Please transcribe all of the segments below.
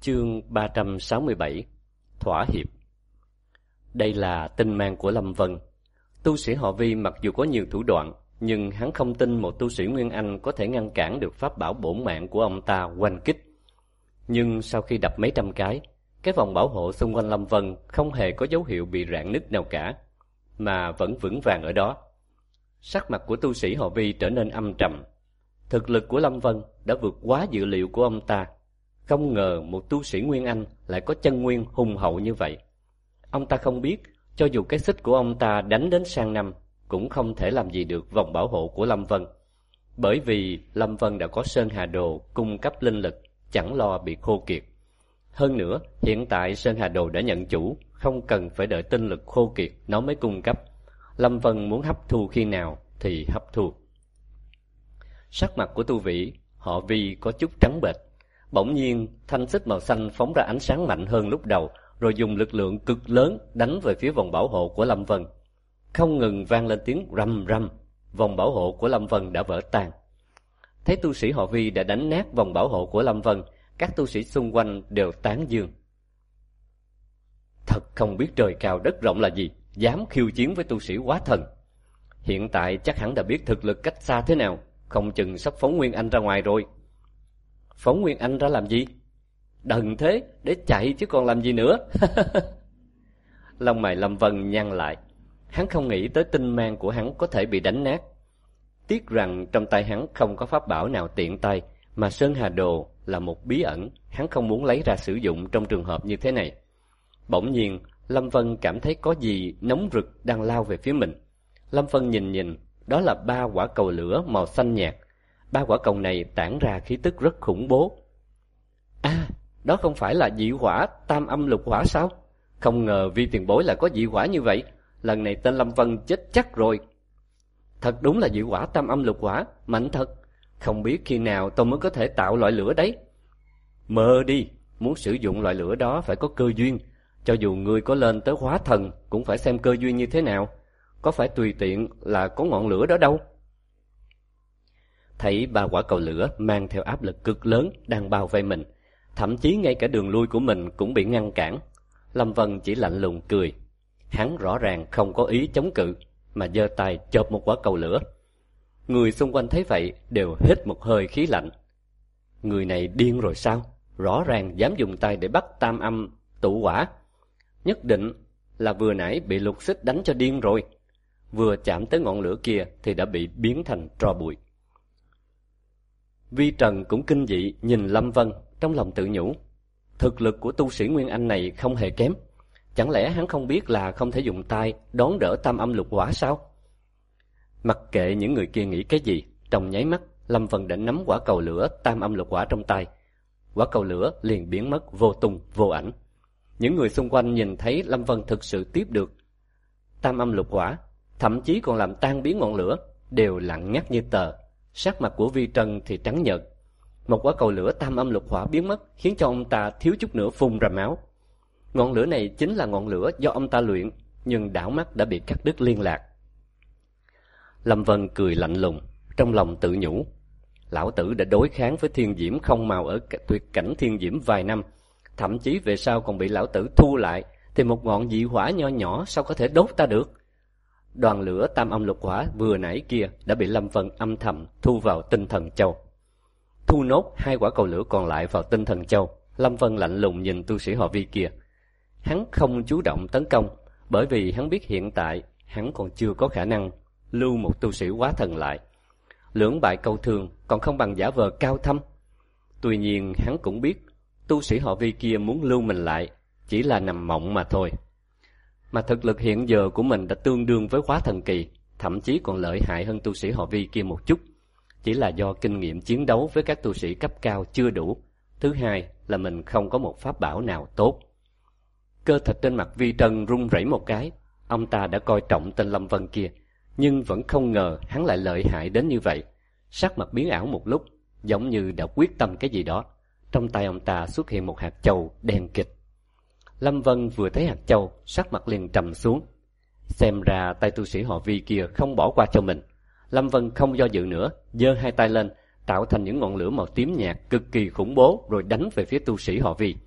Chương 367 Thỏa hiệp. Đây là tin mang của Lâm Vân. Tu sĩ họ Vi mặc dù có nhiều thủ đoạn, nhưng hắn không tin một tu sĩ Nguyên Anh có thể ngăn cản được pháp bảo bổn mạng của ông ta oanh kích. Nhưng sau khi đập mấy trăm cái vòng bảo hộ xung quanh Lâm Vân không hề có dấu hiệu bị rạn nứt nào cả, mà vẫn vững vàng ở đó. Sắc mặt của tu sĩ họ Vi trở nên âm trầm. Thực lực của Lâm Vân đã vượt quá dự liệu của ông ta. Không ngờ một tu sĩ Nguyên Anh lại có chân nguyên hùng hậu như vậy. Ông ta không biết, cho dù cái xích của ông ta đánh đến sang năm, cũng không thể làm gì được vòng bảo hộ của Lâm Vân. Bởi vì Lâm Vân đã có Sơn Hà Đồ cung cấp linh lực, chẳng lo bị khô kiệt. Hơn nữa, hiện tại Sơn Hà Đồ đã nhận chủ, không cần phải đợi tinh lực khô kiệt nó mới cung cấp. Lâm Vân muốn hấp thu khi nào thì hấp thu. Sắc mặt của tu vị họ Vi có chút trắng bệch. Bỗng nhiên, thanh xích màu xanh phóng ra ánh sáng mạnh hơn lúc đầu, rồi dùng lực lượng cực lớn đánh về phía vòng bảo hộ của Lâm Vân. Không ngừng vang lên tiếng rầm rầm, vòng bảo hộ của Lâm Vân đã vỡ tan. Thấy tu sĩ họ Vi đã đánh nát vòng bảo hộ của Lâm Vân, các tu sĩ xung quanh đều tán dương. Thật không biết trời cao đất rộng là gì, dám khiêu chiến với tu sĩ quá thần. Hiện tại chắc hẳn đã biết thực lực cách xa thế nào, không chừng sắp phóng Nguyên Anh ra ngoài rồi. Phóng Nguyên Anh ra làm gì? Đần thế, để chạy chứ còn làm gì nữa. Lông mày Lâm Vân nhăn lại. Hắn không nghĩ tới tinh mang của hắn có thể bị đánh nát. Tiếc rằng trong tay hắn không có pháp bảo nào tiện tay, mà Sơn Hà Đồ là một bí ẩn, hắn không muốn lấy ra sử dụng trong trường hợp như thế này. Bỗng nhiên, Lâm Vân cảm thấy có gì nóng rực đang lao về phía mình. Lâm Vân nhìn, đó là 3 quả cầu lửa màu xanh nhạt. 3 quả cầu này tản ra khí tức rất khủng bố. À, đó không phải là dị hỏa tam âm lục hỏa sao? Không ngờ Vi tiền bối lại có dị hỏa như vậy. Lần này tên Lâm Vân chết chắc rồi. Thật đúng là dị hỏa tam âm lục hỏa, mạnh thật. Không biết khi nào tôi mới có thể tạo loại lửa đấy. Mơ đi, muốn sử dụng loại lửa đó phải có cơ duyên. Cho dù người có lên tới hóa thần cũng phải xem cơ duyên như thế nào. Có phải tùy tiện là có ngọn lửa đó đâu. Thấy 3 quả cầu lửa mang theo áp lực cực lớn đang bao vây mình, thậm chí ngay cả đường lui của mình cũng bị ngăn cản. Lâm Vân chỉ lạnh lùng cười. Hắn rõ ràng không có ý chống cự, mà giơ tay chộp một quả cầu lửa. Người xung quanh thấy vậy đều hít một hơi khí lạnh. Người này điên rồi sao? Rõ ràng dám dùng tay để bắt tam âm tụ hỏa. Nhất định là vừa nãy bị Lục Xích đánh cho điên rồi. Vừa chạm tới ngọn lửa kia thì đã bị biến thành tro bụi. Vi Trần cũng kinh dị nhìn Lâm Vân, trong lòng tự nhủ. Thực lực của tu sĩ Nguyên Anh này không hề kém. Chẳng lẽ hắn không biết là không thể dùng tay đón đỡ tam âm lục hỏa sao? Mặc kệ những người kia nghĩ cái gì, trong nháy mắt Lâm Vân đã nắm quả cầu lửa tam âm lục hỏa trong tay. Quả cầu lửa liền biến mất vô tung vô ảnh. Những người xung quanh nhìn thấy Lâm Vân thực sự tiếp được tam âm lục hỏa, thậm chí còn làm tan biến ngọn lửa, đều lặng ngắt như tờ. Sắc mặt của Vi Trần thì trắng nhợt. Một quả cầu lửa tam âm lục hỏa biến mất khiến cho ông ta thiếu chút nữa phun ra máu. Ngọn lửa này chính là ngọn lửa do ông ta luyện, nhưng đảo mắt đã bị cắt đứt liên lạc. Lâm Vân cười lạnh lùng, trong lòng tự nhủ. Lão tử đã đối kháng với Thiên Diễm không màu ở tuyệt cảnh Thiên Diễm vài năm, thậm chí về sau còn bị lão tử thua lại, thì một ngọn dị hỏa nho nhỏ sao có thể đốt ta được? Đoàn lửa tam âm lục hỏa vừa nãy kia đã bị Lâm Vân âm thầm thu vào Tinh Thần Châu. Thu nốt 2 quả cầu lửa còn lại vào Tinh Thần Châu, Lâm Vân lạnh lùng nhìn tu sĩ họ Vi kia. Hắn không chủ động tấn công, bởi vì hắn biết hiện tại hắn còn chưa có khả năng lưu một tu sĩ quá thần lại. Lưỡng bại câu thương còn không bằng giả vờ cao thâm. Tuy nhiên hắn cũng biết tu sĩ họ Vi kia muốn lưu mình lại chỉ là nằm mộng mà thôi. Mà thực lực hiện giờ của mình đã tương đương với hóa thần kỳ, thậm chí còn lợi hại hơn tu sĩ họ Vi kia một chút. Chỉ là do kinh nghiệm chiến đấu với các tu sĩ cấp cao chưa đủ. Thứ hai là mình không có một pháp bảo nào tốt. Cơ thịt trên mặt Vi Trân run rẩy một cái. Ông ta đã coi trọng tên Lâm Vân kia, nhưng vẫn không ngờ hắn lại lợi hại đến như vậy. Sắc mặt biến ảo một lúc, giống như đã quyết tâm cái gì đó. Trong tay ông ta xuất hiện một hạt châu đen kịt. Lâm Vân vừa thấy hạt châu, sắc mặt liền trầm xuống. Xem ra tay tu sĩ họ Vi kia không bỏ qua cho mình. Lâm Vân không do dự nữa, giơ 2 tay lên, tạo thành những ngọn lửa màu tím nhạt cực kỳ khủng bố, rồi đánh về phía tu sĩ họ Vi.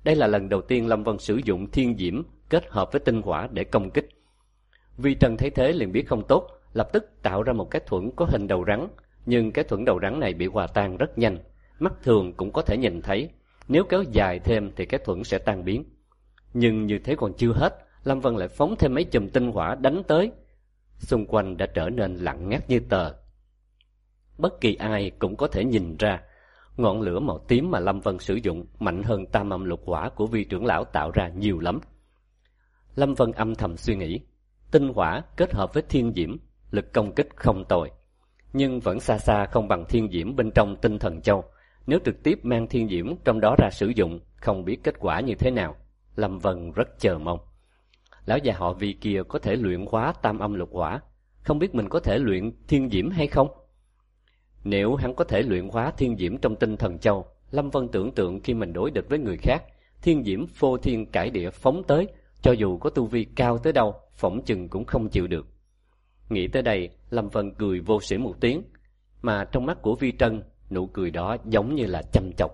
Đây là lần đầu tiên Lâm Vân sử dụng thiên diễm kết hợp với tinh hỏa để công kích. Vi Trân thấy thế liền biết không tốt, lập tức tạo ra một cái thuẫn có hình đầu rắn, nhưng cái thuẫn đầu rắn này bị hòa tan rất nhanh, mắt thường cũng có thể nhìn thấy, nếu kéo dài thêm thì cái thuẫn sẽ tan biến. Nhưng như thế còn chưa hết, Lâm Vân lại phóng thêm mấy chùm tinh hỏa đánh tới. Xung quanh đã trở nên lặng ngắt như tờ. Bất kỳ ai cũng có thể nhìn ra, ngọn lửa màu tím mà Lâm Vân sử dụng mạnh hơn tam âm lục hỏa của Vi trưởng lão tạo ra nhiều lắm. Lâm Vân âm thầm suy nghĩ, tinh hỏa kết hợp với thiên diễm, lực công kích không tồi, nhưng vẫn xa xa không bằng thiên diễm bên trong tinh thần châu. Nếu trực tiếp mang thiên diễm trong đó ra sử dụng, không biết kết quả như thế nào. Lâm Vân rất chờ mong. Lão già họ Vi kia có thể luyện hóa tam âm lục hỏa, không biết mình có thể luyện thiên diễm hay không? Nếu hắn có thể luyện hóa thiên diễm trong tinh thần châu, Lâm Vân tưởng tượng khi mình đối địch với người khác, thiên diễm phô thiên cải địa phóng tới, cho dù có tu vi cao tới đâu, phỏng chừng cũng không chịu được. Nghĩ tới đây, Lâm Vân cười vô sĩ một tiếng, mà trong mắt của Vi Trân, nụ cười đó giống như là chăm chọc.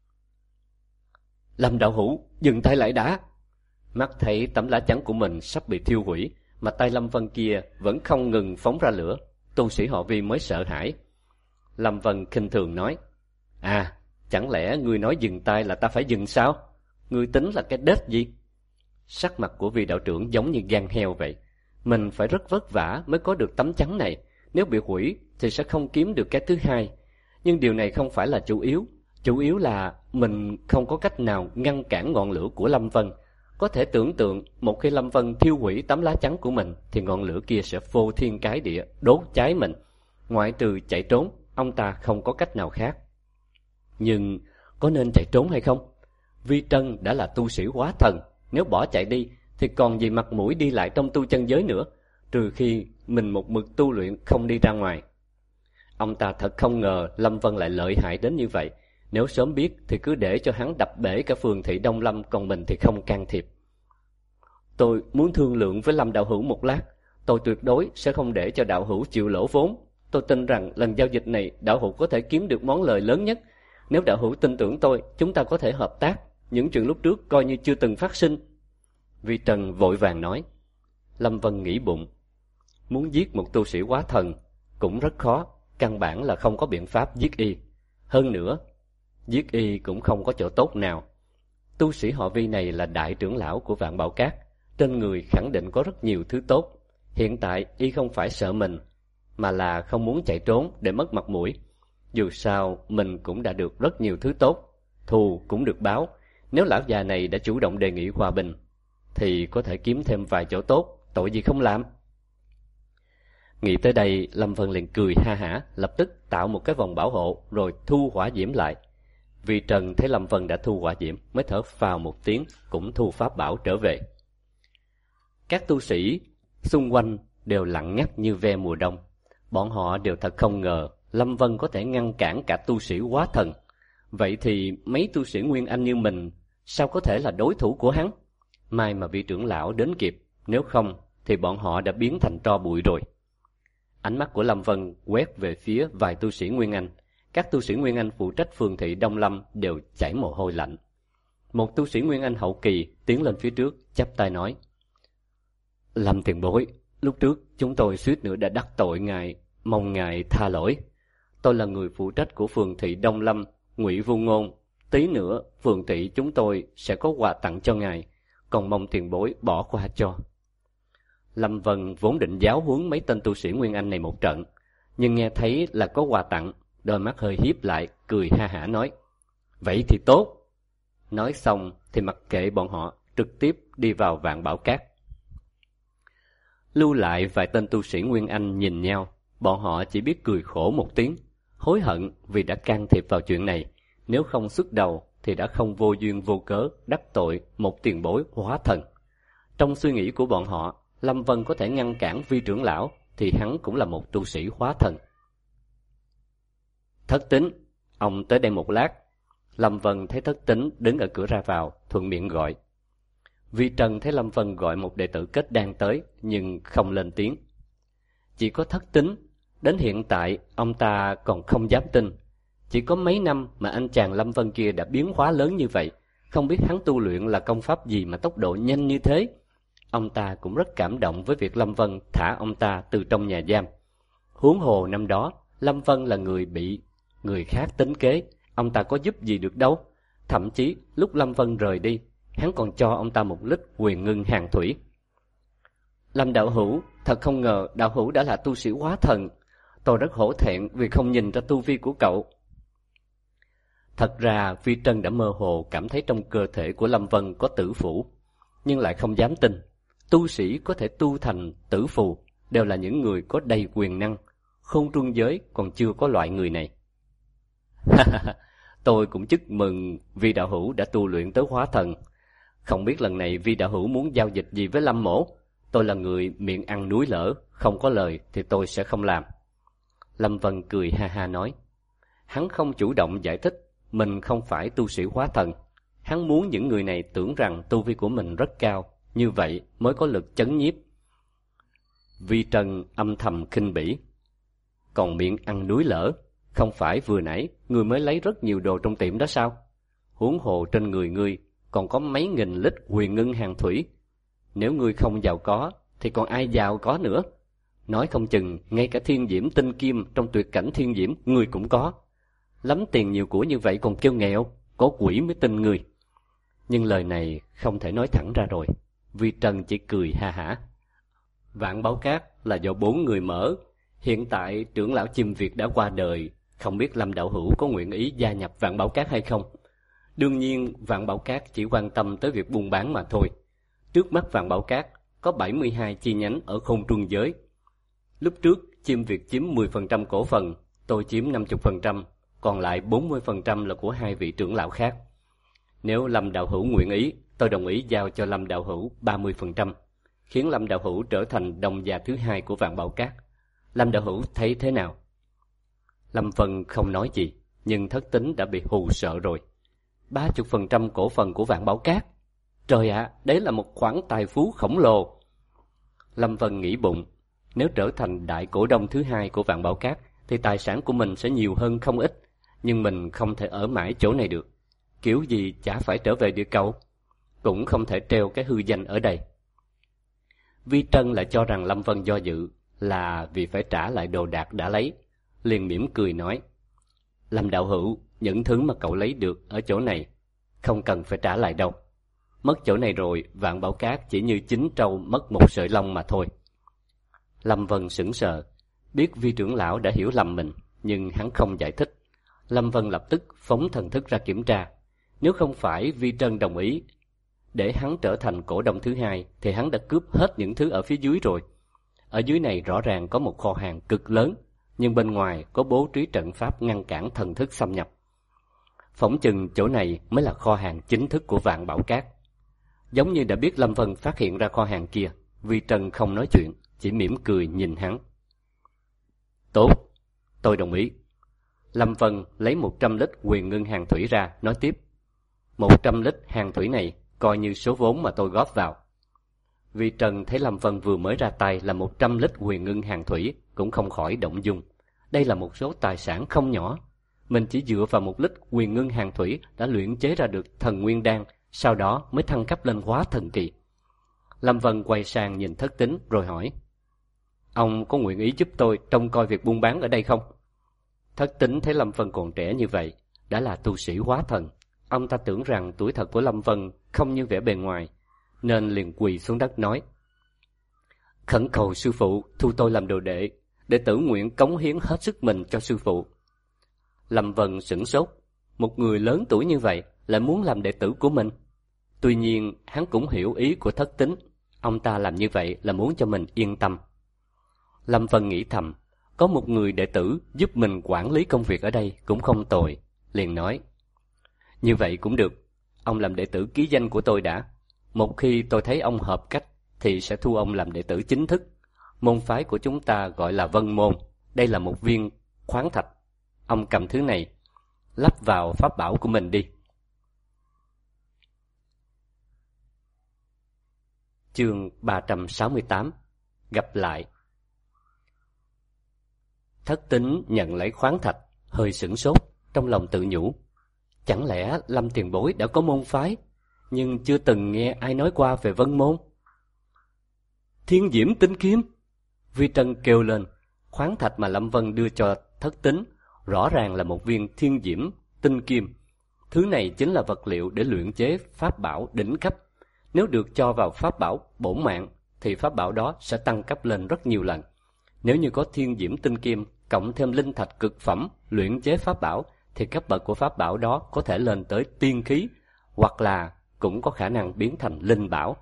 Lâm đạo hữu, dừng tay lại đã. Mắt thấy tấm lá chắn của mình sắp bị thiêu hủy, mà tay Lâm Vân kia vẫn không ngừng phóng ra lửa, tu sĩ họ Vi mới sợ hãi. Lâm Vân khinh thường nói, chẳng lẽ ngươi nói dừng tay là ta phải dừng sao? Ngươi tính là cái đết gì? Sắc mặt của Vi đạo trưởng giống như gan heo vậy. Mình phải rất vất vả mới có được tấm chắn này, nếu bị hủy thì sẽ không kiếm được cái thứ hai. Nhưng điều này không phải là chủ yếu là mình không có cách nào ngăn cản ngọn lửa của Lâm Vân. Có thể tưởng tượng, một khi Lâm Vân thiêu hủy tấm lá chắn của mình thì ngọn lửa kia sẽ phô thiên cái địa, đốt cháy mình. Ngoại trừ chạy trốn, ông ta không có cách nào khác. Nhưng có nên chạy trốn hay không? Vi Trân đã là tu sĩ hóa thần, nếu bỏ chạy đi thì còn gì mặt mũi đi lại trong tu chân giới nữa, trừ khi mình một mực tu luyện không đi ra ngoài. Ông ta thật không ngờ Lâm Vân lại lợi hại đến như vậy. Nếu sớm biết thì cứ để cho hắn đập bể cả phường thị Đông Lâm, còn mình thì không can thiệp. Tôi muốn thương lượng với Lâm đạo hữu một lát. Tôi tuyệt đối sẽ không để cho đạo hữu chịu lỗ vốn. Tôi tin rằng lần giao dịch này đạo hữu có thể kiếm được món lời lớn nhất. Nếu đạo hữu tin tưởng tôi, chúng ta có thể hợp tác. Những chuyện lúc trước coi như chưa từng phát sinh. Vi Trần vội vàng nói. Lâm Vân nghĩ bụng, muốn giết một tu sĩ hóa thần cũng rất khó, căn bản là không có biện pháp giết y. Hơn nữa, giết y cũng không có chỗ tốt nào. Tu sĩ họ Vi này là đại trưởng lão của Vạn Bảo Các, trên người khẳng định có rất nhiều thứ tốt. Hiện tại y không phải sợ mình, mà là không muốn chạy trốn để mất mặt mũi. Dù sao mình cũng đã được rất nhiều thứ tốt, thù cũng được báo. Nếu lão già này đã chủ động đề nghị hòa bình thì có thể kiếm thêm vài chỗ tốt, tội gì không làm. Nghĩ tới đây, Lâm Vân liền cười ha hả, lập tức tạo một cái vòng bảo hộ rồi thu hỏa diễm lại. Vi Trần thấy Lâm Vân đã thu hỏa diễm mới thở phào một tiếng, cũng thu pháp bảo trở về. Các tu sĩ xung quanh đều lặng ngắt như ve mùa đông. Bọn họ đều thật không ngờ Lâm Vân có thể ngăn cản cả tu sĩ hóa thần. Vậy thì mấy tu sĩ Nguyên Anh như mình sao có thể là đối thủ của hắn? May mà vị trưởng lão đến kịp, nếu không thì bọn họ đã biến thành tro bụi rồi. Ánh mắt của Lâm Vân quét về phía vài tu sĩ Nguyên Anh. Các tu sĩ Nguyên Anh phụ trách phường thị Đông Lâm đều chảy mồ hôi lạnh. Một tu sĩ Nguyên Anh hậu kỳ tiến lên phía trước, chắp tay nói: Lâm tiền bối, lúc trước chúng tôi suýt nữa đã đắc tội ngài, mong ngài tha lỗi. Tôi là người phụ trách của phường thị Đông Lâm, Ngụy Vu Ngôn. Tí nữa phường thị chúng tôi sẽ có quà tặng cho ngài, còn mong tiền bối bỏ qua cho. Lâm Vân vốn định giáo huấn mấy tên tu sĩ Nguyên Anh này một trận, nhưng nghe thấy là có quà tặng, đôi mắt hơi híp lại, cười ha hả nói: Vậy thì tốt. Nói xong thì mặc kệ bọn họ, trực tiếp đi vào Vạn Bảo Các. Lưu lại vài tên tu sĩ Nguyên Anh nhìn nhau, bọn họ chỉ biết cười khổ một tiếng, hối hận vì đã can thiệp vào chuyện này. Nếu không xuất đầu thì đã không vô duyên vô cớ đắc tội một tiền bối hóa thần. Trong suy nghĩ của bọn họ, Lâm Vân có thể ngăn cản Vi trưởng lão thì hắn cũng là một tu sĩ hóa thần. Thất Tính, ông tới đây một lát. Lâm Vân thấy Thất Tính đứng ở cửa ra vào, thuận miệng gọi. Vi Trần thấy Lâm Vân gọi một đệ tử kết đan tới, nhưng không lên tiếng. Chỉ có Thất Tính, đến hiện tại ông ta còn không dám tin. Chỉ có mấy năm mà anh chàng Lâm Vân kia đã biến hóa lớn như vậy, Không biết hắn tu luyện là công pháp gì mà tốc độ nhanh như thế. Ông ta cũng rất cảm động với việc Lâm Vân thả ông ta từ trong nhà giam. Huống hồ năm đó, Lâm Vân là người bị người khác tính kế, ông ta có giúp gì được đâu. Thậm chí lúc Lâm Vân rời đi, hắn còn cho ông ta một lít huyền ngưng hàng thủy. Lâm đạo hữu, thật không ngờ đạo hữu đã là tu sĩ hóa thần. Tôi rất hổ thẹn vì không nhìn ra tu vi của cậu. Thật ra Vi Trân đã mơ hồ cảm thấy trong cơ thể của Lâm Vân có tử phủ, nhưng lại không dám tin. Tu sĩ có thể tu thành tử phù đều là những người có đầy quyền năng. Không trung giới còn chưa có loại người này. Tôi cũng chúc mừng Vi đạo hữu đã tu luyện tới hóa thần. Không biết lần này Vi đạo hữu muốn giao dịch gì với Lâm mỗ. Tôi là người miệng ăn núi lở, không có lời thì tôi sẽ không làm. Lâm Vân cười ha ha nói. Hắn không chủ động giải thích mình không phải tu sĩ hóa thần. Hắn muốn những người này tưởng rằng tu vi của mình rất cao, như vậy mới có lực chấn nhiếp. Vi Trân âm thầm khinh bỉ. Còn miệng ăn núi lở, không phải vừa nãy người mới lấy rất nhiều đồ trong tiệm đó sao? Huống hồ trên người ngươi còn có mấy nghìn lít huyền ngưng hàng thủy. Nếu ngươi không giàu có thì còn ai giàu có nữa? Nói không chừng ngay cả thiên diễm tinh kim trong tuyệt cảnh thiên diễm ngươi cũng có. Lắm tiền nhiều của như vậy còn kêu nghèo, có quỷ mới tin ngươi. Nhưng lời này không thể nói thẳng ra rồi. Vi Trân chỉ cười ha hả. Vạn Bảo Cát là do 4 người mở. Hiện tại trưởng lão Chim Việt đã qua đời, không biết Lâm đạo hữu có nguyện ý gia nhập Vạn Bảo Cát hay không? Đương nhiên Vạn Bảo Cát chỉ quan tâm tới việc buôn bán mà thôi. Trước mắt Vạn Bảo Cát có 72 chi nhánh ở không trung giới. Lúc trước Chim Việt chiếm 10% cổ phần, tôi chiếm 50%, còn lại 40% là của 2 vị trưởng lão khác. Nếu Lâm đạo hữu nguyện ý, tôi đồng ý giao cho Lâm đạo hữu 30%, khiến Lâm đạo hữu trở thành đồng gia thứ 2 của Vạn Bảo Cát. Lâm đạo hữu thấy thế nào? Lâm Vân không nói gì, nhưng thất tính đã bị hù sợ rồi. 30% cổ phần của Vạn Bảo Cát? Trời ạ, đấy là một khoản tài phú khổng lồ. Lâm Vân nghĩ bụng, nếu trở thành đại cổ đông thứ 2 của Vạn Bảo Cát thì tài sản của mình sẽ nhiều hơn không ít. Nhưng mình không thể ở mãi chỗ này được. Kiểu gì chả phải trở về địa cầu, cũng không thể treo cái hư danh ở đây. Vi Trân lại cho rằng Lâm Vân do dự là vì phải trả lại đồ đạc đã lấy, liền mỉm cười nói. Lâm đạo hữu, những thứ mà cậu lấy được ở chỗ này không cần phải trả lại đâu. Mất chỗ này rồi, Vạn Bảo Cát chỉ như chín trâu mất một sợi lông mà thôi. Lâm Vân sững sờ, biết Vi trưởng lão đã hiểu lầm mình, nhưng hắn không giải thích. Lâm Vân lập tức phóng thần thức ra kiểm tra. Nếu không phải Vi Trân đồng ý để hắn trở thành cổ đông thứ 2 thì hắn đã cướp hết những thứ ở phía dưới rồi. Ở dưới này rõ ràng có một kho hàng cực lớn, nhưng bên ngoài có bố trí trận pháp ngăn cản thần thức xâm nhập. Phỏng chừng chỗ này mới là kho hàng chính thức của Vạn Bảo Cát. Giống như đã biết Lâm Vân phát hiện ra kho hàng kia, Vi Trân không nói chuyện, chỉ mỉm cười nhìn hắn. Tốt, tôi đồng ý. Lâm Vân lấy 100 lít huyền ngưng hàng thủy ra, nói tiếp. 100 lít hàng thủy này coi như số vốn mà tôi góp vào. Vi Trân thấy Lâm Vân vừa mới ra tay là 100 lít huyền ngưng hàng thủy, cũng không khỏi động dung. Đây là một số tài sản không nhỏ. Mình chỉ dựa vào 1 lít huyền ngưng hàng thủy đã luyện chế ra được thần nguyên đan, sau đó mới thăng cấp lên hóa thần kỳ. Lâm Vân quay sang nhìn thất tính rồi hỏi. Ông có nguyện ý giúp tôi trông coi việc buôn bán ở đây không? Thất tính thấy Lâm Vân còn trẻ như vậy, đã là tu sĩ hóa thần. Ông ta tưởng rằng tuổi thật của Lâm Vân không như vẻ bề ngoài, nên liền quỳ xuống đất nói. Khẩn cầu sư phụ thu tôi làm đồ đệ, để tử nguyện cống hiến hết sức mình cho sư phụ. Lâm Vân sửng sốt, một người lớn tuổi như vậy lại muốn làm đệ tử của mình. Tuy nhiên hắn cũng hiểu ý của thất tính, ông ta làm như vậy là muốn cho mình yên tâm. Lâm Vân nghĩ thầm, có một người đệ tử giúp mình quản lý công việc ở đây cũng không tồi, liền nói. Như vậy cũng được, ông làm đệ tử ký danh của tôi đã. Một khi tôi thấy ông hợp cách thì sẽ thu ông làm đệ tử chính thức. Môn phái của chúng ta gọi là Vân Môn. Đây là một viên khoáng thạch. Ông cầm thứ này, lắp vào pháp bảo của mình đi. Chương 368. Gặp lại. Thất tính nhận lấy khoáng thạch, hơi sửng sốt, trong lòng tự nhủ. Chẳng lẽ Lâm tiền bối đã có môn phái, nhưng chưa từng nghe ai nói qua về Vân môn? Thiên diễm tinh kim! Vi Trân kêu lên. Khoáng thạch mà Lâm Vân đưa cho Thất Tín rõ ràng là một viên thiên diễm tinh kim. Thứ này chính là vật liệu để luyện chế pháp bảo đỉnh cấp. Nếu được cho vào pháp bảo bổn mạng thì pháp bảo đó sẽ tăng cấp lên rất nhiều lần. Nếu như có thiên diễm tinh kim cộng thêm linh thạch cực phẩm luyện chế pháp bảo thì cấp bậc của pháp bảo đó có thể lên tới tiên khí, hoặc là cũng có khả năng biến thành linh bảo.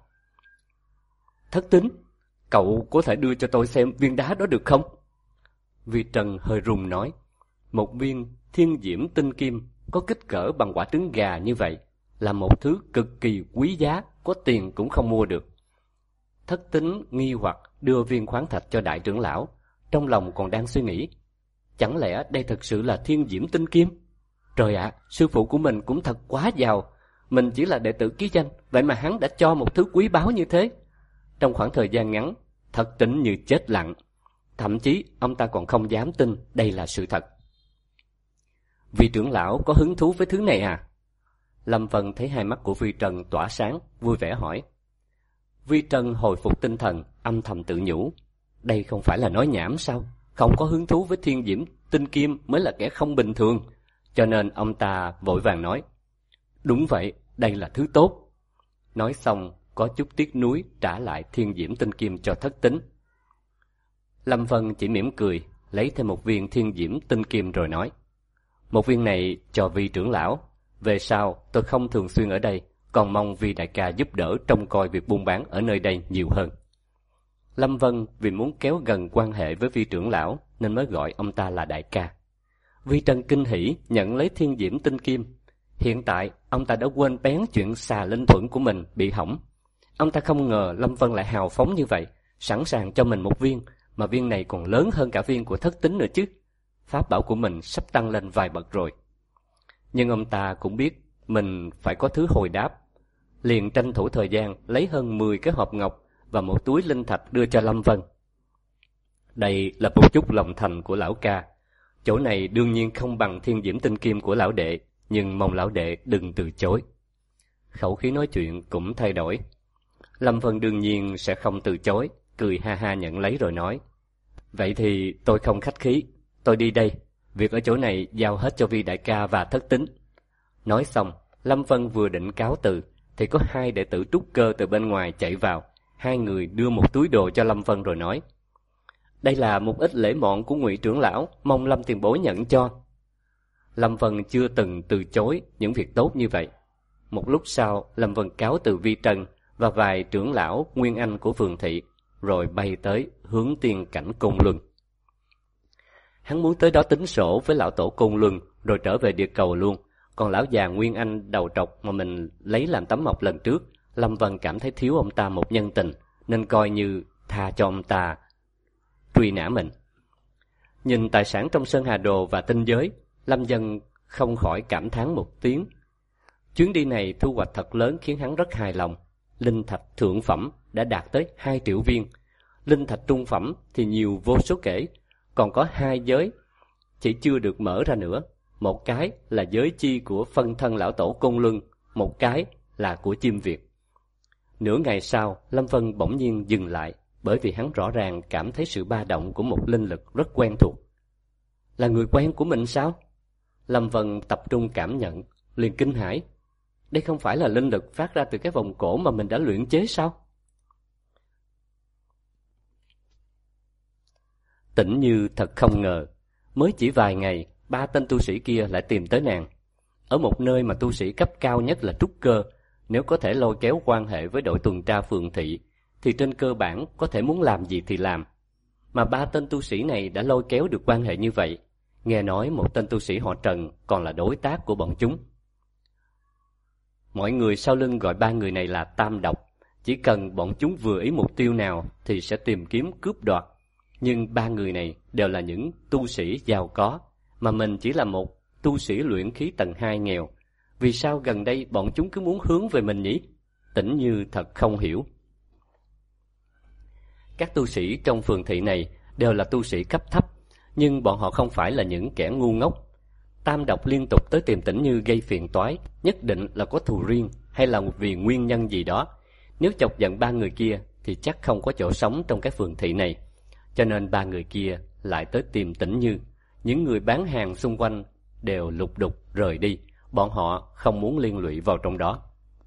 Thất Tín, cậu có thể đưa cho tôi xem viên đá đó được không? Vi Trân hơi run nói. Một viên thiên diễm tinh kim có kích cỡ bằng quả trứng gà như vậy là một thứ cực kỳ quý giá, có tiền cũng không mua được. Thất Tín nghi hoặc đưa viên khoáng thạch cho đại trưởng lão, trong lòng còn đang suy nghĩ, chẳng lẽ đây thật sự là thiên diễm tinh kim? Trời ạ, sư phụ của mình cũng thật quá giàu, mình chỉ là đệ tử ký danh, vậy mà hắn đã cho một thứ quý báu như thế. Trong khoảng thời gian ngắn, Thất Tín như chết lặng, thậm chí ông ta còn không dám tin đây là sự thật. Vi trưởng lão có hứng thú với thứ này à? Lâm Vân thấy hai mắt của Vi Trân tỏa sáng, vui vẻ hỏi. Vi Trân hồi phục tinh thần, âm thầm tự nhủ, đây không phải là nói nhảm sao? Không có hứng thú với thiên diễm tinh kim mới là kẻ không bình thường. Cho nên ông ta vội vàng nói, đúng vậy, đây là thứ tốt. Nói xong có chút tiếc nuối trả lại thiên diễm tinh kim cho Thất Tín. Lâm Vân chỉ mỉm cười, lấy thêm một viên thiên diễm tinh kim rồi nói, một viên này cho Vi trưởng lão, về sau tôi không thường xuyên ở đây, còn mong Vi đại ca giúp đỡ trông coi việc buôn bán ở nơi đây nhiều hơn. Lâm Vân vì muốn kéo gần quan hệ với Vi trưởng lão nên mới gọi ông ta là đại ca. Vi Trân kinh hỉ nhận lấy thiên diễm tinh kim. Hiện tại ông ta đã quên bén chuyện xà linh thuẫn của mình bị hỏng. Ông ta không ngờ Lâm Vân lại hào phóng như vậy, sẵn sàng cho mình một viên, mà viên này còn lớn hơn cả viên của Thất Tín nữa chứ. Pháp bảo của mình sắp tăng lên vài bậc rồi. Nhưng ông ta cũng biết mình phải có thứ hồi đáp, liền tranh thủ thời gian lấy hơn 10 cái hộp ngọc và một túi linh thạch đưa cho Lâm Vân. Đây là một chút lòng thành của lão ca. Chỗ này đương nhiên không bằng thiên diễm tinh kim của lão đệ, nhưng mong lão đệ đừng từ chối. Khẩu khí nói chuyện cũng thay đổi. Lâm Vân đương nhiên sẽ không từ chối, cười ha ha nhận lấy rồi nói, vậy thì tôi không khách khí, tôi đi đây, việc ở chỗ này giao hết cho Vi đại ca và Thất Tín. Nói xong, Lâm Vân vừa định cáo từ thì có hai đệ tử trúc cơ từ bên ngoài chạy vào. Hai người đưa một túi đồ cho Lâm Vân rồi nói, đây là một ít lễ mọn của Ngụy trưởng lão, mong Lâm tiền bối nhận cho. Lâm Vân chưa từng từ chối những việc tốt như vậy. Một lúc sau, Lâm Vân cáo từ Vi Trân và vài trưởng lão nguyên anh của phường thị, rồi bay tới hướng tiên cảnh Côn Luân. Hắn muốn tới đó tính sổ với lão tổ Côn Luân rồi trở về địa cầu luôn. Còn lão già nguyên anh đầu trọc mà mình lấy làm tấm mộc lần trước, Lâm Vân cảm thấy thiếu ông ta một nhân tình, nên coi như tha cho ông ta truy nã mình. Nhìn tài sản trong Sơn Hà Đồ và tinh giới, Lâm Vân không khỏi cảm thán một tiếng. Chuyến đi này thu hoạch thật lớn khiến hắn rất hài lòng. Linh thạch thượng phẩm đã đạt tới 2 triệu viên, linh thạch trung phẩm thì nhiều vô số kể, còn có 2 giới chỉ chưa được mở ra nữa. Một cái là giới chi của phân thân lão tổ Côn Luân, một cái là của chim Việt. Nửa ngày sau, Lâm Vân bỗng nhiên dừng lại, bởi vì hắn rõ ràng cảm thấy sự ba động của một linh lực rất quen thuộc. Là người quen của mình sao? Lâm Vân tập trung cảm nhận, liền kinh hãi. Đây không phải là linh lực phát ra từ cái vòng cổ mà mình đã luyện chế sao? Tĩnh Như thật không ngờ, mới chỉ vài ngày, 3 tên tu sĩ kia lại tìm tới nàng. Ở một nơi mà tu sĩ cấp cao nhất là trúc cơ, nếu có thể lôi kéo quan hệ với đội tuần tra phường thị, thì trên cơ bản có thể muốn làm gì thì làm. Mà 3 tên tu sĩ này đã lôi kéo được quan hệ như vậy. Nghe nói một tên tu sĩ họ Trần còn là đối tác của bọn chúng. Mọi người sau lưng gọi 3 người này là tam độc. Chỉ cần bọn chúng vừa ý mục tiêu nào thì sẽ tìm kiếm cướp đoạt. Nhưng 3 người này đều là những tu sĩ giàu có, mà mình chỉ là một tu sĩ luyện khí tầng 2 nghèo. Vì sao gần đây bọn chúng cứ muốn hướng về mình nhỉ? Tĩnh Như thật không hiểu. Các tu sĩ trong phường thị này đều là tu sĩ cấp thấp, nhưng bọn họ không phải là những kẻ ngu ngốc. Tam độc liên tục tới tìm Tĩnh Như gây phiền toái, nhất định là có thù riêng hay là vì nguyên nhân gì đó. Nếu chọc giận ba người kia thì chắc không có chỗ sống trong cái phường thị này. Cho nên ba người kia lại tới tìm Tĩnh Như. Những người bán hàng xung quanh đều lục đục rời đi, bọn họ không muốn liên lụy vào trong đó.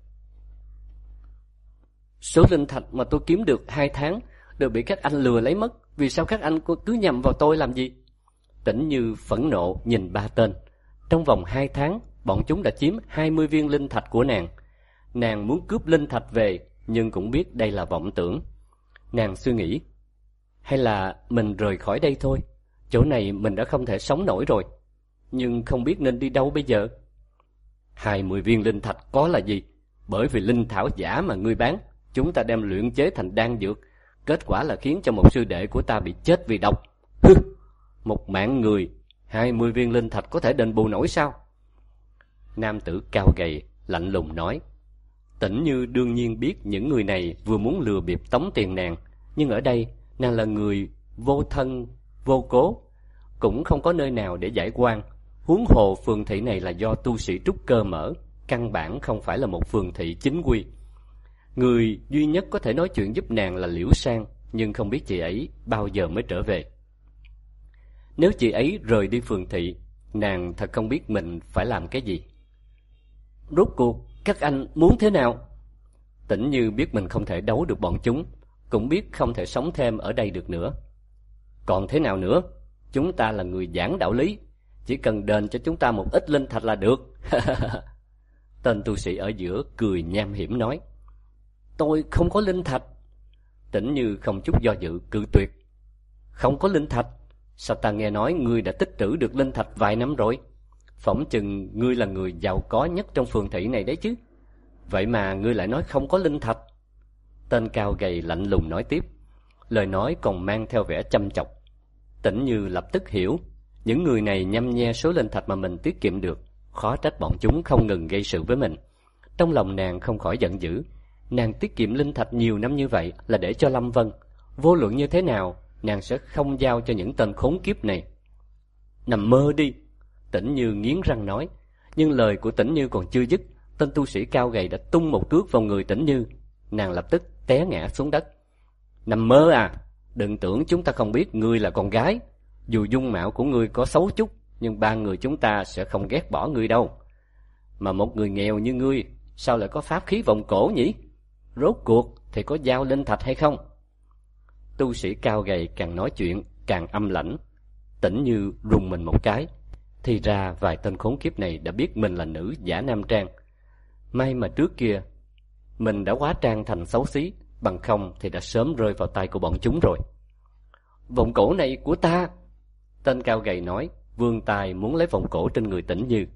Số linh thạch mà tôi kiếm được 2 tháng đều bị các anh lừa lấy mất, vì sao các anh cứ nhầm vào tôi làm gì? Tĩnh Như phẫn nộ nhìn ba tên. Trong vòng 2 tháng, bọn chúng đã chiếm 20 viên linh thạch của nàng. Nàng muốn cướp linh thạch về, nhưng cũng biết đây là vọng tưởng. Nàng suy nghĩ, hay là mình rời khỏi đây thôi, chỗ này mình đã không thể sống nổi rồi. Nhưng không biết nên đi đâu bây giờ. 20 viên linh thạch có là gì? Bởi vì linh thảo giả mà ngươi bán, chúng ta đem luyện chế thành đan dược, kết quả là khiến cho một sư đệ của ta bị chết vì độc. Hừ, một mạng người, 20 viên linh thạch có thể đền bù nổi sao? Nam tử cao gầy lạnh lùng nói. Tĩnh Như đương nhiên biết những người này vừa muốn lừa bịp tống tiền nàng, nhưng ở đây nàng là người vô thân vô cố, cũng không có nơi nào để giải oan. Huống hồ phường thị này là do tu sĩ trúc cơ mở, căn bản không phải là một phường thị chính quy. Người duy nhất có thể nói chuyện giúp nàng là Liễu Sang, nhưng không biết chị ấy bao giờ mới trở về. Nếu chị ấy rời đi phường thị, nàng thật không biết mình phải làm cái gì. Rốt cuộc các anh muốn thế nào? Tĩnh Như biết mình không thể đấu được bọn chúng, cũng biết không thể sống thêm ở đây được nữa. Còn thế nào nữa? Chúng ta là người giảng đạo lý, chỉ cần đền cho chúng ta một ít linh thạch là được. Tên tu sĩ ở giữa cười nham hiểm nói. Tôi không có linh thạch. Tĩnh Như không chút do dự cự tuyệt. Không có linh thạch? Sao ta nghe nói ngươi đã tích trữ được linh thạch vài năm rồi? Phỏng chừng ngươi là người giàu có nhất trong phường thị này đấy chứ. Vậy mà ngươi lại nói không có linh thạch. Tên cao gầy lạnh lùng nói tiếp, lời nói còn mang theo vẻ chăm chọc. Tĩnh Như lập tức hiểu, những người này nhăm nhe số linh thạch mà mình tiết kiệm được, khó trách bọn chúng không ngừng gây sự với mình. Trong lòng nàng không khỏi giận dữ. Nàng tiết kiệm linh thạch nhiều năm như vậy là để cho Lâm Vân, vô luận như thế nào nàng sẽ không giao cho những tên khốn kiếp này. Nằm mơ đi, Tĩnh Như nghiến răng nói. Nhưng lời của Tĩnh Như còn chưa dứt, tên tu sĩ cao gầy đã tung một cước vào người Tĩnh Như. Nàng lập tức té ngã xuống đất. Nằm mơ à? Đừng tưởng chúng ta không biết ngươi là con gái. Dù dung mạo của ngươi có xấu chút, nhưng ba người chúng ta sẽ không ghét bỏ ngươi đâu. Mà một người nghèo như ngươi, sao lại có pháp khí vòng cổ nhỉ? Rốt cuộc thì có giao linh thạch hay không? Tu sĩ cao gầy càng nói chuyện càng âm lãnh. Tĩnh Như rùng mình một cái. Thì ra vài tên khốn kiếp này đã biết mình là nữ giả nam trang. May mà trước kia mình đã hóa trang thành xấu xí, bằng không thì đã sớm rơi vào tay của bọn chúng rồi. Vòng cổ này của ta. Tên cao gầy nói, vươn tay muốn lấy vòng cổ trên người Tĩnh Như.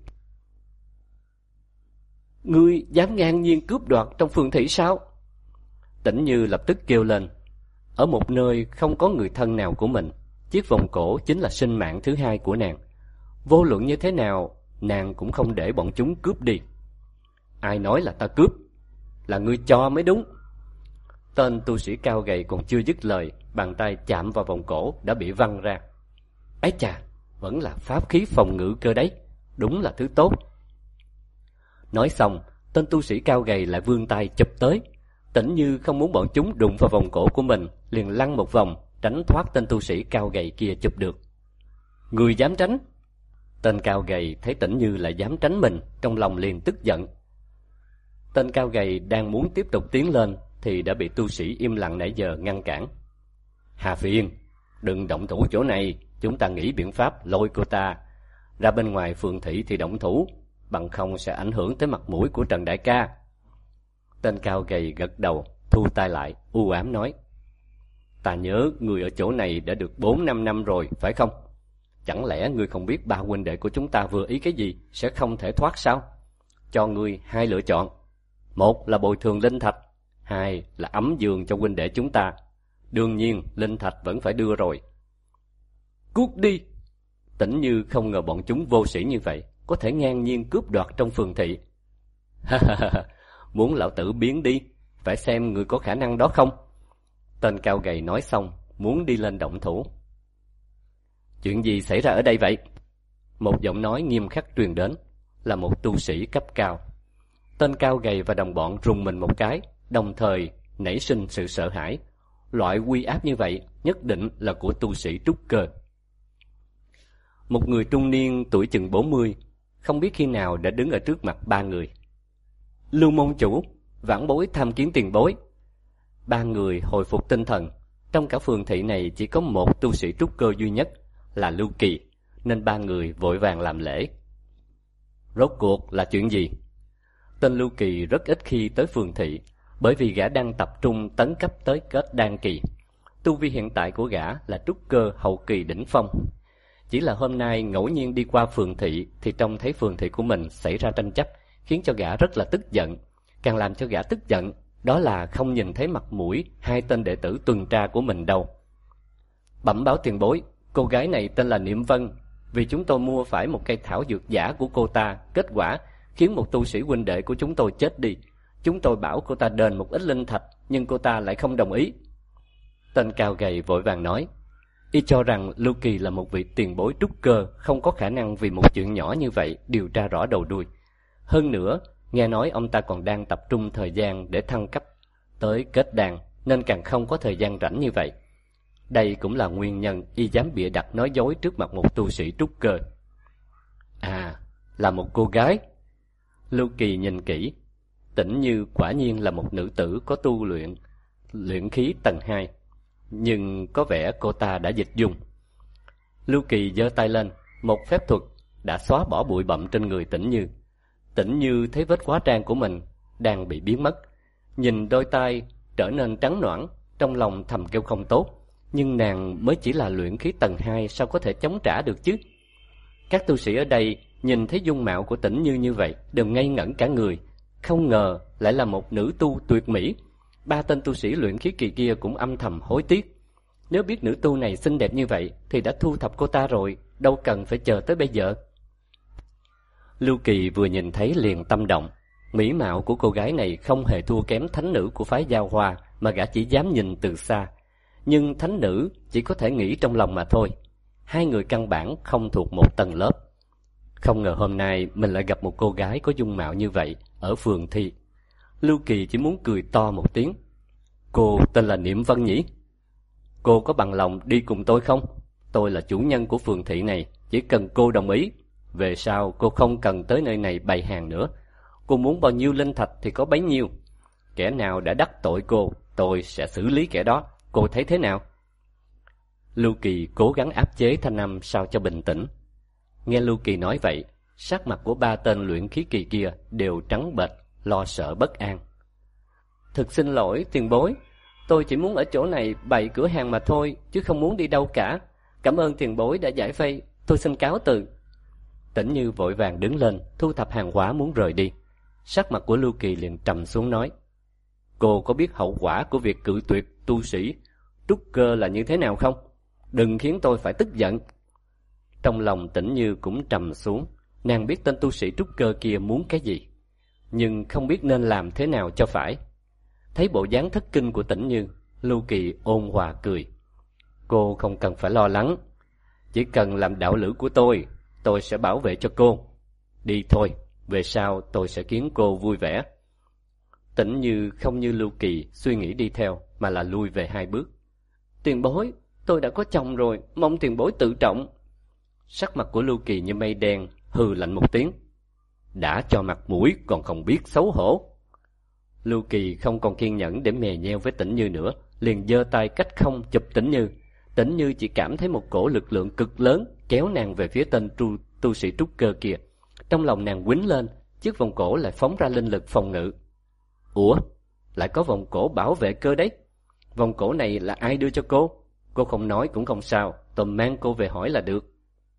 Ngươi dám ngang nhiên cướp đoạt trong phường thị sao? Tĩnh Như lập tức kêu lên. Ở một nơi không có người thân nào của mình, chiếc vòng cổ chính là sinh mạng thứ hai của nàng. Vô luận như thế nào, nàng cũng không để bọn chúng cướp đi. Ai nói là ta cướp? Là ngươi cho mới đúng. Tên tu sĩ cao gầy còn chưa dứt lời, bàn tay chạm vào vòng cổ đã bị văng ra. Ái chà, vẫn là pháp khí phòng ngự cơ đấy, đúng là thứ tốt. Nói xong, tên tu sĩ cao gầy lại vươn tay chụp tới. Tĩnh Như không muốn bọn chúng đụng vào vòng cổ của mình, liền lăn một vòng, tránh thoát tên tu sĩ cao gầy kia chụp được. Người dám tránh? Tên cao gầy thấy Tĩnh Như lại dám tránh mình, trong lòng liền tức giận. Tên cao gầy đang muốn tiếp tục tiến lên thì đã bị tu sĩ im lặng nãy giờ ngăn cản. Hà Phiên, đừng động thủ chỗ này, chúng ta nghĩ biện pháp lôi cô ta ra bên ngoài phường thị thì động thủ, bằng không sẽ ảnh hưởng tới mặt mũi của Trần đại ca. Tên cao gầy gật đầu, thu tay lại, u ám nói. Ta nhớ người ở chỗ này đã được 4-5 năm rồi, phải không? Chẳng lẽ ngươi không biết ba huynh đệ của chúng ta vừa ý cái gì sẽ không thể thoát sao? Cho ngươi hai lựa chọn. Một là bồi thường linh thạch, hai là ấm giường cho huynh đệ chúng ta. Đương nhiên linh thạch vẫn phải đưa rồi. Cút đi! Tĩnh Như không ngờ bọn chúng vô sĩ như vậy, có thể ngang nhiên cướp đoạt trong phường thị. Muốn lão tử biến đi, phải xem người có khả năng đó không? Tên cao gầy nói xong, muốn đi lên động thủ. Chuyện gì xảy ra ở đây vậy? một giọng nói nghiêm khắc truyền đến, là một tu sĩ cấp cao. Tên cao gầy và đồng bọn rùng mình một cái, đồng thời nảy sinh sự sợ hãi. Loại uy áp như vậy nhất định là của tu sĩ trúc cơ. Một người trung niên tuổi chừng 40, không biết khi nào đã đứng ở trước mặt ba người. Lưu môn chủ, vãn bối tham kiến tiền bối. Ba người hồi phục tinh thần. Trong cả phường thị này chỉ có một tu sĩ trúc cơ duy nhất là Lưu Kỳ, nên ba người vội vàng làm lễ. Rốt cuộc là chuyện gì? Tên Lưu Kỳ rất ít khi tới phường thị, bởi vì gã đang tập trung tấn cấp tới kết đan kỳ. Tu vi hiện tại của gã là trúc cơ hậu kỳ đỉnh phong. Chỉ là hôm nay ngẫu nhiên đi qua phường thị thì trông thấy phường thị của mình xảy ra tranh chấp, khiến cho gã rất là tức giận. Càng làm cho gã tức giận, đó là không nhìn thấy mặt mũi hai tên đệ tử tuần tra của mình đâu. Bẩm báo tiền bối, cô gái này tên là Niệm Vân. Vì chúng tôi mua phải một cây thảo dược giả của cô ta, kết quả khiến một tu sĩ huynh đệ của chúng tôi chết đi. Chúng tôi bảo cô ta đền một ít linh thạch, nhưng cô ta lại không đồng ý. Tên cao gầy vội vàng nói, y cho rằng Lưu Kỳ là một vị tiền bối trúc cơ, không có khả năng vì một chuyện nhỏ như vậy điều tra rõ đầu đuôi. Hơn nữa, nghe nói ông ta còn đang tập trung thời gian để thăng cấp tới kết đan, nên càng không có thời gian rảnh như vậy. Đây cũng là nguyên nhân y dám bịa đặt nói dối trước mặt một tu sĩ trúc cơ. À, là một cô gái. Lưu Kỳ nhìn kỹ, Tĩnh Như quả nhiên là một nữ tử có tu luyện khí tầng 2, nhưng có vẻ cô ta đã dịch dung. Lưu Kỳ giơ tay lên, một phép thuật đã xóa bỏ bụi bặm trên người Tĩnh Như. Tĩnh Như thấy vết hóa trang của mình đang bị biến mất, nhìn đôi tay trở nên trắng nõn, trong lòng thầm kêu không tốt. Nhưng nàng mới chỉ là luyện khí tầng 2, sao có thể chống trả được chứ? Các tu sĩ ở đây nhìn thấy dung mạo của Tĩnh Như như vậy đều ngây ngẩn cả người. Không ngờ lại là một nữ tu tuyệt mỹ. Ba tên tu sĩ luyện khí kỳ kia cũng âm thầm hối tiếc. Nếu biết nữ tu này xinh đẹp như vậy thì đã thu thập cô ta rồi, đâu cần phải chờ tới bây giờ. Lưu Kỳ vừa nhìn thấy liền tâm động. Mỹ mạo của cô gái này không hề thua kém thánh nữ của phái Giao Hoa, mà gã chỉ dám nhìn từ xa. Nhưng thánh nữ chỉ có thể nghĩ trong lòng mà thôi. Hai người căn bản không thuộc một tầng lớp. Không ngờ hôm nay mình lại gặp một cô gái có dung mạo như vậy ở phường thị. Lưu Kỳ chỉ muốn cười to một tiếng. Cô tên là Niệm Vân nhỉ? Cô có bằng lòng đi cùng tôi không? Tôi là chủ nhân của phường thị này, chỉ cần cô đồng ý, về sau cô không cần tới nơi này bày hàng nữa. Cô muốn bao nhiêu linh thạch thì có bấy nhiêu. Kẻ nào đã đắc tội cô, tôi sẽ xử lý kẻ đó. Cô thấy thế nào? Lưu Kỳ cố gắng áp chế thanh âm sao cho bình tĩnh. Nghe Lưu Kỳ nói vậy, sắc mặt của ba tên luyện khí kỳ kia đều trắng bệch, lo sợ bất an. Thực xin lỗi tiền bối, tôi chỉ muốn ở chỗ này bày cửa hàng mà thôi, chứ không muốn đi đâu cả. Cảm ơn tiền bối đã giải vây, tôi xin cáo từ. Tĩnh Như vội vàng đứng lên, thu thập hàng hóa muốn rời đi. Sắc mặt của Lưu Kỳ liền trầm xuống nói, cô có biết hậu quả của việc cự tuyệt tu sĩ trúc cơ là như thế nào không? Đừng khiến tôi phải tức giận. Trong lòng Tĩnh Như cũng trầm xuống, nàng biết tên tu sĩ trúc cơ kia muốn cái gì, nhưng không biết nên làm thế nào cho phải. Thấy bộ dáng thất kinh của Tĩnh Như, Lưu Kỳ ôn hòa cười. Cô không cần phải lo lắng, chỉ cần làm đạo lữ của tôi sẽ bảo vệ cho cô. Đi thôi, về sau tôi sẽ khiến cô vui vẻ. Tĩnh Như không như Lưu Kỳ suy nghĩ đi theo, mà là lui về 2 bước. Tiền bối, tôi đã có chồng rồi, mong tiền bối tự trọng. Sắc mặt của Lưu Kỳ như mây đen, hừ lạnh một tiếng. Đã cho mặt mũi còn không biết xấu hổ. Lưu Kỳ không còn kiên nhẫn để mè nheo với Tĩnh Như nữa, liền giơ tay cách không chụp Tĩnh Như. Tĩnh Như chỉ cảm thấy một cổ lực lượng cực lớn kéo nàng về phía tên tu sĩ trúc cơ kia. Trong lòng nàng quýnh lên, chiếc vòng cổ lại phóng ra linh lực phòng ngự. Ủa, lại có vòng cổ bảo vệ cơ đấy. Vòng cổ này là ai đưa cho cô? Cô không nói cũng không sao, tôi mang cô về hỏi là được.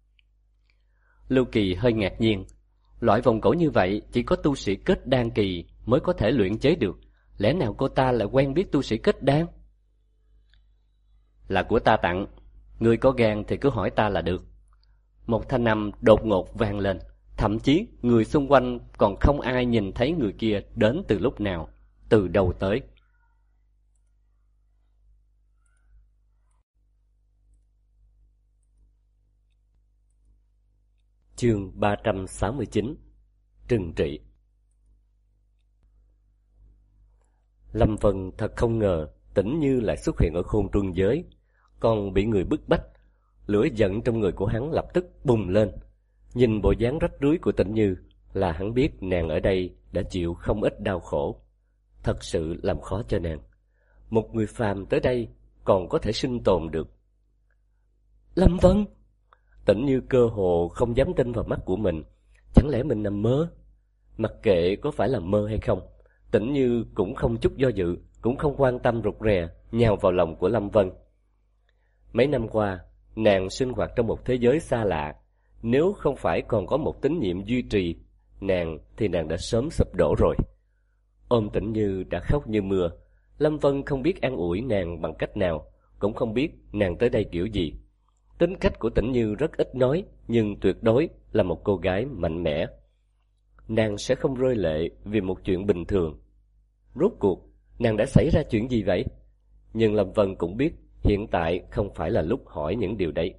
Lưu Kỳ hơi ngạc nhiên. Loại vòng cổ như vậy chỉ có tu sĩ kết đan kỳ mới có thể luyện chế được. Lẽ nào cô ta lại quen biết tu sĩ kết đan? Là của ta tặng, ngươi có gan thì cứ hỏi ta là được. Một thanh âm đột ngột vang lên. Thậm chí người xung quanh còn không ai nhìn thấy người kia đến từ lúc nào, từ đâu tới. Chương 369. Trừng trị. Lâm Vân thật không ngờ Tĩnh Như lại xuất hiện ở Khôn Trung Giới, còn bị người bức bách. Lửa giận trong người của hắn lập tức bùng lên. Nhìn bộ dáng rách rưới của Tĩnh Như là hắn biết nàng ở đây đã chịu không ít đau khổ, thật sự làm khó cho nàng. Một người phàm tới đây còn có thể sinh tồn được. Lâm Vân! Tĩnh Như cơ hồ không dám tin vào mắt của mình. Chẳng lẽ mình nằm mơ? Mặc kệ có phải là mơ hay không, Tĩnh Như cũng không chút do dự, cũng không quan tâm rụt rè, nhào vào lòng của Lâm Vân. Mấy năm qua, nàng sinh hoạt trong một thế giới xa lạ. Nếu không phải còn có một tín nhiệm duy trì nàng thì nàng đã sớm sụp đổ rồi. Ôm Tĩnh Như đã khóc như mưa. Lâm Vân không biết an ủi nàng bằng cách nào, cũng không biết nàng tới đây kiểu gì. Tính cách của Tĩnh Như rất ít nói, nhưng tuyệt đối là một cô gái mạnh mẽ. Nàng sẽ không rơi lệ vì một chuyện bình thường. Rốt cuộc, nàng đã xảy ra chuyện gì vậy? Nhưng Lâm Vân cũng biết hiện tại không phải là lúc hỏi những điều đấy.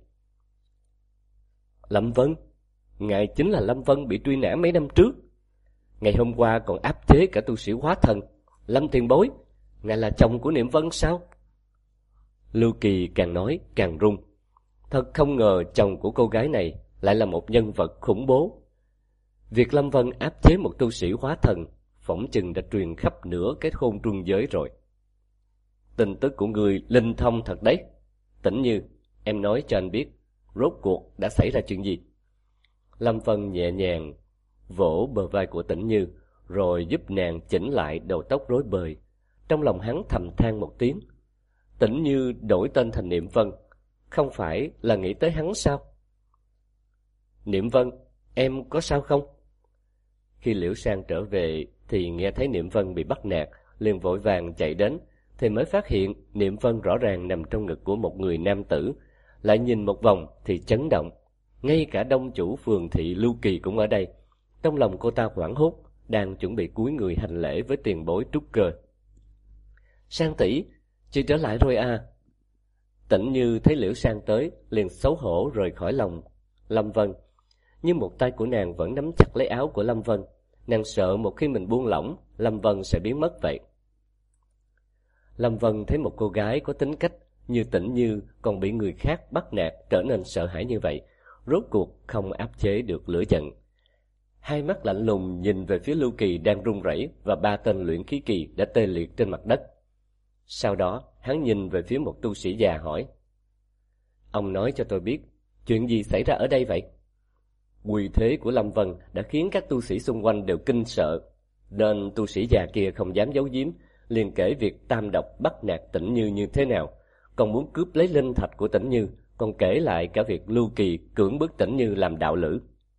Lâm Vân? Ngài chính là Lâm Vân bị truy nã mấy năm trước. Ngày hôm qua còn áp chế cả tu sĩ hóa thần. Lâm tiền bối, ngài là chồng của Niệm Vân sao? Lưu Kỳ càng nói càng run. Thật không ngờ chồng của cô gái này lại là một nhân vật khủng bố. Việc Lâm Vân áp chế một tu sĩ hóa thần phỏng chừng đã truyền khắp nửa cái Khôn Trung Giới rồi. Tin tức của người linh thông thật đấy. Tĩnh Như, em nói cho anh biết, rốt cuộc đã xảy ra chuyện gì? Lâm Vân nhẹ nhàng vỗ bờ vai của Tĩnh Như, rồi giúp nàng chỉnh lại đầu tóc rối bời. Trong lòng hắn thầm than một tiếng. Tĩnh Như đổi tên thành Niệm Vân, không phải là nghĩ tới hắn sao? Niệm Vân, em có sao không? Khi Liễu Sang trở về thì nghe thấy Niệm Vân bị bắt nạt, liền vội vàng chạy đến, thì mới phát hiện Niệm Vân rõ ràng nằm trong ngực của một người nam tử. Lại nhìn một vòng thì chấn động. Ngay cả đông chủ phường thị Lưu Kỳ cũng ở đây. Trong lòng cô ta hoảng hốt, đang chuẩn bị cúi người hành lễ với tiền bối trúc cơ. Sang tỷ, chị trở lại rồi à? Tĩnh Như thấy Liễu Sang tới, liền xấu hổ rời khỏi lòng Lâm Vân. Nhưng một tay của nàng vẫn nắm chặt lấy áo của Lâm Vân. Nàng sợ một khi mình buông lỏng, Lâm Vân sẽ biến mất vậy. Lâm Vân thấy một cô gái có tính cách như Tĩnh Như còn bị người khác bắt nạt trở nên sợ hãi như vậy, rốt cuộc không áp chế được lửa giận. Hai mắt lạnh lùng nhìn về phía Lưu Kỳ đang run rẩy và ba tên luyện khí kỳ đã tê liệt trên mặt đất. Sau đó hắn nhìn về phía một tu sĩ già hỏi: Ông nói cho tôi biết, chuyện gì xảy ra ở đây vậy? Uy thế của Lâm Vân đã khiến các tu sĩ xung quanh đều kinh sợ, nên tu sĩ già kia không dám giấu giếm, liền kể việc Tam Độc bắt nạt Tĩnh Như như thế nào, còn muốn cướp lấy linh thạch của Tĩnh Như, còn kể lại cả việc Lưu Kỳ cưỡng bức Tĩnh Như làm đạo lữ.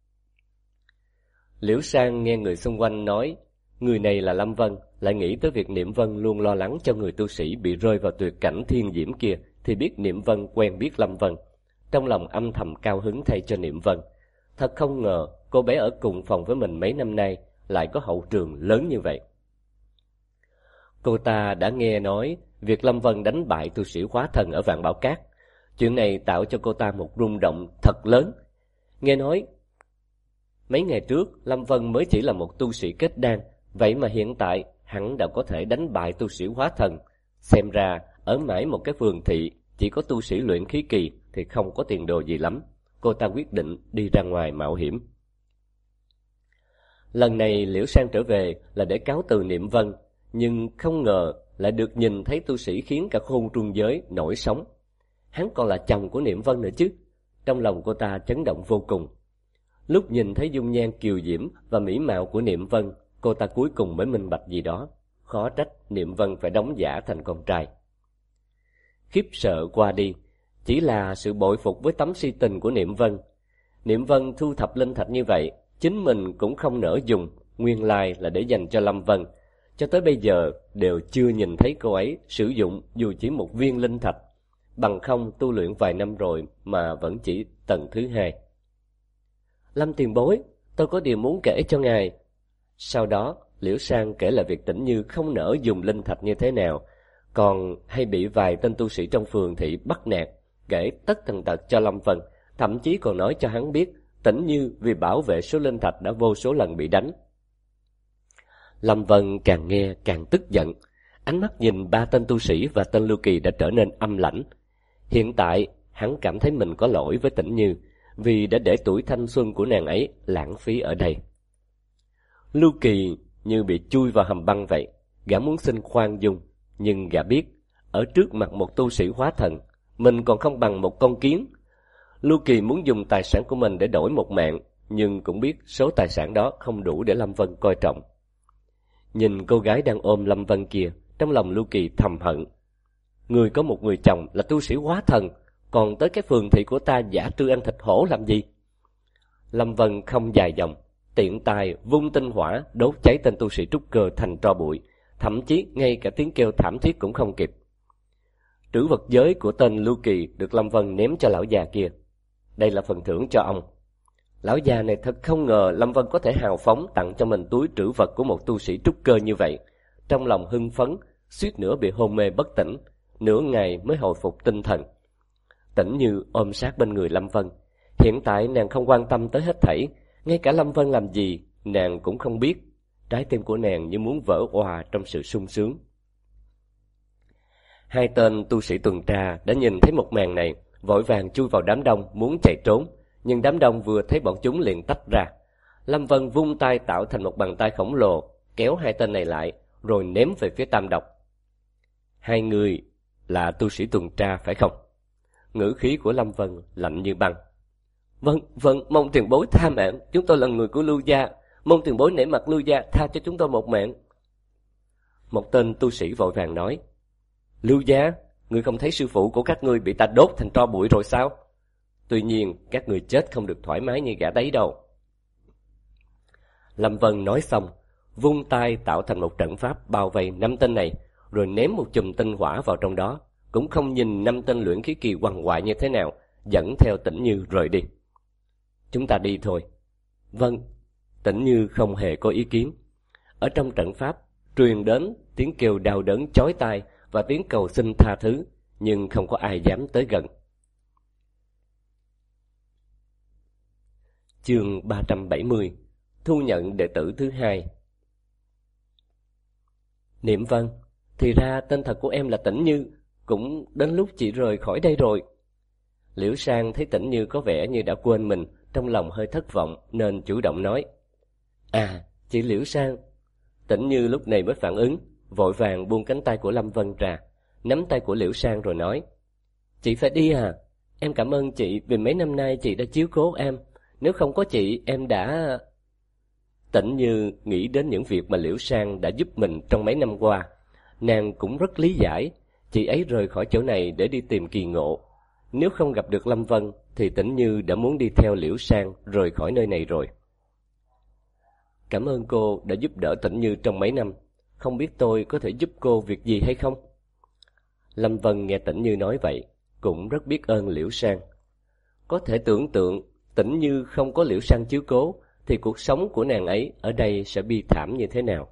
Liễu Sang nghe người xung quanh nói người này là Lâm Vân, lại nghĩ tới việc Niệm Vân luôn lo lắng cho người tu sĩ bị rơi vào tuyệt cảnh thiên diễm kia, thì biết Niệm Vân quen biết Lâm Vân. Trong lòng âm thầm cao hứng thay cho Niệm Vân. Thật không ngờ cô bé ở cùng phòng với mình mấy năm nay lại có hậu trường lớn như vậy. Cô ta đã nghe nói việc Lâm Vân đánh bại tu sĩ hóa thần ở Vạn Bảo Cát. Chuyện này tạo cho cô ta một rung động thật lớn. Nghe nói mấy ngày trước Lâm Vân mới chỉ là một tu sĩ kết đan, vậy mà hiện tại hắn đã có thể đánh bại tu sĩ hóa thần. Xem ra ở mãi một cái phường thị chỉ có tu sĩ luyện khí kỳ thì không có tiền đồ gì lắm. Cô ta quyết định đi ra ngoài mạo hiểm. Lần này Liễu Sang trở về là để cáo từ Niệm Vân, nhưng không ngờ lại được nhìn thấy tu sĩ khiến cả Khôn Trung Giới nổi sóng. Hắn còn là chồng của Niệm Vân nữa chứ. Trong lòng cô ta chấn động vô cùng. Lúc nhìn thấy dung nhan kiều diễm và mỹ mạo của Niệm Vân, cô ta cuối cùng mới minh bạch gì đó. Khó trách Niệm Vân phải đóng giả thành con trai. Khiếp sợ qua đi, chỉ là sự bội phục với tấm si tình của Niệm Vân. Niệm Vân thu thập linh thạch như vậy, chính mình cũng không nỡ dùng, nguyên lai là để dành cho Lâm Vân. Cho tới bây giờ đều chưa nhìn thấy cô ấy sử dụng dù chỉ một viên linh thạch. Bằng không tu luyện vài năm rồi mà vẫn chỉ tầng thứ 2. Lâm tiền bối, tôi có điều muốn kể cho ngài. Sau đó Liễu Sang kể là việc Tĩnh Như không nỡ dùng linh thạch như thế nào, còn hay bị vài tên tu sĩ trong phường thị bắt nạt, kể tất tần tật cho Lâm Vân, thậm chí còn nói cho hắn biết Tĩnh Như vì bảo vệ số linh thạch đã vô số lần bị đánh. Lâm Vân càng nghe càng tức giận, ánh mắt nhìn ba tên tu sĩ và tên Lưu Kỳ đã trở nên âm lãnh. Hiện tại hắn cảm thấy mình có lỗi với Tĩnh Như vì đã để tuổi thanh xuân của nàng ấy lãng phí ở đây. Lưu Kỳ như bị chui vào hầm băng vậy, gã muốn xin khoan dung, nhưng gã biết ở trước mặt một tu sĩ hóa thần, mình còn không bằng một con kiến. Lưu Kỳ muốn dùng tài sản của mình để đổi một mạng, nhưng cũng biết số tài sản đó không đủ để Lâm Vân coi trọng. Nhìn cô gái đang ôm Lâm Vân kia, trong lòng Lưu Kỳ thầm hận. Người có một người chồng là tu sĩ hóa thần, còn tới cái phường thị của ta giả trư ăn thịt hổ làm gì? Lâm Vân không dài dòng, tiện tay vung tinh hỏa đốt cháy tên tu sĩ trúc cơ thành tro bụi, thậm chí ngay cả tiếng kêu thảm thiết cũng không kịp. Trữ vật giới của tên Lưu Kỳ được Lâm Vân ném cho lão già kia. Đây là phần thưởng cho ông. Lão già này thật không ngờ Lâm Vân có thể hào phóng tặng cho mình túi trữ vật của một tu sĩ trúc cơ như vậy. Trong lòng hưng phấn, suýt nữa bị hôn mê bất tỉnh, nửa ngày mới hồi phục tinh thần. Tĩnh Như ôm sát bên người Lâm Vân. Hiện tại nàng không quan tâm tới hết thảy, ngay cả Lâm Vân làm gì nàng cũng không biết. Trái tim của nàng như muốn vỡ òa trong sự sung sướng. Hai tên tu sĩ tuần tra đã nhìn thấy một màn này, vội vàng chui vào đám đông muốn chạy trốn, nhưng đám đông vừa thấy bọn chúng liền tách ra. Lâm Vân vung tay tạo thành một bàn tay khổng lồ, kéo hai tên này lại, rồi ném về phía Tam Độc. Hai người là tu sĩ tuần tra phải không? Ngữ khí của Lâm Vân lạnh như băng. Vâng, mong tiền bối tha mạng, chúng tôi là người của Lưu gia, mong tiền bối nể mặt Lưu gia tha cho chúng tôi một mạng. Một tên tu sĩ vội vàng nói. Lưu gia, ngươi không thấy sư phụ của các ngươi bị ta đốt thành tro bụi rồi sao? Tuy nhiên, các ngươi chết không được thoải mái như gã đấy đâu. Lâm Vân nói xong, vung tay tạo thành một trận pháp bao vây 5 tên này, rồi ném một chùm tinh hỏa vào trong đó, cũng không nhìn 5 tên luyện khí kỳ quằn quại như thế nào, dẫn theo Tĩnh Như rời đi. Chúng ta đi thôi. Vâng, Tĩnh Như không hề có ý kiến. Ở trong trận pháp, truyền đến tiếng kêu đau đớn chói tai và tiếng cầu xin tha thứ, nhưng không có ai dám tới gần. Chương 370. Thu nhận đệ tử thứ hai. Niệm Vân, thì ra tên thật của em là Tĩnh Như, cũng đến lúc chị rời khỏi đây rồi. Liễu Sang thấy Tĩnh Như có vẻ như đã quên mình, trong lòng hơi thất vọng nên chủ động nói. À, chị Liễu Sang. Tĩnh Như lúc này mới phản ứng, vội vàng buông cánh tay của Lâm Vân ra, nắm tay của Liễu Sang rồi nói. Chị phải đi à? Em cảm ơn chị vì mấy năm nay chị đã chiếu cố em. Nếu không có chị em đã... Tĩnh Như nghĩ đến những việc mà Liễu Sang đã giúp mình trong mấy năm qua. Nàng cũng rất lý giải, chị ấy rời khỏi chỗ này để đi tìm kỳ ngộ. Nếu không gặp được Lâm Vân thì Tĩnh Như đã muốn đi theo Liễu Sang rời khỏi nơi này rồi. Cảm ơn cô đã giúp đỡ Tĩnh Như trong mấy năm. Không biết tôi có thể giúp cô việc gì hay không? Lâm Vân nghe Tĩnh Như nói vậy, cũng rất biết ơn Liễu Sang. Có thể tưởng tượng Tĩnh Như không có Liễu Sang chiếu cố thì cuộc sống của nàng ấy ở đây sẽ bi thảm như thế nào.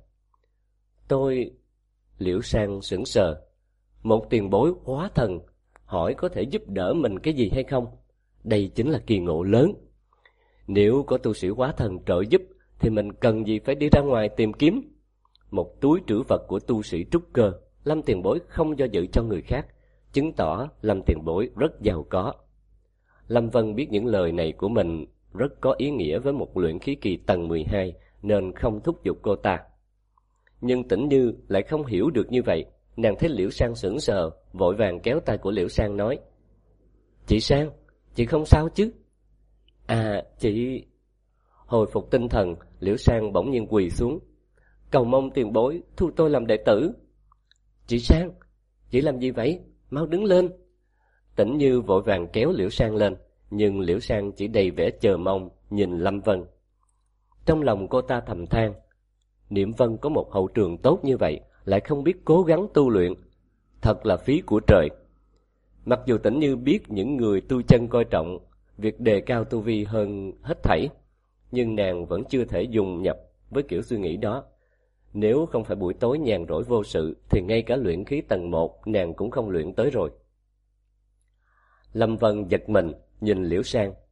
Liễu Sang sững sờ. Một tiền bối hóa thần hỏi có thể giúp đỡ mình cái gì hay không? Đây chính là kỳ ngộ lớn. Nếu có tu sĩ hóa thần trợ giúp thì mình cần gì phải đi ra ngoài tìm kiếm? Một túi trữ vật của tu sĩ trúc cơ, Lâm tiền bối không do dự cho người khác, chứng tỏ Lâm tiền bối rất giàu có. Lâm Vân biết những lời này của mình rất có ý nghĩa với một luyện khí kỳ tầng 12 nên không thúc giục cô ta. Nhưng Tĩnh Như lại không hiểu được như vậy. Nàng thấy Liễu Sang sững sờ, vội vàng kéo tay của Liễu Sang nói. Chị Sang, chị không sao chứ? À, chị... Hồi phục tinh thần, Liễu Sang bỗng nhiên quỳ xuống. Cầu mong tiền bối thu tôi làm đệ tử. Chị Sang, chị làm gì vậy? Mau đứng lên. Tĩnh Như vội vàng kéo Liễu Sang lên, nhưng Liễu Sang chỉ đầy vẻ chờ mong nhìn Lâm Vân. Trong lòng cô ta thầm than, Niệm Vân có một hậu trường tốt như vậy, lại không biết cố gắng tu luyện, thật là phí của trời. Mặc dù Tĩnh Như biết những người tu chân coi trọng việc đề cao tu vi hơn hết thảy, nhưng nàng vẫn chưa thể dùng nhập với kiểu suy nghĩ đó. Nếu không phải buổi tối nhàn rỗi vô sự thì ngay cả luyện khí tầng 1 nàng cũng không luyện tới rồi. Lâm Vân giật mình nhìn Liễu Sang.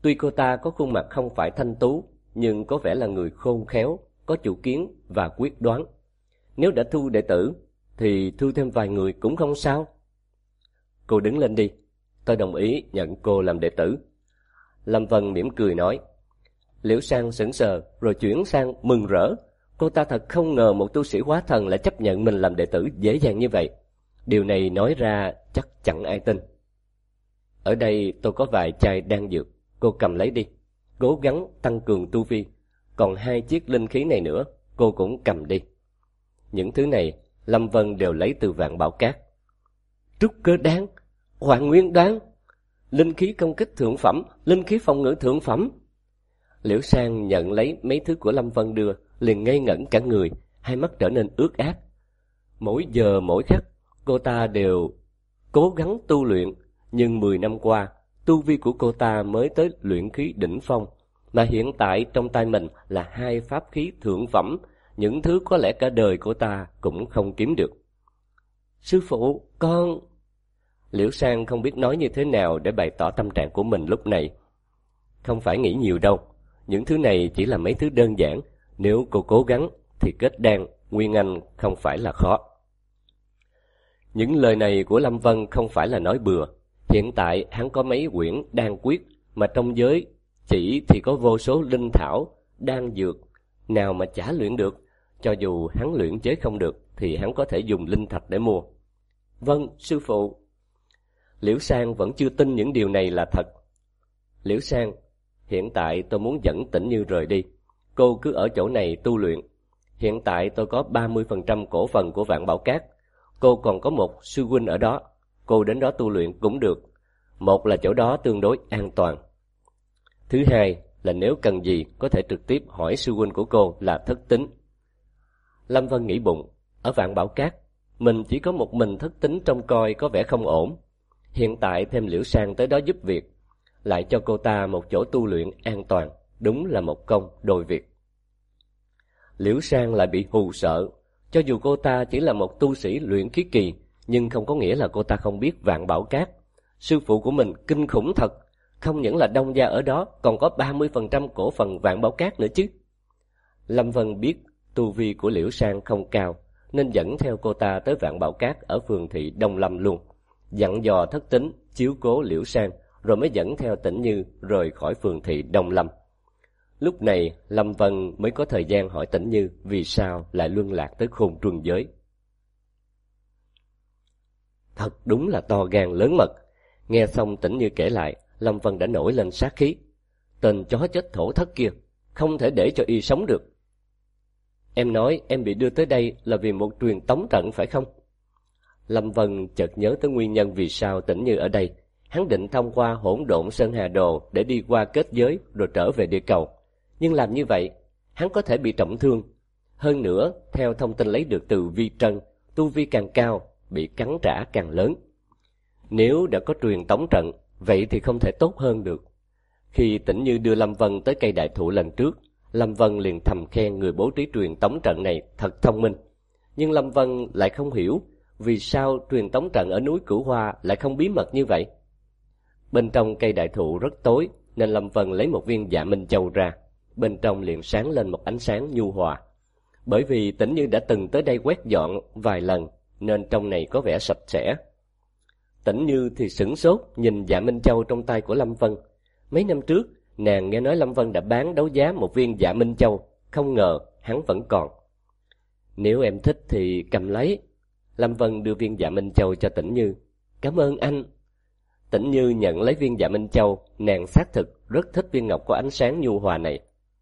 Tuy cô ta có khuôn mặt không phải thanh tú, nhưng có vẻ là người khôn khéo, có chủ kiến và quyết đoán. Nếu đã thu đệ tử, thì thu thêm vài người cũng không sao. Cô đứng lên đi, tôi đồng ý nhận cô làm đệ tử. Lâm Vân mỉm cười nói. Liễu Sang sững sờ rồi chuyển sang mừng rỡ. Cô ta thật không ngờ một tu sĩ hóa thần lại chấp nhận mình làm đệ tử dễ dàng như vậy. Điều này nói ra chắc chẳng ai tin. Ở đây tôi có vài chai đan dược, cô cầm lấy đi, cố gắng tăng cường tu vi. Còn 2 chiếc linh khí này nữa, cô cũng cầm đi. Những thứ này Lâm Vân đều lấy từ Vạn Bảo Cát. Trúc cơ đan, Hoàng Nguyên đan, linh khí công kích thượng phẩm, linh khí phòng ngự thượng phẩm. Liễu Sang nhận lấy mấy thứ của Lâm Vân đưa, liền ngây ngẩn cả người, hai mắt trở nên ướt át. Mỗi giờ mỗi khắc, cô ta đều cố gắng tu luyện, nhưng 10 năm qua, tu vi của cô ta mới tới luyện khí đỉnh phong, mà hiện tại trong tay mình là 2 pháp khí thượng phẩm, những thứ có lẽ cả đời cô ta cũng không kiếm được. Sư phụ, con... Liễu Sang không biết nói như thế nào để bày tỏ tâm trạng của mình lúc này. Không phải nghĩ nhiều đâu, những thứ này chỉ là mấy thứ đơn giản, nếu cô cố gắng thì kết đan, nguyên anh không phải là khó. Những lời này của Lâm Vân không phải là nói bừa. Hiện tại hắn có mấy quyển đan quyết, mà trong giới chỉ thì có vô số linh thảo, đan dược, nào mà chả luyện được. Cho dù hắn luyện chế không được thì hắn có thể dùng linh thạch để mua. Vâng, sư phụ. Liễu Sang vẫn chưa tin những điều này là thật. Liễu Sang, hiện tại tôi muốn dẫn Tĩnh Như rời đi. Cô cứ ở chỗ này tu luyện. Hiện tại tôi có 30% cổ phần của Vạn Bảo Cát. Cô còn có một sư huynh ở đó. Cô đến đó tu luyện cũng được. Một là chỗ đó tương đối an toàn. Thứ hai là nếu cần gì có thể trực tiếp hỏi sư huynh của cô là Thất Tính. Lâm Vân nghĩ bụng, ở Vạn Bảo Cát, mình chỉ có một mình Thất Tính trông coi có vẻ không ổn. Hiện tại thêm Liễu Sang tới đó giúp việc, lại cho cô ta một chỗ tu luyện an toàn, đúng là một công đôi việc. Liễu Sang lại bị hù sợ. Cho dù cô ta chỉ là một tu sĩ luyện khí kỳ, nhưng không có nghĩa là cô ta không biết Vạn Bảo Cát. Sư phụ của mình kinh khủng thật, không những là đông gia ở đó, còn có 30% cổ phần Vạn Bảo Cát nữa chứ. Lâm Vân biết tu vi của Liễu Sang không cao, nên dẫn theo cô ta tới Vạn Bảo Cát ở phường thị Đông Lâm luôn. Dặn dò Thất Tính chiếu cố Liễu Sang, rồi mới dẫn theo Tĩnh Như rời khỏi phường thị Đông Lâm. Lúc này Lâm Vân mới có thời gian hỏi Tĩnh Như vì sao lại luân lạc tới Khôn Truân giới. Thật đúng là to gan lớn mật. Nghe xong Tĩnh Như kể lại, Lâm Vân đã nổi lên sát khí. Tên chó chết thổ thất kia, không thể để cho y sống được. Em nói em bị đưa tới đây là vì một truyền tống trận phải không? Lâm Vân chợt nhớ tới nguyên nhân vì sao Tĩnh Như ở đây. Hắn định thông qua hỗn độn Sơn Hà Đồ để đi qua kết giới rồi trở về địa cầu. Nhưng làm như vậy, hắn có thể bị trọng thương. Hơn nữa, theo thông tin lấy được từ Vi Trân, tu vi càng cao, bị cắn trả càng lớn. Nếu đã có truyền tống trận, vậy thì không thể tốt hơn được. Khi Tĩnh Như đưa Lâm Vân tới cây đại thụ lần trước, Lâm Vân liền thầm khen người bố trí truyền tống trận này thật thông minh. Nhưng Lâm Vân lại không hiểu vì sao truyền tống trận ở núi Cửu Hoa lại không bí mật như vậy. Bên trong cây đại thụ rất tối, nên Lâm Vân lấy một viên Dạ Minh Châu ra. Bên trong liền sáng lên một ánh sáng nhu hòa. Bởi vì Tĩnh Như đã từng tới đây quét dọn vài lần, nên trong này có vẻ sạch sẽ. Tĩnh Như thì sửng sốt nhìn Dạ Minh Châu trong tay của Lâm Vân. Mấy năm trước, nàng nghe nói Lâm Vân đã bán đấu giá một viên Dạ Minh Châu, không ngờ hắn vẫn còn. Nếu em thích thì cầm lấy. Lâm Vân đưa viên Dạ Minh Châu cho Tĩnh Như. Cảm ơn anh. Tĩnh Như nhận lấy viên Dạ Minh Châu, nàng xác thực rất thích viên ngọc có ánh sáng nhu hòa này.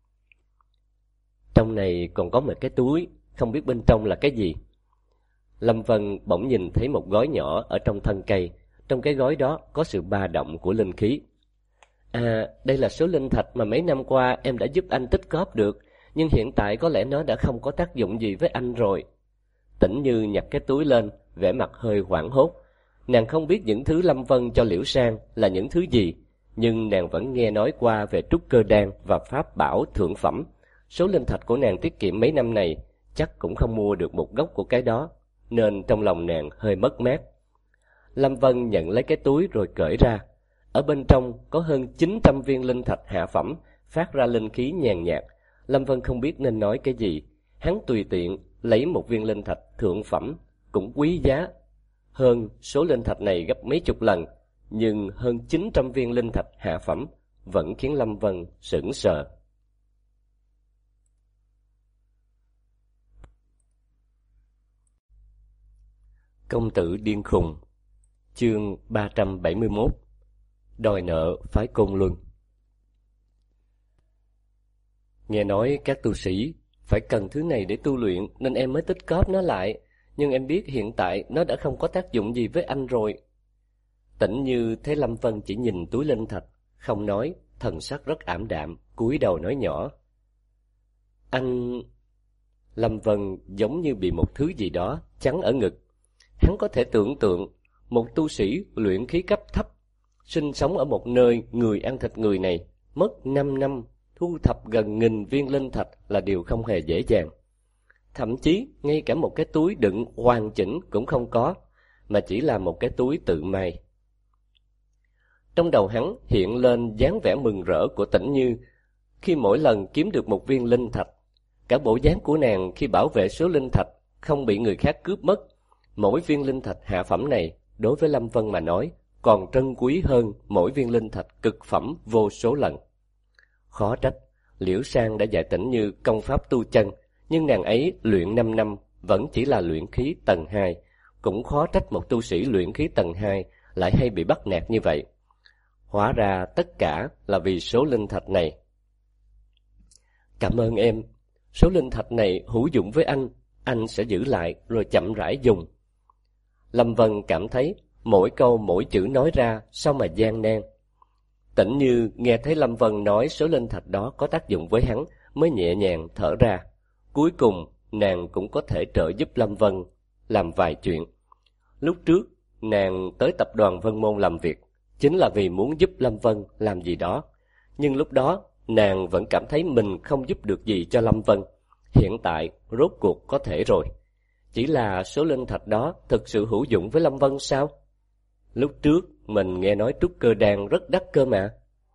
Trong này còn có một cái túi, không biết bên trong là cái gì. Lâm Vân bỗng nhìn thấy một gói nhỏ ở trong thân cây, trong cái gói đó có sự ba động của linh khí. À, đây là số linh thạch mà mấy năm qua em đã giúp anh tích góp được, nhưng hiện tại có lẽ nó đã không có tác dụng gì với anh rồi. Tĩnh Như nhặt cái túi lên, vẻ mặt hơi hoảng hốt. Nàng không biết những thứ Lâm Vân cho Liễu Sang là những thứ gì, nhưng nàng vẫn nghe nói qua về trúc cơ đan và pháp bảo thượng phẩm. Số linh thạch của nàng tiết kiệm mấy năm này chắc cũng không mua được một gốc của cái đó, nên trong lòng nàng hơi mất mát. Lâm Vân nhận lấy cái túi rồi cởi ra. Ở bên trong có hơn 900 viên linh thạch hạ phẩm, phát ra linh khí nhàn nhạt. Lâm Vân không biết nên nói cái gì. Hắn tùy tiện lấy một viên linh thạch thượng phẩm, cũng quý giá hơn số linh thạch này gấp mấy chục lần, nhưng hơn 900 viên linh thạch hạ phẩm vẫn khiến Lâm Vân sững sờ. Công tử điên khùng. Chương 371. Đòi nợ phái Côn Luân. Nghe nói các tu sĩ phải cần thứ này để tu luyện nên em mới tích cóp nó lại, nhưng em biết hiện tại nó đã không có tác dụng gì với anh rồi. Tĩnh Như thấy Lâm Vân chỉ nhìn túi linh thạch, không nói, thần sắc rất ảm đạm, cúi đầu nói nhỏ. Anh... Lâm Vân giống như bị một thứ gì đó chắn ở ngực. Hắn có thể tưởng tượng một tu sĩ luyện khí cấp thấp, sinh sống ở một nơi người ăn thịt người này, mất 5 năm, thu thập gần 1000 viên linh thạch là điều không hề dễ dàng. Thậm chí ngay cả một cái túi đựng hoàn chỉnh cũng không có, mà chỉ là một cái túi tự may. Trong đầu hắn hiện lên dáng vẻ mừng rỡ của Tĩnh Như khi mỗi lần kiếm được một viên linh thạch, cả bộ dáng của nàng khi bảo vệ số linh thạch không bị người khác cướp mất. Mỗi viên linh thạch hạ phẩm này đối với Lâm Vân mà nói còn trân quý hơn mỗi viên linh thạch cực phẩm vô số lần. Khó trách Liễu Sang đã dạy Tĩnh Như công pháp tu chân, nhưng nàng ấy luyện 5 năm vẫn chỉ là luyện khí tầng 2. Cũng khó trách một tu sĩ luyện khí tầng 2 lại hay bị bắt nạt như vậy. Hóa ra tất cả là vì số linh thạch này. Cảm ơn em. Số linh thạch này hữu dụng với anh sẽ giữ lại rồi chậm rãi dùng. Lâm Vân cảm thấy mỗi câu mỗi chữ nói ra sao mà gian nan. Tĩnh Như nghe thấy Lâm Vân nói số linh thạch đó có tác dụng với hắn mới nhẹ nhàng thở ra. Cuối cùng nàng cũng có thể trợ giúp Lâm Vân làm vài chuyện. Lúc trước nàng tới tập đoàn Vân Môn làm việc chính là vì muốn giúp Lâm Vân làm gì đó, nhưng lúc đó nàng vẫn cảm thấy mình không giúp được gì cho Lâm Vân. Hiện tại rốt cuộc có thể rồi. Chỉ là số linh thạch đó thực sự hữu dụng với Lâm Vân sao? Lúc trước mình nghe nói trúc cơ đan rất đắt cơ mà.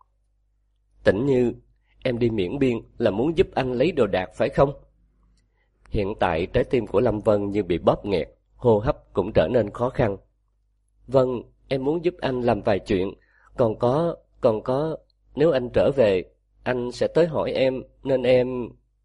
Tĩnh Như, em đi Miễn Biên là muốn giúp anh lấy đồ đạc phải không? Hiện tại trái tim của Lâm Vân như bị bóp nghẹt, hô hấp cũng trở nên khó khăn. Vâng, em muốn giúp anh làm vài chuyện, còn có, nếu anh trở về, anh sẽ tới hỏi em, nên em...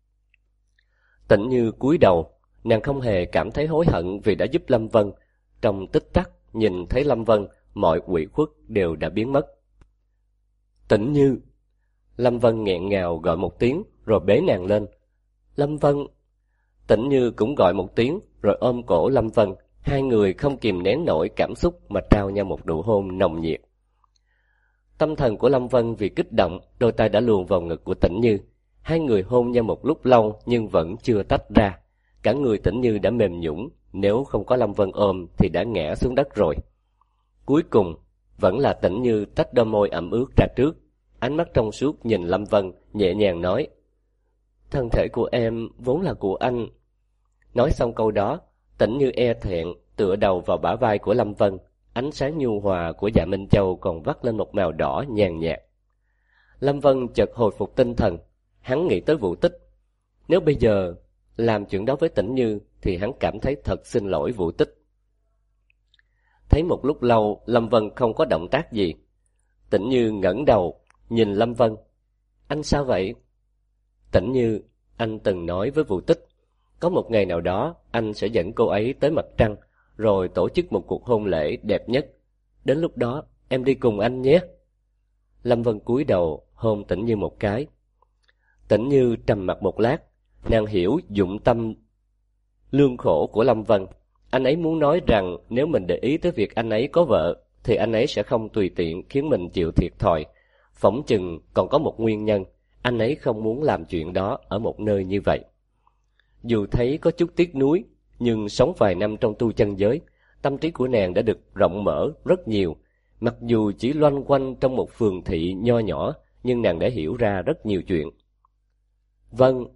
Tĩnh Như cúi đầu, nàng không hề cảm thấy hối hận vì đã giúp Lâm Vân. Trong tích tắc, nhìn thấy Lâm Vân, mọi ủy khuất đều đã biến mất. Tĩnh Như. Lâm Vân nghẹn ngào gọi một tiếng, rồi bế nàng lên. Lâm Vân. Tĩnh Như cũng gọi một tiếng, rồi ôm cổ Lâm Vân. Hai người không kìm nén nổi cảm xúc mà trao nhau một nụ hôn nồng nhiệt. Tâm thần của Lâm Vân vì kích động, đôi tay đã luồn vào ngực của Tĩnh Như. Hai người hôn nhau một lúc lâu nhưng vẫn chưa tách ra. Cả người Tĩnh Như đã mềm nhũn, nếu không có Lâm Vân ôm thì đã ngã xuống đất rồi. Cuối cùng, vẫn là Tĩnh Như tách đôi môi ẩm ướt ra trước. Ánh mắt trong suốt nhìn Lâm Vân, nhẹ nhàng nói. Thân thể của em vốn là của anh. Nói xong câu đó, Tĩnh Như e thẹn tựa đầu vào bả vai của Lâm Vân. Ánh sáng nhu hòa của Dạ Minh Châu còn vắt lên một màu đỏ nhàn nhạt. Lâm Vân chợt hồi phục tinh thần. Hắn nghĩ tới Vũ Tích. Nếu bây giờ làm chuyện đó với Tĩnh Như thì hắn cảm thấy thật xin lỗi Vũ Tích. Thấy một lúc lâu Lâm Vân không có động tác gì. Tĩnh Như ngẩng đầu nhìn Lâm Vân. Anh sao vậy? Tĩnh Như, anh từng nói với Vũ Tích, có một ngày nào đó anh sẽ dẫn cô ấy tới mặt trăng, rồi tổ chức một cuộc hôn lễ đẹp nhất. Đến lúc đó em đi cùng anh nhé. Lâm Vân cúi đầu hôn Tĩnh Như một cái. Tĩnh Như trầm mặc một lát, nàng hiểu dụng tâm lương khổ của Lâm Vân. Anh ấy muốn nói rằng nếu mình để ý tới việc anh ấy có vợ, thì anh ấy sẽ không tùy tiện khiến mình chịu thiệt thòi. Phỏng chừng còn có một nguyên nhân, anh ấy không muốn làm chuyện đó ở một nơi như vậy. Dù thấy có chút tiếc nuối, nhưng sống vài năm trong tu chân giới, tâm trí của nàng đã được rộng mở rất nhiều. Mặc dù chỉ loanh quanh trong một phường thị nho nhỏ, nhưng nàng đã hiểu ra rất nhiều chuyện. Vâng.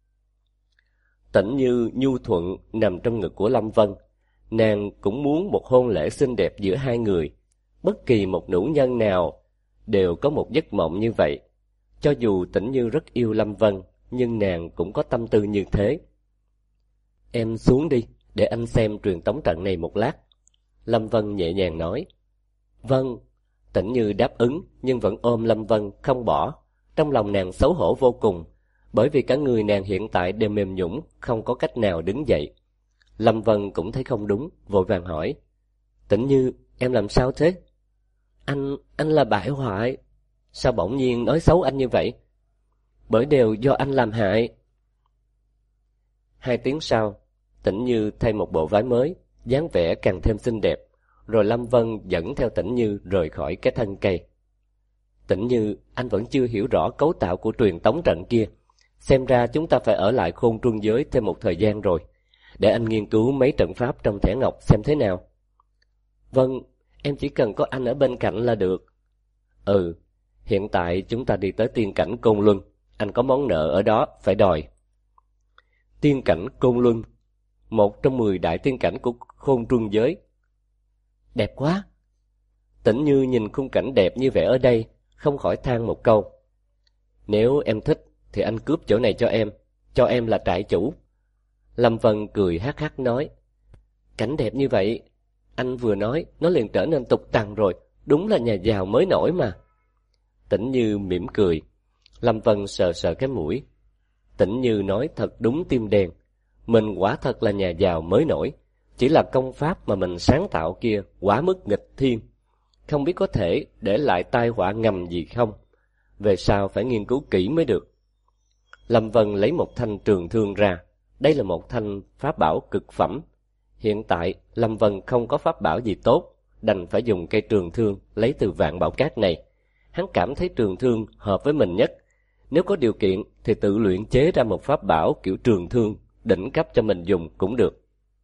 Tĩnh Như nhu thuận nằm trong ngực của Lâm Vân. Nàng cũng muốn một hôn lễ xinh đẹp giữa hai người. Bất kỳ một nữ nhân nào đều có một giấc mộng như vậy. Cho dù Tĩnh Như rất yêu Lâm Vân, nhưng nàng cũng có tâm tư như thế. Em xuống đi, để anh xem truyền tống trận này một lát. Lâm Vân nhẹ nhàng nói. Vâng. Tĩnh Như đáp ứng, nhưng vẫn ôm Lâm Vân không bỏ. Trong lòng nàng xấu hổ vô cùng, bởi vì cả người nàng hiện tại đều mềm nhũn, không có cách nào đứng dậy. Lâm Vân cũng thấy không đúng, vội vàng hỏi. Tĩnh Như, em làm sao thế? Anh là bại hoại. Sao bỗng nhiên nói xấu anh như vậy? Bởi đều do anh làm hại. 2 tiếng sau, Tĩnh Như thay một bộ váy mới, dáng vẻ càng thêm xinh đẹp, rồi Lâm Vân dẫn theo Tĩnh Như rời khỏi cái thân cây. Tĩnh Như, anh vẫn chưa hiểu rõ cấu tạo của truyền tống trận kia. Xem ra chúng ta phải ở lại Khôn Trung Giới thêm một thời gian rồi. Để anh nghiên cứu mấy trận pháp trong thẻ ngọc xem thế nào. Vâng, em chỉ cần có anh ở bên cạnh là được. Hiện tại chúng ta đi tới tiên cảnh Côn Luân. Anh có món nợ ở đó, phải đòi. Tiên cảnh Côn Luân, một trong 10 đại tiên cảnh của Khôn Trung Giới. Đẹp quá. Tĩnh Như nhìn khung cảnh đẹp như vậy ở đây, không khỏi than một câu. Nếu em thích thì anh cướp chỗ này cho em là trại chủ. Lâm Vân cười hắc hắc nói. Cảnh đẹp như vậy, anh vừa nói nó liền trở nên tục tằn rồi, đúng là nhà giàu mới nổi mà. Tĩnh Như mỉm cười. Lâm Vân sờ sờ cái mũi. Tĩnh Như nói thật đúng tim đen. Mình quả thật là nhà giàu mới nổi, chỉ là công pháp mà mình sáng tạo kia quá mức nghịch thiên, không biết có thể để lại tai họa ngầm gì không. Về sau phải nghiên cứu kỹ mới được. Lâm Vân lấy một thanh trường thương ra. Đây là một thanh pháp bảo cực phẩm. Hiện tại Lâm Vân không có pháp bảo gì tốt, đành phải dùng cây trường thương lấy từ Vạn Bảo Cát này. Hắn cảm thấy trường thương hợp với mình nhất. Nếu có điều kiện thì tự luyện chế ra một pháp bảo kiểu trường thương đỉnh cấp cho mình dùng cũng được.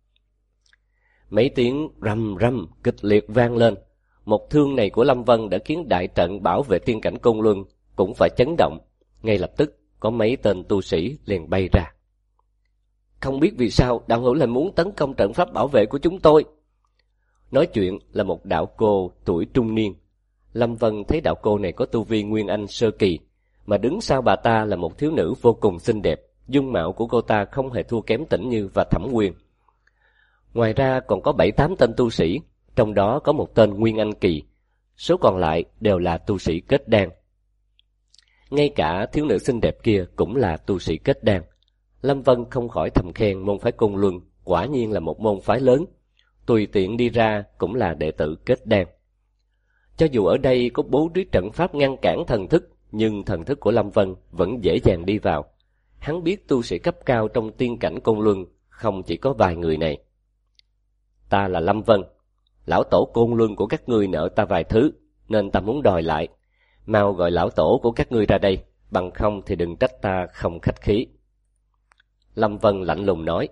Mấy tiếng rầm rầm kịch liệt vang lên. Một thương này của Lâm Vân đã khiến đại trận bảo vệ tiên cảnh Côn Luân cũng phải chấn động. Ngay lập tức có mấy tên tu sĩ liền bay ra. Không biết vì sao đạo hữu lại muốn tấn công trận pháp bảo vệ của chúng tôi. Nói chuyện là một đạo cô tuổi trung niên. Lâm Vân thấy đạo cô này có tu vi Nguyên Anh sơ kỳ, mà đứng sau bà ta là một thiếu nữ vô cùng xinh đẹp. Dung mạo của cô ta không hề thua kém Tĩnh Như và Thẩm Quyên. Ngoài ra còn có 7-8 tên tu sĩ, trong đó có một tên Nguyên Anh kỳ, số còn lại đều là tu sĩ kết đan. Ngay cả thiếu nữ xinh đẹp kia cũng là tu sĩ kết đan. Lâm Vân không khỏi thầm khen môn phái Côn Luân quả nhiên là một môn phái lớn, tùy tiện đi ra cũng là đệ tử kết đan. Cho dù ở đây có bố trí trận pháp ngăn cản thần thức, nhưng thần thức của Lâm Vân vẫn dễ dàng đi vào. Hắn biết tu sĩ cấp cao trong tiên cảnh Côn Luân không chỉ có vài người này. Ta là Lâm Vân, lão tổ Côn Luân của các ngươi nợ ta vài thứ, nên ta muốn đòi lại. Mau gọi lão tổ của các ngươi ra đây, bằng không thì đừng trách ta không khách khí. Lâm Vân lạnh lùng nói.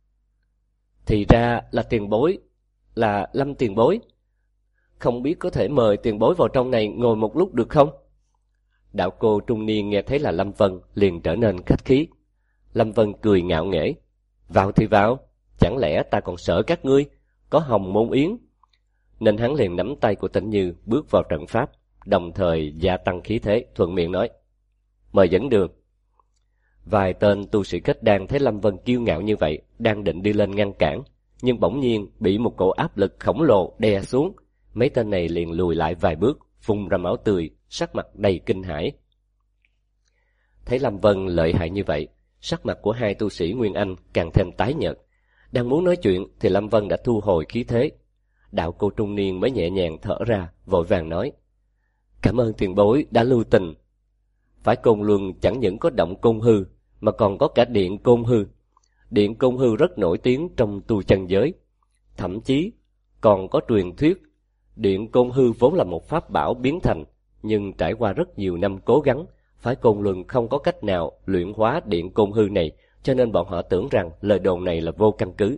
Thì ra là tiền bối, là Lâm tiền bối. Không biết có thể mời tiền bối vào trong này ngồi một lúc được không? Đạo cô trung niên nghe thấy là Lâm Vân liền trở nên khách khí. Lâm Vân cười ngạo nghễ. Vào thì vào, chẳng lẽ ta còn sợ các ngươi, có hồng môn yến. Nên hắn liền nắm tay của Tĩnh Như bước vào trận pháp, đồng thời gia tăng khí thế, thuận miệng nói. Mời dẫn đường. Vài tên tu sĩ kết đan thấy Lâm Vân kiêu ngạo như vậy, đang định đi lên ngăn cản, nhưng bỗng nhiên bị một cổ áp lực khổng lồ đè xuống. Mấy tên này liền lùi lại vài bước, phun ra máu tươi, sắc mặt đầy kinh hãi. Thấy Lâm Vân lợi hại như vậy, sắc mặt của hai tu sĩ Nguyên Anh càng thêm tái nhợt. Đang muốn nói chuyện thì Lâm Vân đã thu hồi khí thế. Đạo cô trung niên mới nhẹ nhàng thở ra, vội vàng nói. Cảm ơn tiền bối đã lưu tình. Phải Côn Luân chẳng những có động Côn Hư, mà còn có cả điện Côn Hư. Điện Côn Hư rất nổi tiếng trong tu chân giới. Thậm chí còn có truyền thuyết, điện Côn Hư vốn là một pháp bảo biến thành, nhưng trải qua rất nhiều năm cố gắng, Phái Côn Luân không có cách nào luyện hóa điện Côn Hư này, cho nên bọn họ tưởng rằng lời đồn này là vô căn cứ.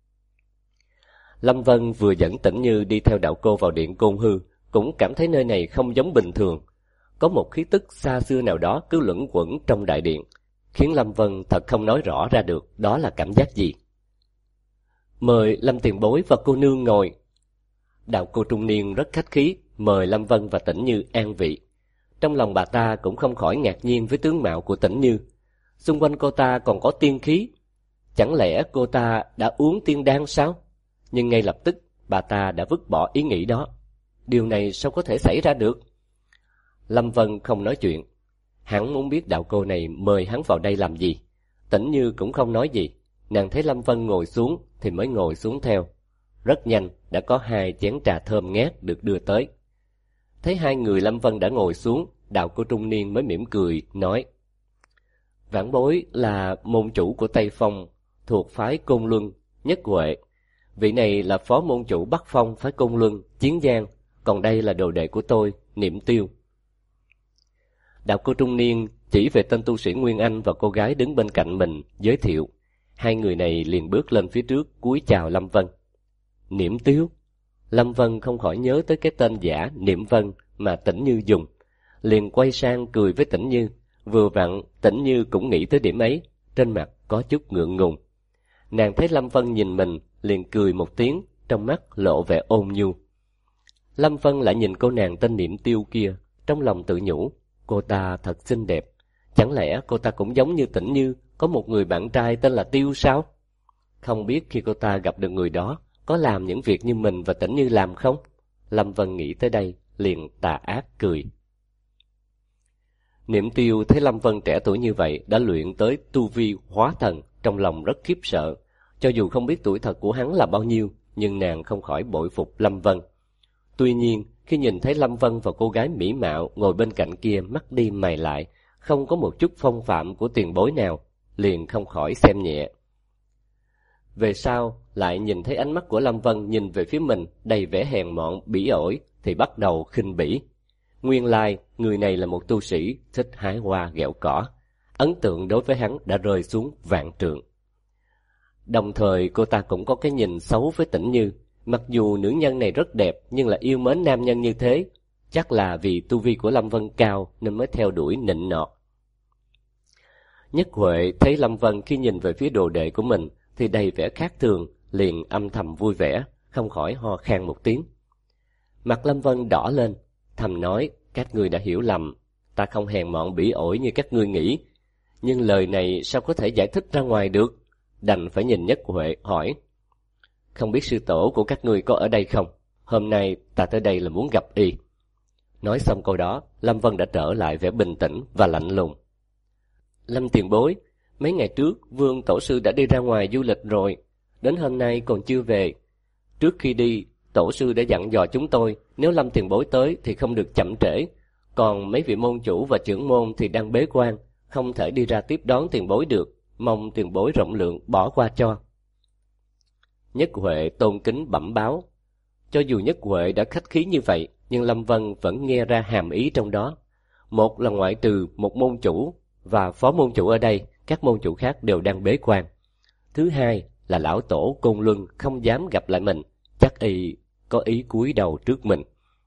Lâm Vân vừa dẫn Tĩnh Như đi theo đạo cô vào điện Côn Hư, cũng cảm thấy nơi này không giống bình thường. Có một khí tức xa xưa nào đó cứ luẩn quẩn trong đại điện, khiến Lâm Vân thật không nói rõ ra được đó là cảm giác gì. Mời Lâm tiền bối và cô nương ngồi. Đạo cô trung niên rất khách khí, mời Lâm Vân và Tĩnh Như an vị. Trong lòng bà ta cũng không khỏi ngạc nhiên với tướng mạo của Tĩnh Như. Xung quanh cô ta còn có tiên khí. Chẳng lẽ cô ta đã uống tiên đan sao? Nhưng ngay lập tức bà ta đã vứt bỏ ý nghĩ đó. Điều này sao có thể xảy ra được? Lâm Vân không nói chuyện. Hắn muốn biết đạo cô này mời hắn vào đây làm gì. Tĩnh Như cũng không nói gì. Nàng thấy Lâm Vân ngồi xuống thì mới ngồi xuống theo. Rất nhanh đã có 2 chén trà thơm ngát được đưa tới. Thấy 2 người Lâm Vân đã ngồi xuống, đạo cô trung niên mới mỉm cười, nói: Vãn bối là môn chủ của Tây Phong, thuộc phái Côn Luân, Nhất Huệ. Vị này là phó môn chủ Bắc Phong phái Côn Luân, Chiến Giang, còn đây là đồ đệ của tôi, Niệm Tiêu. Đạo cô trung niên chỉ về tên tu sĩ Nguyên Anh và cô gái đứng bên cạnh mình, giới thiệu. 2 người này liền bước lên phía trước, cúi chào Lâm Vân. Niệm Tiêu? Lâm Vân không khỏi nhớ tới cái tên giả Niệm Vân mà Tĩnh Như dùng, liền quay sang cười với Tĩnh Như. Vừa vặn Tĩnh Như cũng nghĩ tới điểm ấy, trên mặt có chút ngượng ngùng. Nàng thấy Lâm Vân nhìn mình, liền cười một tiếng, trong mắt lộ vẻ ôn nhu. Lâm Vân lại nhìn cô nàng tên Niệm Tiêu kia, trong lòng tự nhủ, cô ta thật xinh đẹp. Chẳng lẽ cô ta cũng giống như Tĩnh Như, có một người bạn trai tên là Tiêu sao? Không biết khi cô ta gặp được người đó, có làm những việc như mình và Tĩnh Như làm không? Lâm Vân nghĩ tới đây, liền tà ác cười. Niệm Tiêu thấy Lâm Vân trẻ tuổi như vậy đã luyện tới tu vi hóa thần, trong lòng rất khiếp sợ. Cho dù không biết tuổi thật của hắn là bao nhiêu, nhưng nàng không khỏi bội phục Lâm Vân. Tuy nhiên, khi nhìn thấy Lâm Vân và cô gái mỹ mạo ngồi bên cạnh kia mắt đi mày lại, không có một chút phong phạm của tiền bối nào, liền không khỏi xem nhẹ. Về sau, lại nhìn thấy ánh mắt của Lâm Vân nhìn về phía mình đầy vẻ hèn mọn, bỉ ổi, thì bắt đầu khinh bỉ. Nguyên lai, người này là một tu sĩ thích hái hoa ghẹo cỏ. Ấn tượng đối với hắn đã rơi xuống vạn trượng. Đồng thời cô ta cũng có cái nhìn xấu với Tĩnh Như. Mặc dù nữ nhân này rất đẹp nhưng là yêu mến nam nhân như thế. Chắc là vì tu vi của Lâm Vân cao nên mới theo đuổi nịnh nọt. Nhất Huệ thấy Lâm Vân khi nhìn về phía đồ đệ của mình thì đầy vẻ khác thường, liền âm thầm vui vẻ, không khỏi ho khan một tiếng. Mặt Lâm Vân đỏ lên, thầm nói, các ngươi đã hiểu lầm, ta không hèn mọn bỉ ổi như các ngươi nghĩ. Nhưng lời này sao có thể giải thích ra ngoài được? Đành phải nhìn Nhất Huệ hỏi, không biết sư tổ của các ngươi có ở đây không? Hôm nay ta tới đây là muốn gặp y. Nói xong câu đó, Lâm Vân đã trở lại vẻ bình tĩnh và lạnh lùng. Lâm tiền bối, mấy ngày trước Vương tổ sư đã đi ra ngoài du lịch rồi, đến hôm nay còn chưa về. Trước khi đi, tổ sư đã dặn dò chúng tôi, nếu Lâm tiền bối tới thì không được chậm trễ. Còn mấy vị môn chủ và trưởng môn thì đang bế quan, không thể đi ra tiếp đón tiền bối được, mong tiền bối rộng lượng bỏ qua cho. Nhất Huệ tôn kính bẩm báo. Cho dù Nhất Huệ đã khách khí như vậy, nhưng Lâm Vân vẫn nghe ra hàm ý trong đó. Một là ngoại trừ một môn chủ và phó môn chủ ở đây, các môn chủ khác đều đang bế quan. Thứ hai là lão tổ Côn Luân không dám gặp lại mình, chắc y có ý cúi đầu trước mình.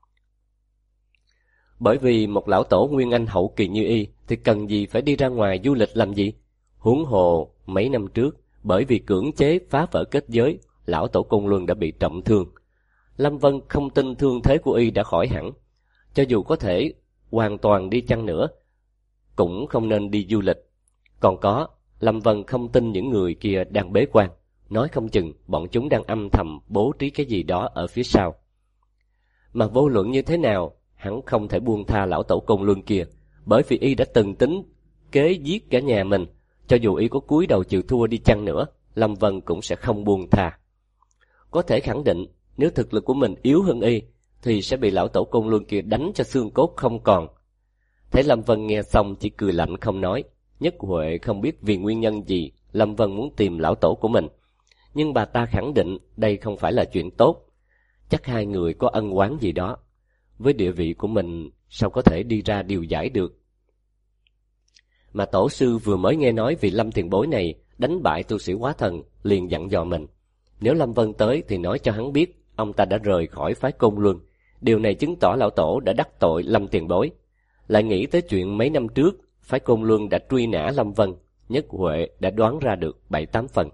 Bởi vì một lão tổ Nguyên Anh hậu kỳ như y thì cần gì phải đi ra ngoài du lịch làm gì? Huống hồ mấy năm trước, bởi vì cưỡng chế phá vỡ kết giới, lão tổ Côn Luân đã bị trọng thương. Lâm Vân không tin thương thế của y đã khỏi hẳn. Cho dù có thể hoàn toàn đi chăng nữa, cũng không nên đi du lịch. Còn có, Lâm Vân không tin những người kia đang bế quan, nói không chừng bọn chúng đang âm thầm bố trí cái gì đó ở phía sau. Mà vô luận như thế nào, hắn không thể buông tha lão tổ Côn Luân kia, bởi vì y đã từng tính kế giết cả nhà mình. Cho dù y có cúi đầu chịu thua đi chăng nữa, Lâm Vân cũng sẽ không buông tha. Có thể khẳng định, nếu thực lực của mình yếu hơn y, thì sẽ bị lão tổ Côn Luân kia đánh cho xương cốt không còn. Thấy Lâm Vân nghe xong chỉ cười lạnh không nói. Nhất Huệ không biết vì nguyên nhân gì Lâm Vân muốn tìm lão tổ của mình, nhưng bà ta khẳng định đây không phải là chuyện tốt. Chắc hai người có ân oán gì đó. Với địa vị của mình sao có thể đi ra điều giải được. Mà tổ sư vừa mới nghe nói vị Lâm tiền bối này đánh bại tu sĩ hóa thần, liền dặn dò mình, nếu Lâm Vân tới thì nói cho hắn biết ông ta đã rời khỏi phái Côn Luân. Điều này chứng tỏ lão tổ đã đắc tội Lâm tiền bối. Lại nghĩ tới chuyện mấy năm trước phái Côn Luân đã truy nã Lâm Vân, Nhất Huệ đã đoán ra được 7-8 phần.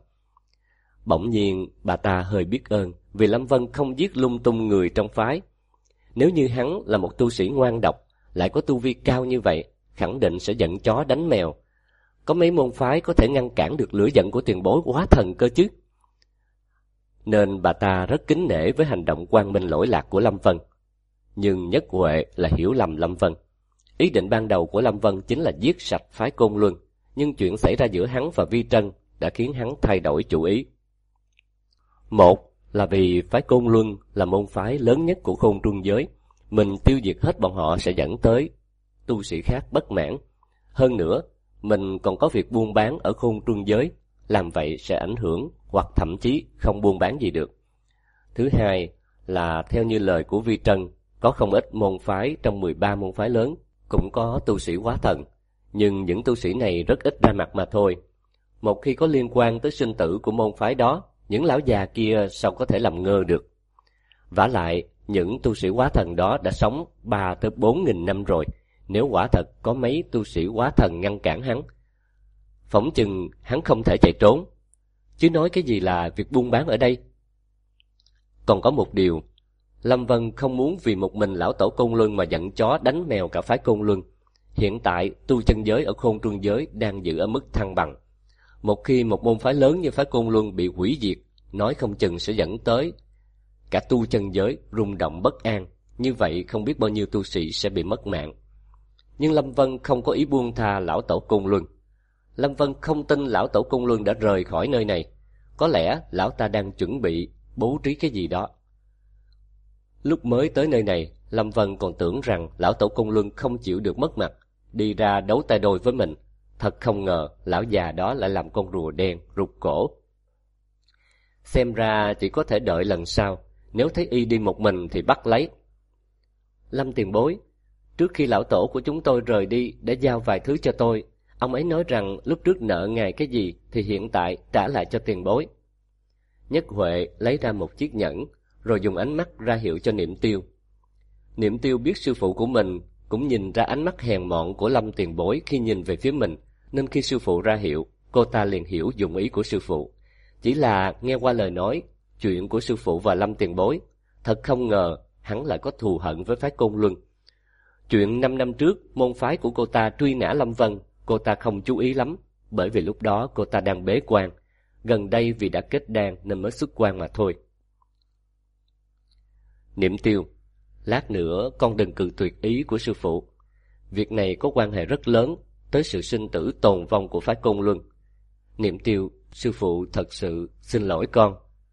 Bỗng nhiên bà ta hơi biết ơn vì Lâm Vân không giết lung tung người trong phái. Nếu như hắn là một tu sĩ ngoan độc, lại có tu vi cao như vậy, khẳng định sẽ giận chó đánh mèo. Có mấy môn phái có thể ngăn cản được lửa giận của tiền bối quá thần cơ chứ. Nên bà ta rất kính nể với hành động quang minh lỗi lạc của Lâm Vân. Nhưng Nhất Huệ là hiểu lầm Lâm Vân. Ý định ban đầu của Lâm Vân chính là giết sạch phái Côn Luân, nhưng chuyện xảy ra giữa hắn và Vi Trân đã khiến hắn thay đổi chủ ý. Một là vì phái Côn Luân là môn phái lớn nhất của Khôn Trung giới, mình tiêu diệt hết bọn họ sẽ dẫn tới tu sĩ khác bất mãn. Hơn nữa, mình còn có việc buôn bán ở Khôn Trung giới, làm vậy sẽ ảnh hưởng hoặc thậm chí không buôn bán gì được. Thứ hai là theo như lời của Vi Trân, có không ít môn phái trong 13 môn phái lớn cũng có tu sĩ hóa thần, nhưng những tu sĩ này rất ít ra mặt mà thôi. Một khi có liên quan tới sinh tử của môn phái đó, những lão già kia sao có thể làm ngơ được. Vả lại, những tu sĩ hóa thần đó đã sống 3 tới 4 nghìn năm rồi, nếu quả thật có mấy tu sĩ hóa thần ngăn cản hắn, phỏng chừng hắn không thể chạy trốn. Chứ nói cái gì là việc buôn bán ở đây. Còn có một điều, Lâm Vân không muốn vì một mình lão tổ Côn Luân mà giận chó đánh mèo cả phái Côn Luân. Hiện tại tu chân giới ở Khôn Trung giới đang giữ ở mức thăng bằng. Một khi một môn phái lớn như phái Côn Luân bị hủy diệt, nói không chừng sẽ dẫn tới cả tu chân giới rung động bất an. Như vậy không biết bao nhiêu tu sĩ sẽ bị mất mạng. Nhưng Lâm Vân không có ý buông tha lão tổ Côn Luân. Lâm Vân không tin lão tổ Côn Luân đã rời khỏi nơi này. Có lẽ lão ta đang chuẩn bị bố trí cái gì đó. Lúc mới tới nơi này, Lâm Vân còn tưởng rằng lão tổ Côn Luân không chịu được mất mặt, đi ra đấu tay đôi với mình. Thật không ngờ lão già đó lại làm con rùa đen rụt cổ. Xem ra chỉ có thể đợi lần sau, nếu thấy y đi một mình thì bắt lấy. Lâm tiền bối, trước khi lão tổ của chúng tôi rời đi đã giao vài thứ cho tôi. Ông ấy nói rằng lúc trước nợ ngài cái gì thì hiện tại trả lại cho tiền bối. Nhất Huệ lấy ra một chiếc nhẫn, rồi dùng ánh mắt ra hiệu cho Niệm Tiêu. Niệm Tiêu biết sư phụ của mình cũng nhìn ra ánh mắt hèn mọn của Lâm tiền bối khi nhìn về phía mình, nên khi sư phụ ra hiệu, cô ta liền hiểu dụng ý của sư phụ. Chỉ là nghe qua lời nói, chuyện của sư phụ và Lâm tiền bối, thật không ngờ hắn lại có thù hận với phái Côn Luân. Chuyện 5 năm trước, môn phái của cô ta truy nã Lâm Vân, cô ta không chú ý lắm, bởi vì lúc đó cô ta đang bế quan. Gần đây vì đã kết đan nên mới xuất quan mà thôi. Niệm Tiêu, lát nữa con đừng cự tuyệt ý của sư phụ. Việc này có quan hệ rất lớn tới sự sinh tử tồn vong của phái Côn Luân. Niệm Tiêu, sư phụ thật sự xin lỗi con.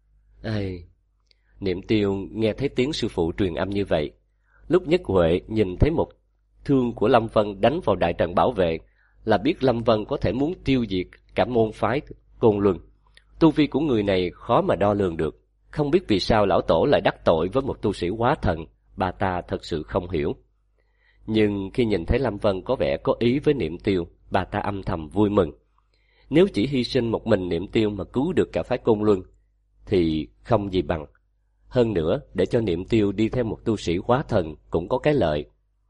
Niệm Tiêu nghe thấy tiếng sư phụ truyền âm như vậy. Lúc Nhất Huệ nhìn thấy một thương của Lâm Vân đánh vào đại trận bảo vệ, là biết Lâm Vân có thể muốn tiêu diệt cả môn phái Côn Luân. Tu vi của người này khó mà đo lường được. Không biết vì sao lão tổ lại đắc tội với một tu sĩ hóa thần, bà ta thật sự không hiểu. Nhưng khi nhìn thấy Lâm Vân có vẻ có ý với Niệm Tiêu, bà ta âm thầm vui mừng. Nếu chỉ hy sinh một mình Niệm Tiêu mà cứu được cả phái Côn Luân, thì không gì bằng. Hơn nữa, để cho Niệm Tiêu đi theo một tu sĩ hóa thần cũng có cái lợi.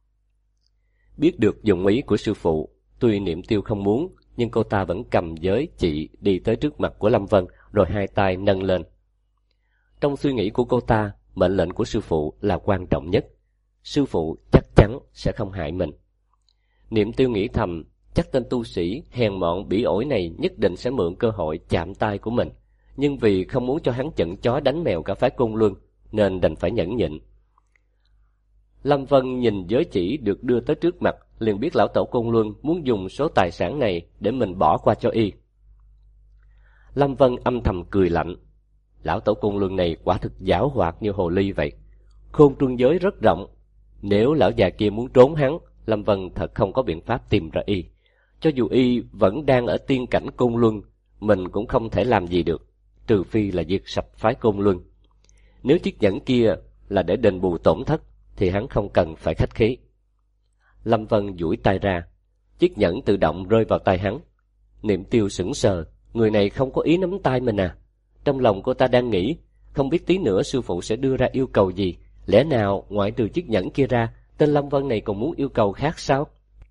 Biết được dụng ý của sư phụ, tuy Niệm Tiêu không muốn, nhưng cô ta vẫn cầm giới chỉ đi tới trước mặt của Lâm Vân, rồi hai tay nâng lên. Trong suy nghĩ của cô ta, mệnh lệnh của sư phụ là quan trọng nhất. Sư phụ chắc chắn sẽ không hại mình. Niệm Tiêu nghĩ thầm, chắc tên tu sĩ hèn mọn bỉ ổi này nhất định sẽ mượn cơ hội chạm tay của mình. Nhưng vì không muốn cho hắn giận chó đánh mèo cả phái Côn Luân, nên đành phải nhẫn nhịn. Lâm Vân nhìn giới chỉ được đưa tới trước mặt, liền biết lão tổ Côn Luân muốn dùng số tài sản này để mình bỏ qua cho y. Lâm Vân âm thầm cười lạnh. Lão tổ Côn Luân này quả thực giảo hoạt như hồ ly vậy. Khôn Trung giới rất rộng, nếu lão già kia muốn trốn hắn, Lâm Vân thật không có biện pháp tìm ra y. Cho dù y vẫn đang ở tiên cảnh Côn Luân, mình cũng không thể làm gì được, trừ phi là diệt sạch phái Côn Luân. Nếu chiếc nhẫn kia là để đền bù tổn thất, thì hắn không cần phải khách khí. Lâm Vân duỗi tay ra, chiếc nhẫn tự động rơi vào tay hắn. Niệm Tiêu sững sờ, người này không có ý nắm tay mình à? Trong lòng cô ta đang nghĩ, không biết tí nữa sư phụ sẽ đưa ra yêu cầu gì. Lẽ nào ngoại trừ chiếc nhẫn kia ra, tên Lâm Vân này còn muốn yêu cầu khác sao?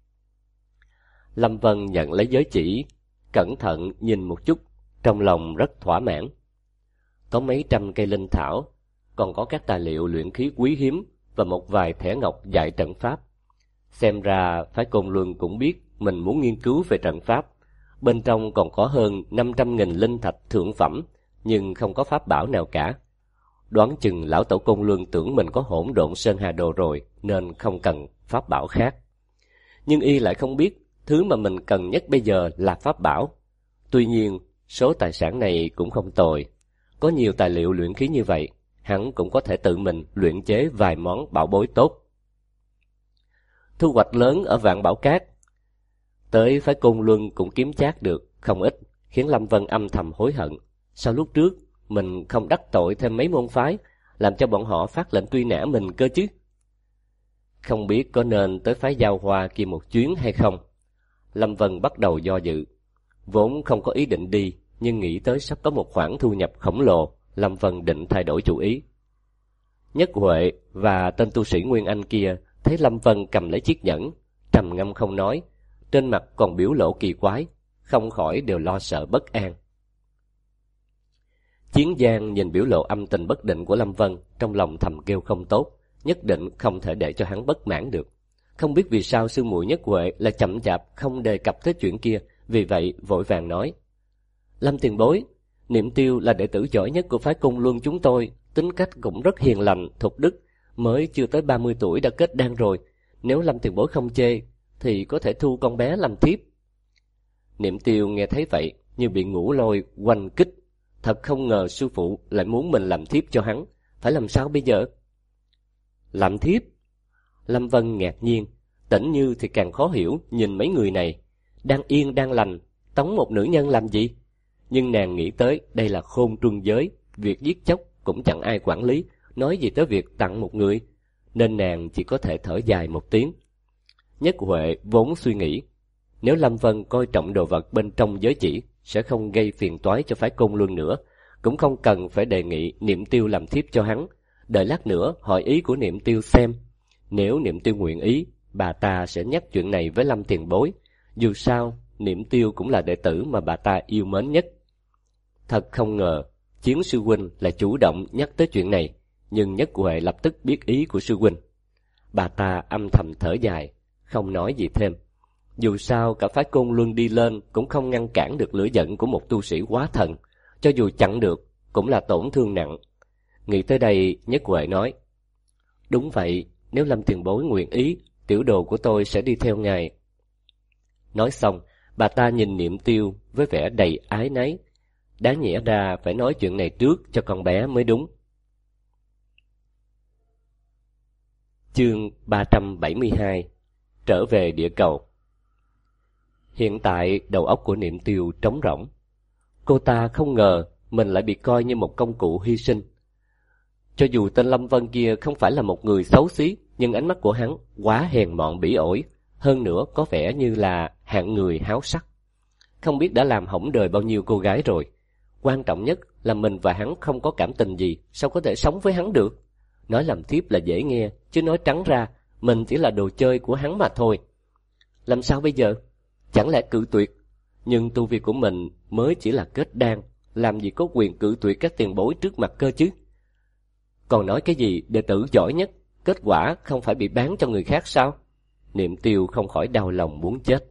Lâm Vân nhận lấy giới chỉ, cẩn thận nhìn một chút, trong lòng rất thỏa mãn. Có mấy trăm cây linh thảo, còn có các tài liệu luyện khí quý hiếm, và một vài thẻ ngọc dạy trận pháp. Xem ra phái Côn Luân cũng biết mình muốn nghiên cứu về trận pháp. Bên trong còn có hơn 500.000 linh thạch thượng phẩm, nhưng không có pháp bảo nào cả. Đoán chừng lão tổ Côn Luân tưởng mình có hỗn độn sơn hà đồ rồi, nên không cần pháp bảo khác. Nhưng y lại không biết, thứ mà mình cần nhất bây giờ là pháp bảo. Tuy nhiên, số tài sản này cũng không tồi. Có nhiều tài liệu luyện khí như vậy, hắn cũng có thể tự mình luyện chế vài món bảo bối tốt. Thu hoạch lớn ở Vạn Bảo Cát. Tới phái Côn Luân cũng kiếm chác được không ít, khiến Lâm Vân âm thầm hối hận. Sao lúc trước mình không đắc tội thêm mấy môn phái, làm cho bọn họ phát lệnh truy nã mình cơ chứ? Không biết có nên tới phái Giao Hoa kia một chuyến hay không? Lâm Vân bắt đầu do dự. Vốn không có ý định đi, nhưng nghĩ tới sắp có một khoản thu nhập khổng lồ, Lâm Vân định thay đổi chủ ý. Nhất Huệ và tên tu sĩ Nguyên Anh kia thấy Lâm Vân cầm lấy chiếc nhẫn, trầm ngâm không nói, trên mặt còn biểu lộ kỳ quái, không khỏi đều lo sợ bất an. Chiến Giang nhìn biểu lộ âm tình bất định của Lâm Vân, trong lòng thầm kêu không tốt, nhất định không thể để cho hắn bất mãn được. Không biết vì sao sư muội Nhất Huệ là chậm chạp không đề cập tới chuyện kia, vì vậy vội vàng nói: Lâm tiền bối, Niệm Tiêu là đệ tử giỏi nhất của phái Côn Luân chúng tôi, tính cách cũng rất hiền lành, thục đức, mới chưa tới 30 tuổi đã kết đan rồi. Nếu Lâm tiền bối không chê, thì có thể thu con bé làm thiếp. Niệm Tiêu nghe thấy vậy, như bị ngủ lôi oanh kích. Thật không ngờ sư phụ lại muốn mình làm thiếp cho hắn, phải làm sao bây giờ? Làm thiếp? Lâm Vân ngạc nhiên, Tỉnh Như thì càng khó hiểu, nhìn mấy người này, đang yên đang lành, tống một nữ nhân làm gì? Nhưng nàng nghĩ tới đây là Khôn Truân giới, việc giết chóc cũng chẳng ai quản lý, nói gì tới việc tặng một người, nên nàng chỉ có thể thở dài một tiếng. Nhất Huệ vốn suy nghĩ, nếu Lâm Vân coi trọng đồ vật bên trong giới chỉ, sẽ không gây phiền toái cho phái Côn Luân nữa, cũng không cần phải đề nghị Niệm Tiêu làm thiếp cho hắn, đợi lát nữa hỏi ý của Niệm Tiêu xem. Nếu Niệm Tiêu nguyện ý, bà ta sẽ nhắc chuyện này với Lâm tiền bối, dù sao Niệm Tiêu cũng là đệ tử mà bà ta yêu mến nhất. Thật không ngờ, Chiến sư huynh lại chủ động nhắc tới chuyện này, nhưng Nhất Huệ lập tức biết ý của sư huynh. Bà ta âm thầm thở dài, không nói gì thêm. Dù sao cả phái Côn Luân đi lên cũng không ngăn cản được lửa giận của một tu sĩ quá thần, cho dù chặn được cũng là tổn thương nặng. Nghĩ tới đây, Nhất Huệ nói: Đúng vậy, nếu Lâm tiền bối nguyện ý, tiểu đồ của tôi sẽ đi theo ngài. Nói xong, bà ta nhìn Niệm Tiêu với vẻ đầy ái náy. Đáng nhẽ ra phải nói chuyện này trước cho con bé mới đúng. Chương 372: Trở về địa cầu. Hiện tại đầu óc của Niệm Tiêu trống rỗng. Cô ta không ngờ mình lại bị coi như một công cụ hy sinh. Cho dù tên Lâm Vân kia không phải là một người xấu xí, nhưng ánh mắt của hắn quá hèn mọn bỉ ổi, hơn nữa có vẻ như là hạng người háo sắc. Không biết đã làm hỏng đời bao nhiêu cô gái rồi. Quan trọng nhất là mình và hắn không có cảm tình gì, sao có thể sống với hắn được? Nói làm thiếp là dễ nghe, chứ nói trắng ra, mình chỉ là đồ chơi của hắn mà thôi. Làm sao bây giờ? Chẳng lẽ cự tuyệt? Nhưng tu vi của mình mới chỉ là kết đan, làm gì có quyền cự tuyệt các tiền bối trước mặt cơ chứ? Còn nói cái gì đệ tử giỏi nhất, kết quả không phải bị bán cho người khác sao? Niệm Tiêu không khỏi đau lòng muốn chết.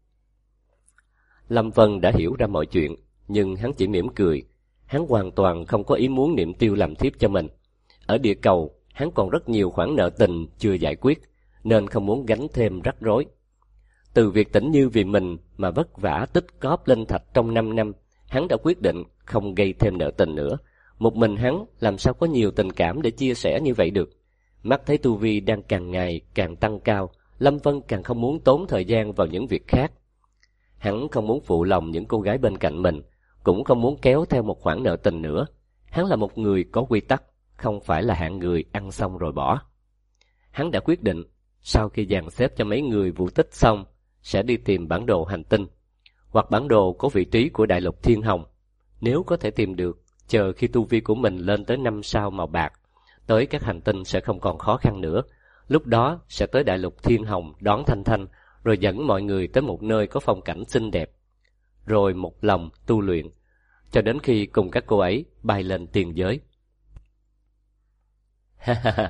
Lâm Vân đã hiểu ra mọi chuyện, nhưng hắn chỉ mỉm cười. Hắn hoàn toàn không có ý muốn Niệm Tiêu làm thiếp cho mình. Ở địa cầu, hắn còn rất nhiều khoản nợ tình chưa giải quyết, nên không muốn gánh thêm rắc rối. Từ việc Tĩnh Như vì mình mà vất vả tích cóp linh thạch trong 5 năm, hắn đã quyết định không gây thêm nợ tình nữa. Một mình hắn làm sao có nhiều tình cảm để chia sẻ như vậy được. Mắt thấy tu vi đang càng ngày càng tăng cao, Lâm Vân càng không muốn tốn thời gian vào những việc khác. Hắn không muốn phụ lòng những cô gái bên cạnh mình, cũng không muốn kéo theo một khoản nợ tình nữa. Hắn là một người có quy tắc, không phải là hạng người ăn xong rồi bỏ. Hắn đã quyết định, sau khi dàn xếp cho mấy người vụ tích xong, sẽ đi tìm bản đồ hành tinh, hoặc bản đồ có vị trí của đại lục Thiên Hồng. Nếu có thể tìm được, chờ khi tu vi của mình lên tới 5 sao màu bạc, tới các hành tinh sẽ không còn khó khăn nữa. Lúc đó sẽ tới đại lục Thiên Hồng đón Thanh Thanh, rồi dẫn mọi người tới một nơi có phong cảnh xinh đẹp, rồi một lòng tu luyện, cho đến khi cùng các cô ấy bay lên tiền giới.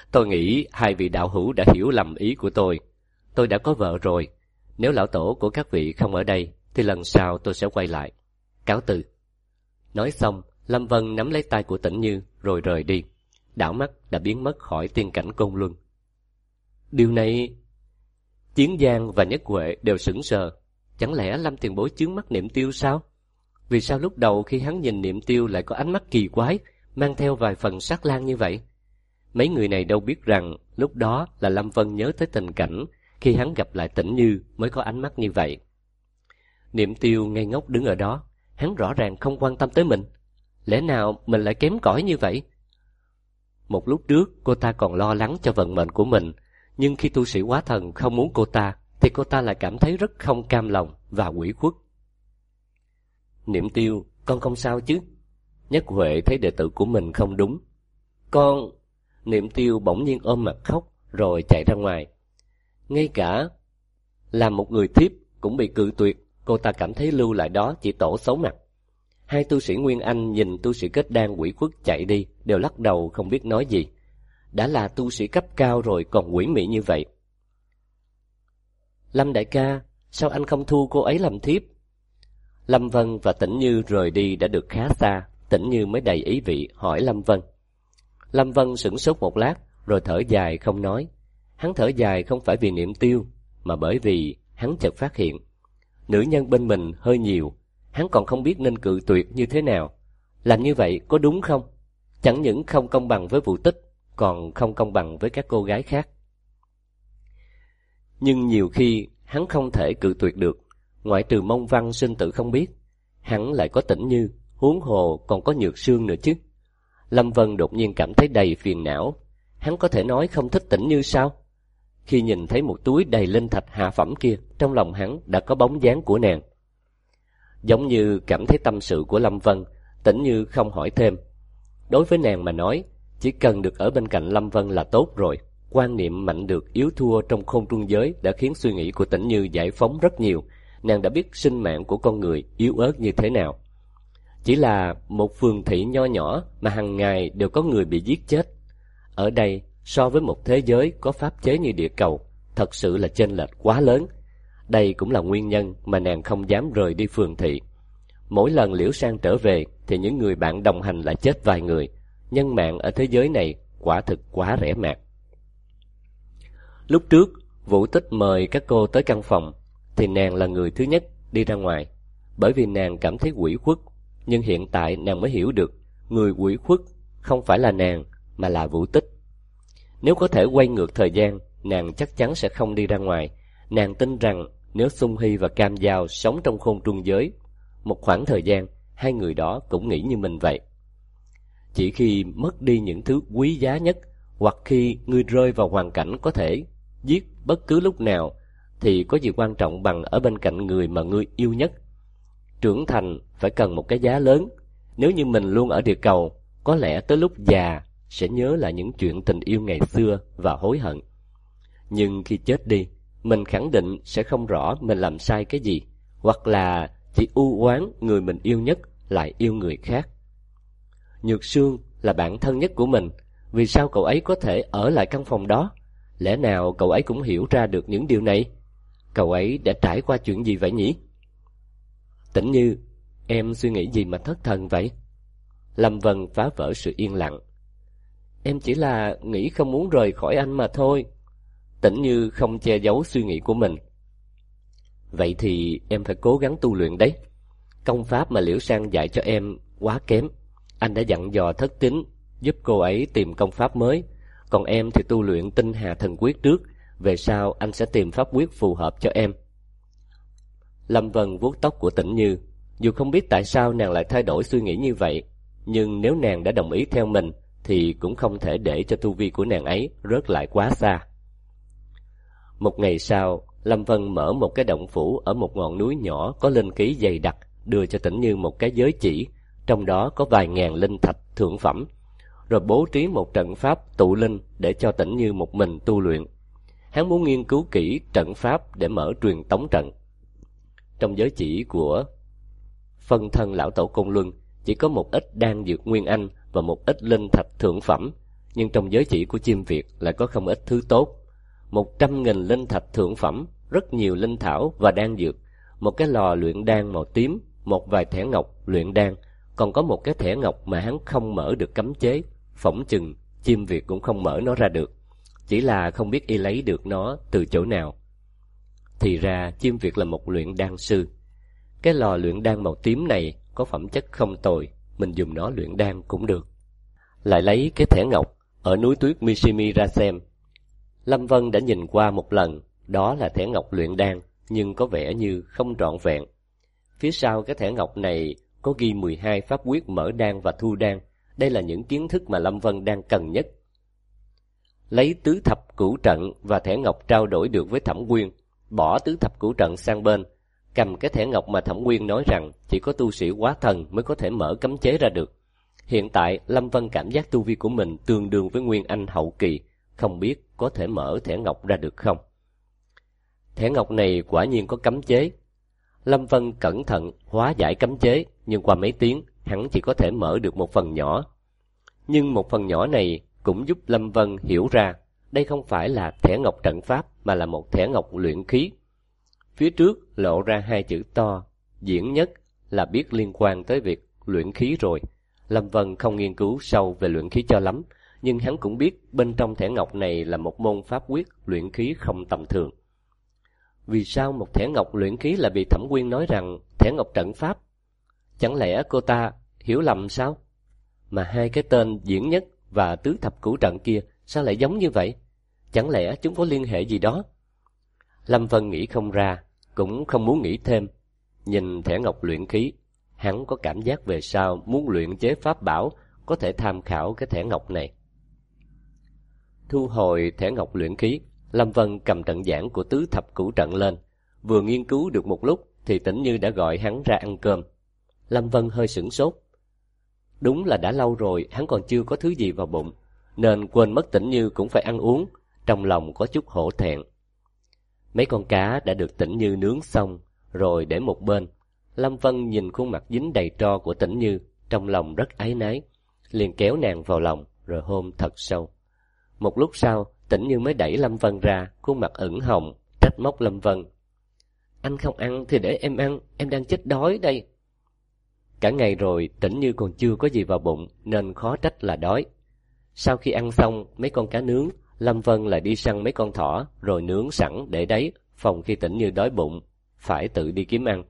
Tôi nghĩ hai vị đạo hữu đã hiểu lầm ý của tôi. Tôi đã có vợ rồi. Nếu lão tổ của các vị không ở đây, thì lần sau tôi sẽ quay lại. Cáo từ. Nói xong, Lâm Vân nắm lấy tay của Tĩnh Như rồi rời đi. Đảo mắt đã biến mất khỏi tiên cảnh Côn Luân. Điều này... Chiến Giang và Nhất Huệ đều sững sờ. Chẳng lẽ Lâm tiền bối chướng mắt Niệm Tiêu sao? Vì sao lúc đầu khi hắn nhìn Niệm Tiêu lại có ánh mắt kỳ quái, mang theo vài phần sát lang như vậy? Mấy người này đâu biết rằng lúc đó là Lâm Vân nhớ tới tình cảnh khi hắn gặp lại Tĩnh Như mới có ánh mắt như vậy. Niệm Tiêu ngây ngốc đứng ở đó, hắn rõ ràng không quan tâm tới mình. Lẽ nào mình lại kém cỏi như vậy? Một lúc trước cô ta còn lo lắng cho vận mệnh của mình, nhưng khi tu sĩ hóa thần không muốn cô ta, thì cô ta lại cảm thấy rất không cam lòng và ủy khuất. Niệm Tiêu, con không sao chứ? Nhất Huệ thấy đệ tử của mình không đúng. Con... Niệm Tiêu bỗng nhiên ôm mặt khóc, rồi chạy ra ngoài. Ngay cả làm một người thiếp cũng bị cự tuyệt, cô ta cảm thấy lưu lại đó chỉ tổ xấu mặt. Hai tu sĩ Nguyên Anh nhìn tu sĩ Kết Đan ủy khuất chạy đi, đều lắc đầu không biết nói gì. Đã là tu sĩ cấp cao rồi còn quỷ mị như vậy. Lâm đại ca, sao anh không thu cô ấy làm thiếp? Lâm Vân và Tĩnh Như rời đi đã được khá xa, Tĩnh Như mới đầy ý vị hỏi Lâm Vân. Lâm Vân sửng sốt một lát, rồi thở dài không nói. Hắn thở dài không phải vì Niệm Tiêu, mà bởi vì hắn chợt phát hiện nữ nhân bên mình hơi nhiều, hắn còn không biết nên cự tuyệt như thế nào. Làm như vậy có đúng không? Chẳng những không công bằng với Vũ Tích, còn không công bằng với các cô gái khác. Nhưng nhiều khi hắn không thể cự tuyệt được, ngoại trừ Mông Văn sinh tử không biết, hắn lại có Tĩnh Như, huống hồ còn có Nhược Sương nữa chứ. Lâm Vân đột nhiên cảm thấy đầy phiền não. Hắn có thể nói không thích Tĩnh Như sao? Khi nhìn thấy một túi đầy linh thạch hạ phẩm kia, trong lòng hắn đã có bóng dáng của nàng. Giống như cảm thấy tâm sự của Lâm Vân, Tĩnh Như không hỏi thêm. Đối với nàng mà nói, chỉ cần được ở bên cạnh Lâm Vân là tốt rồi. Quan niệm mạnh được yếu thua trong khôn trung giới đã khiến suy nghĩ của Tĩnh Như giải phóng rất nhiều. Nàng đã biết sinh mạng của con người yếu ớt như thế nào. Chỉ là một phường thị nho nhỏ mà hàng ngày đều có người bị giết chết. Ở đây, so với một thế giới có pháp chế như địa cầu, thật sự là chênh lệch quá lớn. Đây cũng là nguyên nhân mà nàng không dám rời đi phường thị. Mỗi lần Liễu Sang trở về thì những người bạn đồng hành lại chết vài người. Nhân mạng ở thế giới này quả thực quá rẻ mạt. Lúc trước, Vũ Tích mời các cô tới căn phòng, thì nàng là người thứ nhất đi ra ngoài, bởi vì nàng cảm thấy ủy khuất. Nhưng hiện tại nàng mới hiểu được, người ủy khuất không phải là nàng, mà là Vũ Tích. Nếu có thể quay ngược thời gian, nàng chắc chắn sẽ không đi ra ngoài. Nàng tin rằng nếu Xung Hy và Cam Giao sống trong khôn trung giới một khoảng thời gian, hai người đó cũng nghĩ như mình vậy. Chỉ khi mất đi những thứ quý giá nhất, hoặc khi ngươi rơi vào hoàn cảnh có thể giết bất cứ lúc nào, thì có gì quan trọng bằng ở bên cạnh người mà ngươi yêu nhất. Trưởng thành phải cần một cái giá lớn. Nếu như mình luôn ở địa cầu, có lẽ tới lúc già sẽ nhớ lại những chuyện tình yêu ngày xưa và hối hận. Nhưng khi chết đi, mình khẳng định sẽ không rõ mình làm sai cái gì, hoặc là chỉ u oán người mình yêu nhất lại yêu người khác. Nhược Sương là bạn thân nhất của mình, vì sao cậu ấy có thể ở lại căn phòng đó? Lẽ nào cậu ấy cũng hiểu ra được những điều này? Cậu ấy đã trải qua chuyện gì vậy nhỉ? Tĩnh Như, em suy nghĩ gì mà thất thần vậy? Lâm Vân phá vỡ sự yên lặng. Em chỉ là nghĩ không muốn rời khỏi anh mà thôi. Tĩnh Như không che giấu suy nghĩ của mình. Vậy thì em phải cố gắng tu luyện đấy. Công pháp mà Liễu Sang dạy cho em quá kém. Anh đã dặn dò Thất Tín giúp cô ấy tìm công pháp mới. Còn em thì tu luyện Tinh Hà Thần Quyết trước. Về sau anh sẽ tìm pháp quyết phù hợp cho em. Lâm Vân vuốt tóc của Tĩnh Như. Dù không biết tại sao nàng lại thay đổi suy nghĩ như vậy, nhưng nếu nàng đã đồng ý theo mình thì cũng không thể để cho tu vi của nàng ấy rớt lại quá xa. Một ngày sau, Lâm Vân mở một cái động phủ ở một ngọn núi nhỏ có linh khí dày đặc, đưa cho Tĩnh Như một cái giới chỉ, trong đó có vài ngàn linh thạch thượng phẩm, rồi bố trí một trận pháp tụ linh để cho Tĩnh Như một mình tu luyện. Hắn muốn nghiên cứu kỹ trận pháp để mở truyền tống trận. Trong giới chỉ của phân thân lão tổ Côn Luân chỉ có một ít đan dược nguyên anh và một ít linh thạch thượng phẩm, nhưng trong giới chỉ của chim Việt lại có không ít thứ tốt. 100.000 linh thạch thượng phẩm, rất nhiều linh thảo và đan dược, một cái lò luyện đan màu tím, một vài thẻ ngọc luyện đan, còn có một cái thẻ ngọc mà hắn không mở được cấm chế, phỏng chừng chim Việt cũng không mở nó ra được, chỉ là không biết y lấy được nó từ chỗ nào. Thì ra chim Việt là một luyện đan sư. Cái lò luyện đan màu tím này có phẩm chất không tồi, mình dùng nó luyện đan cũng được. Lại lấy cái thẻ ngọc ở núi tuyết Mishimi ra xem. Lâm Vân đã nhìn qua một lần, đó là thẻ ngọc luyện đan, nhưng có vẻ như không trọn vẹn. Phía sau cái thẻ ngọc này có ghi 12 pháp quyết mở đan và thu đan. Đây là những kiến thức mà Lâm Vân đang cần nhất. Lấy tứ thập cửu trận và thẻ ngọc trao đổi được với Thẩm Quyên, bỏ tứ thập cửu trận sang bên, cầm cái thẻ ngọc mà Thẩm Quyên nói rằng chỉ có tu sĩ quá thần mới có thể mở cấm chế ra được. Hiện tại Lâm Vân cảm giác tu vi của mình tương đương với Nguyên Anh hậu kỳ, không biết có thể mở thẻ ngọc ra được không. Thẻ ngọc này quả nhiên có cấm chế. Lâm Vân cẩn thận hóa giải cấm chế, nhưng qua mấy tiếng hắn chỉ có thể mở được một phần nhỏ. Nhưng một phần nhỏ này cũng giúp Lâm Vân hiểu ra đây không phải là thẻ ngọc trận pháp mà là một thẻ ngọc luyện khí. Phía trước lộ ra hai chữ to, diễn nhất, là biết liên quan tới việc luyện khí rồi. Lâm Vân không nghiên cứu sâu về luyện khí cho lắm, nhưng hắn cũng biết bên trong thẻ ngọc này là một môn pháp quyết luyện khí không tầm thường. Vì sao một thẻ ngọc luyện khí lại bị Thẩm Quyên nói rằng thẻ ngọc trận pháp? Chẳng lẽ cô ta hiểu lầm sao? Mà hai cái tên diễn nhất và tứ thập cửu trận kia sao lại giống như vậy? Chẳng lẽ chúng có liên hệ gì đó? Lâm Vân nghĩ không ra, cũng không muốn nghĩ thêm. Nhìn thẻ ngọc luyện khí, hắn có cảm giác về sau muốn luyện chế pháp bảo có thể tham khảo cái thẻ ngọc này. Thu hồi thẻ ngọc luyện khí, Lâm Vân cầm trận giảng của tứ thập cửu trận lên. Vừa nghiên cứu được một lúc thì Tĩnh Như đã gọi hắn ra ăn cơm. Lâm Vân hơi sửng sốt. Đúng là đã lâu rồi hắn còn chưa có thứ gì vào bụng, nên quên mất Tĩnh Như cũng phải ăn uống, trong lòng có chút hổ thẹn. Mấy con cá đã được Tĩnh Như nướng xong rồi để một bên. Lâm Vân nhìn khuôn mặt dính đầy tro của Tĩnh Như, trong lòng rất áy náy, liền kéo nàng vào lòng rồi hôn thật sâu. Một lúc sau, Tĩnh Như mới đẩy Lâm Vân ra, khuôn mặt ửng hồng, trách móc Lâm Vân. Anh không ăn thì để em ăn, em đang chết đói đây. Cả ngày rồi Tĩnh Như còn chưa có gì vào bụng nên khó trách là đói. Sau khi ăn xong mấy con cá nướng, Lâm Vân lại đi săn mấy con thỏ rồi nướng sẵn để đấy, phòng khi Tĩnh Như đói bụng phải tự đi kiếm ăn.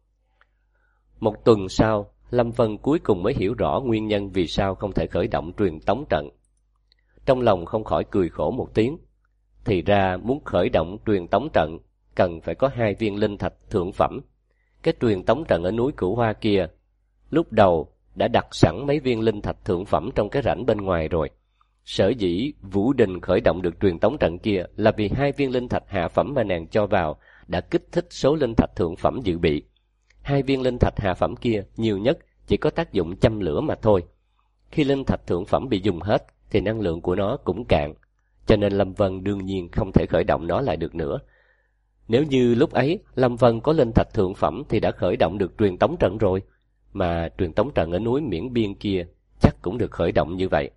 Một tuần sau, Lâm Vân cuối cùng mới hiểu rõ nguyên nhân vì sao không thể khởi động truyền tống trận. Trong lòng không khỏi cười khổ một tiếng. Thì ra muốn khởi động truyền tống trận cần phải có 2 viên linh thạch thượng phẩm. Cái truyền tống trận ở núi Cửu Hoa kia lúc đầu đã đặt sẵn mấy viên linh thạch thượng phẩm trong cái rãnh bên ngoài rồi. Sở dĩ Vũ Đình khởi động được truyền tống trận kia là vì 2 viên linh thạch hạ phẩm mà nàng cho vào đã kích thích số linh thạch thượng phẩm dự bị. 2 viên linh thạch hạ phẩm kia nhiều nhất chỉ có tác dụng châm lửa mà thôi. Khi linh thạch thượng phẩm bị dùng hết thì năng lượng của nó cũng cạn, cho nên Lâm Vân đương nhiên không thể khởi động nó lại được nữa. Nếu như lúc ấy Lâm Vân có linh thạch thượng phẩm thì đã khởi động được truyền tống trận rồi, mà truyền tống trận ở núi Miễn Biên kia chắc cũng được khởi động như vậy.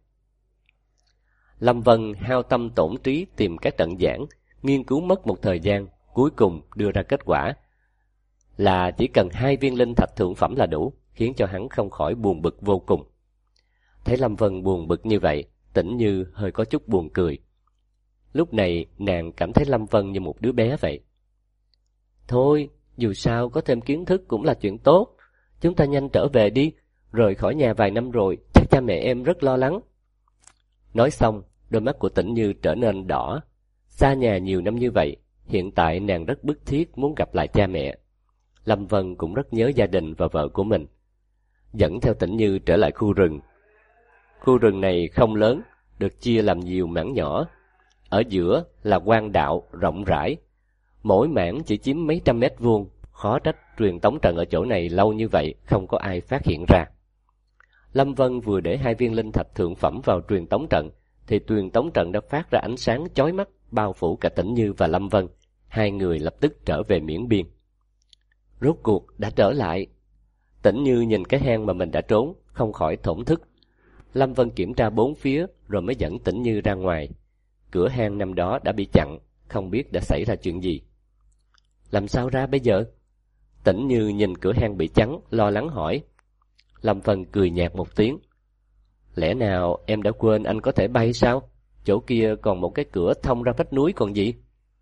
Lâm Vân hao tâm tổn trí tìm các trận giảng, nghiên cứu mất một thời gian, cuối cùng đưa ra kết quả là chỉ cần 2 viên linh thạch thượng phẩm là đủ, khiến cho hắn không khỏi buồn bực vô cùng. Thấy Lâm Vân buồn bực như vậy, Tĩnh Như hơi có chút buồn cười. Lúc này nàng cảm thấy Lâm Vân như một đứa bé vậy. Thôi, dù sao có thêm kiến thức cũng là chuyện tốt. Chúng ta nhanh trở về đi, rời khỏi nhà vài năm rồi, chắc cha mẹ em rất lo lắng. Nói xong, đôi mắt của Tĩnh Như trở nên đỏ. Xa nhà nhiều năm như vậy, hiện tại nàng rất bức thiết muốn gặp lại cha mẹ. Lâm Vân cũng rất nhớ gia đình và vợ của mình. Dẫn theo Tĩnh Như trở lại khu rừng. Khu rừng này không lớn, được chia làm nhiều mảng nhỏ. Ở giữa là quang đạo rộng rãi. Mỗi mảng chỉ chiếm mấy trăm mét vuông, khó trách truyền tống trận ở chỗ này lâu như vậy không có ai phát hiện ra. Lâm Vân vừa để 2 viên linh thạch thượng phẩm vào truyền tống trận, thì truyền tống trận đã phát ra ánh sáng chói mắt, bao phủ cả Tĩnh Như và Lâm Vân. Hai người lập tức trở về Miễn Biên. Rốt cuộc đã trở lại. Tĩnh Như nhìn cái hang mà mình đã trốn, không khỏi thổn thức. Lâm Vân kiểm tra bốn phía rồi mới dẫn Tĩnh Như ra ngoài. Cửa hang năm đó đã bị chặn, không biết đã xảy ra chuyện gì. Làm sao ra bây giờ? Tĩnh Như nhìn cửa hang bị chắn, lo lắng hỏi. Lâm Vân cười nhạt một tiếng. Lẽ nào em đã quên anh có thể bay sao? Chỗ kia còn một cái cửa thông ra vách núi còn gì?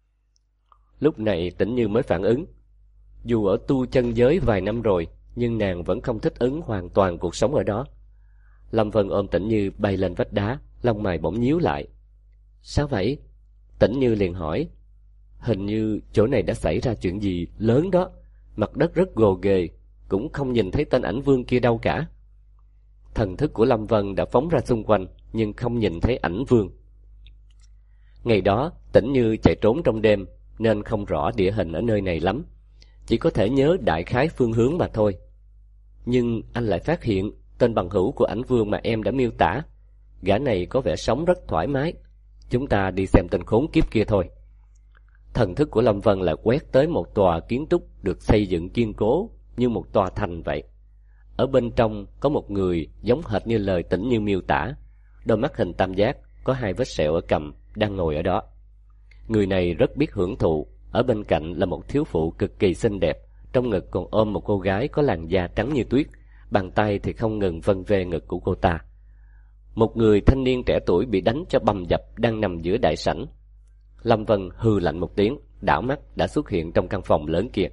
Lúc này Tĩnh Như mới phản ứng. Dù ở tu chân giới vài năm rồi, nhưng nàng vẫn không thích ứng hoàn toàn cuộc sống ở đó. Lâm Vân ôm Tĩnh Như bay lên vách đá, lông mày bỗng nhíu lại. Sao vậy? Tĩnh Như liền hỏi. Hình như chỗ này đã xảy ra chuyện gì lớn đó. Mặt đất rất gồ ghề, cũng không nhìn thấy tên ảnh vương kia đâu cả. Thần thức của Lâm Vân đã phóng ra xung quanh, nhưng không nhìn thấy ảnh vương. Ngày đó, Tĩnh Như chạy trốn trong đêm, nên không rõ địa hình ở nơi này lắm. Chỉ có thể nhớ đại khái phương hướng mà thôi. Nhưng anh lại phát hiện tên bằng hữu của ảnh vương mà em đã miêu tả. Gã này có vẻ sống rất thoải mái. Chúng ta đi xem tên khốn kiếp kia thôi. Thần thức của Lâm Vân lại quét tới một tòa kiến trúc được xây dựng kiên cố như một tòa thành vậy. Ở bên trong có một người giống hệt như lời Tĩnh Như miêu tả. Đôi mắt hình tam giác, có 2 vết sẹo ở cằm, đang ngồi ở đó. Người này rất biết hưởng thụ. Ở bên cạnh là một thiếu phụ cực kỳ xinh đẹp, trong ngực còn ôm một cô gái có làn da trắng như tuyết, bàn tay thì không ngừng vân ve ngực của cô ta. Một người thanh niên trẻ tuổi bị đánh cho bầm dập đang nằm giữa đại sảnh. Lâm Vân hừ lạnh một tiếng, đảo mắt đã xuất hiện trong căn phòng lớn kia.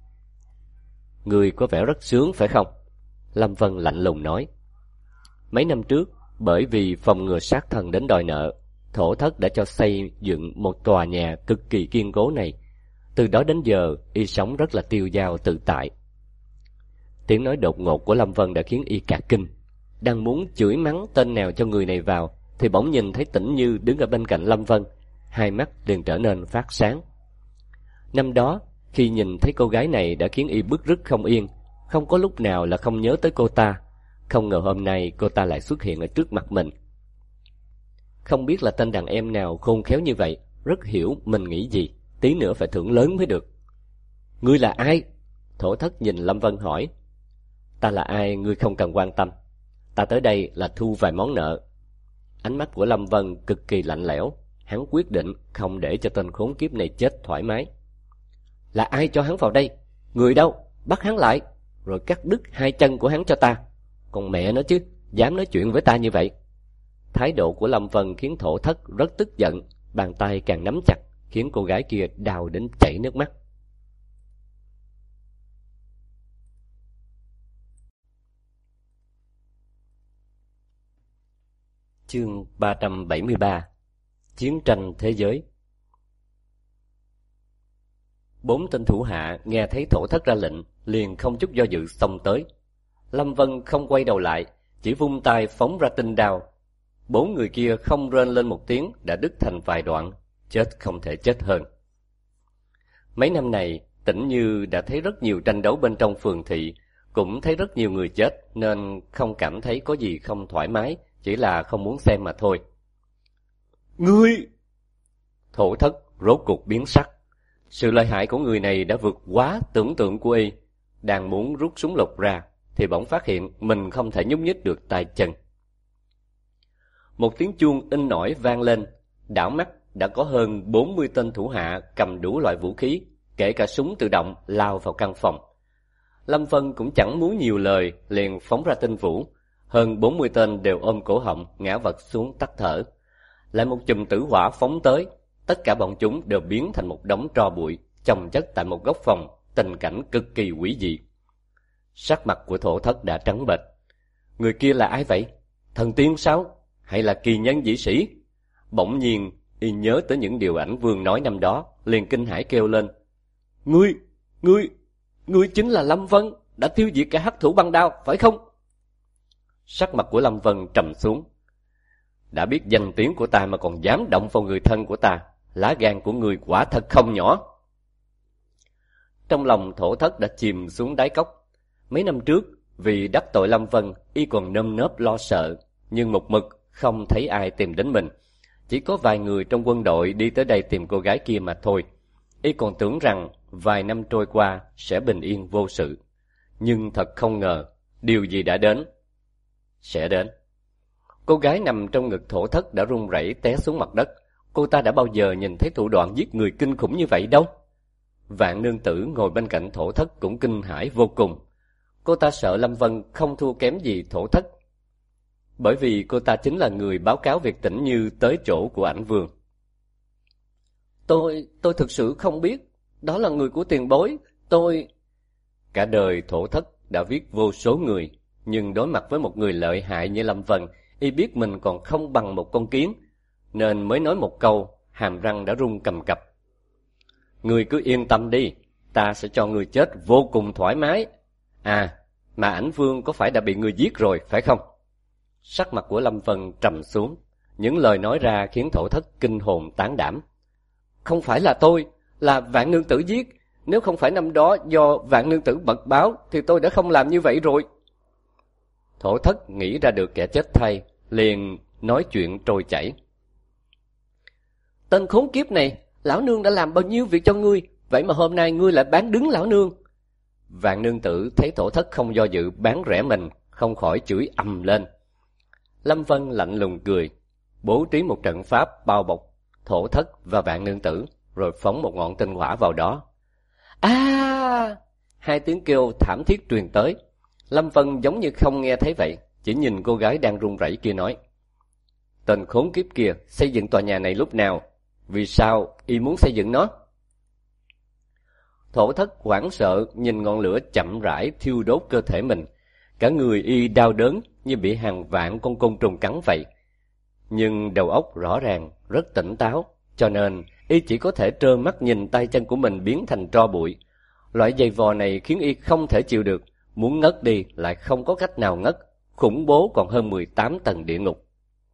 Người có vẻ rất sướng phải không? Lâm Vân lạnh lùng nói. Mấy năm trước, bởi vì phòng ngừa sát thần đến đòi nợ, Thổ Thất đã cho xây dựng một tòa nhà cực kỳ kiên cố này. Từ đó đến giờ, y sống rất là tiêu dao tự tại. Tiếng nói đột ngột của Lâm Vân đã khiến y cả kinh. Đang muốn chửi mắng tên nào cho người này vào, thì bỗng nhìn thấy Tĩnh Như đứng ở bên cạnh Lâm Vân. 2 mắt liền trở nên phát sáng. Năm đó, khi nhìn thấy cô gái này đã khiến y bứt rứt không yên, không có lúc nào là không nhớ tới cô ta. Không ngờ hôm nay cô ta lại xuất hiện ở trước mặt mình. Không biết là tên đàn em nào khôn khéo như vậy, rất hiểu mình nghĩ gì, tí nữa phải thưởng lớn mới được. Ngươi là ai? Thổ Thất nhìn Lâm Vân hỏi. Ta là ai ngươi không cần quan tâm. Ta tới đây là thu vài món nợ. Ánh mắt của Lâm Vân cực kỳ lạnh lẽo. Hắn quyết định không để cho tên khốn kiếp này chết thoải mái. Là ai cho hắn vào đây? Người đâu? Bắt hắn lại, rồi cắt đứt 2 chân của hắn cho ta. Còn mẹ nó chứ, dám nói chuyện với ta như vậy. Thái độ của Lâm Vân khiến Thổ Thất rất tức giận. Bàn tay càng nắm chặt, khiến cô gái kia đau đến chảy nước mắt. Chương 373. Chiến tranh thế giới. 4 tên thủ hạ nghe thấy Thổ Thất ra lệnh, liền không chút do dự xông tới. Lâm Vân không quay đầu lại, chỉ vung tay phóng ra tinh đao. 4 người kia không rên lên một tiếng đã đứt thành vài đoạn, chết không thể chết hơn. Mấy năm này, Tĩnh Như đã thấy rất nhiều tranh đấu bên trong phường thị, cũng thấy rất nhiều người chết nên không cảm thấy có gì không thoải mái, chỉ là không muốn xem mà thôi. Ngươi! Thổ Thất rốt cuộc biến sắc. Sự lợi hại của người này đã vượt quá tưởng tượng của y. Đang muốn rút súng lục ra thì bỗng phát hiện mình không thể nhúc nhích được tay chân. Một tiếng chuông in ỏi vang lên. Đảo mắt đã có hơn 40 tên thủ hạ cầm đủ loại vũ khí, kể cả súng tự động, lao vào căn phòng. Lâm Vân cũng chẳng muốn nhiều lời, liền phóng ra tinh vũ. Hơn 40 tên đều ôm cổ họng, ngã vật xuống tắt thở. Lại một chùm tử hỏa phóng tới, tất cả bọn chúng đều biến thành một đống tro bụi, chồng chất tại một góc phòng, tình cảnh cực kỳ quỷ dị. Sắc mặt của Thổ Thất đã trắng bệch. Người kia là ai vậy? Thần tiên sao? Hay là kỳ nhân dị sĩ? Bỗng nhiên, y nhớ tới những điều ảnh vương nói năm đó, liền kinh hãi kêu lên. Ngươi chính là Lâm Vân, đã tiêu diệt cả hắc thủ băng đao, phải không? Sắc mặt của Lâm Vân trầm xuống. Đã biết danh tiếng của ta mà còn dám động vào người thân của ta, lá gan của người quả thật không nhỏ. Trong lòng Thổ Thất đã chìm xuống đáy cốc. Mấy năm trước, vì đắc tội Lâm Vân, y còn nơm nớp lo sợ, nhưng một mực không thấy ai tìm đến mình. Chỉ có vài người trong quân đội đi tới đây tìm cô gái kia mà thôi. Y còn tưởng rằng vài năm trôi qua sẽ bình yên vô sự. Nhưng thật không ngờ, điều gì đã đến, sẽ đến. Cô gái nằm trong ngực Thổ Thất đã run rẩy té xuống mặt đất. Cô ta đã bao giờ nhìn thấy thủ đoạn giết người kinh khủng như vậy đâu. Vạn nương tử ngồi bên cạnh Thổ Thất cũng kinh hãi vô cùng. Cô ta sợ Lâm Vân không thua kém gì Thổ Thất, bởi vì cô ta chính là người báo cáo việc Tĩnh Như tới chỗ của Ảnh Vương. Tôi thực sự không biết, đó là người của tiền bối, tôi... Cả đời Thổ Thất đã viết vô số người, nhưng đối mặt với một người lợi hại như Lâm Vân, y biết mình còn không bằng một con kiến, nên mới nói một câu, hàm răng đã rung cầm cập. Người cứ yên tâm đi, ta sẽ cho người chết vô cùng thoải mái. À, mà Ảnh Vương có phải đã bị người giết rồi, phải không? Sắc mặt của Lâm Vân trầm xuống, những lời nói ra khiến Thổ Thất kinh hồn tán đảm. Không phải là tôi, là Vạn nương tử giết. Nếu không phải năm đó do Vạn nương tử bật báo thì tôi đã không làm như vậy rồi. Thổ Thất nghĩ ra được kẻ chết thay, liền nói chuyện trôi chảy. Tên khốn kiếp này, lão nương đã làm bao nhiêu việc cho ngươi, vậy mà hôm nay ngươi lại bán đứng lão nương. Vạn nương tử thấy Thổ Thất không do dự bán rẻ mình, không khỏi chửi ầm lên. Lâm Vân lạnh lùng cười, bố trí một trận pháp bao bọc Thổ Thất và Vạn nương tử, rồi phóng một ngọn tinh hỏa vào đó. À! Hai tiếng kêu thảm thiết truyền tới. Lâm Vân giống như không nghe thấy vậy, chỉ nhìn cô gái đang run rẩy kia nói. Tên khốn kiếp kia xây dựng tòa nhà này lúc nào? Vì sao y muốn xây dựng nó? Thổ Thất hoảng sợ nhìn ngọn lửa chậm rãi thiêu đốt cơ thể mình. Cả người y đau đớn như bị hàng vạn con côn trùng cắn vậy. Nhưng đầu óc rõ ràng, rất tỉnh táo, cho nên y chỉ có thể trơ mắt nhìn tay chân của mình biến thành tro bụi. Loại giày vò này khiến y không thể chịu được, muốn ngất đi lại không có cách nào ngất, khủng bố còn hơn 18 tầng địa ngục.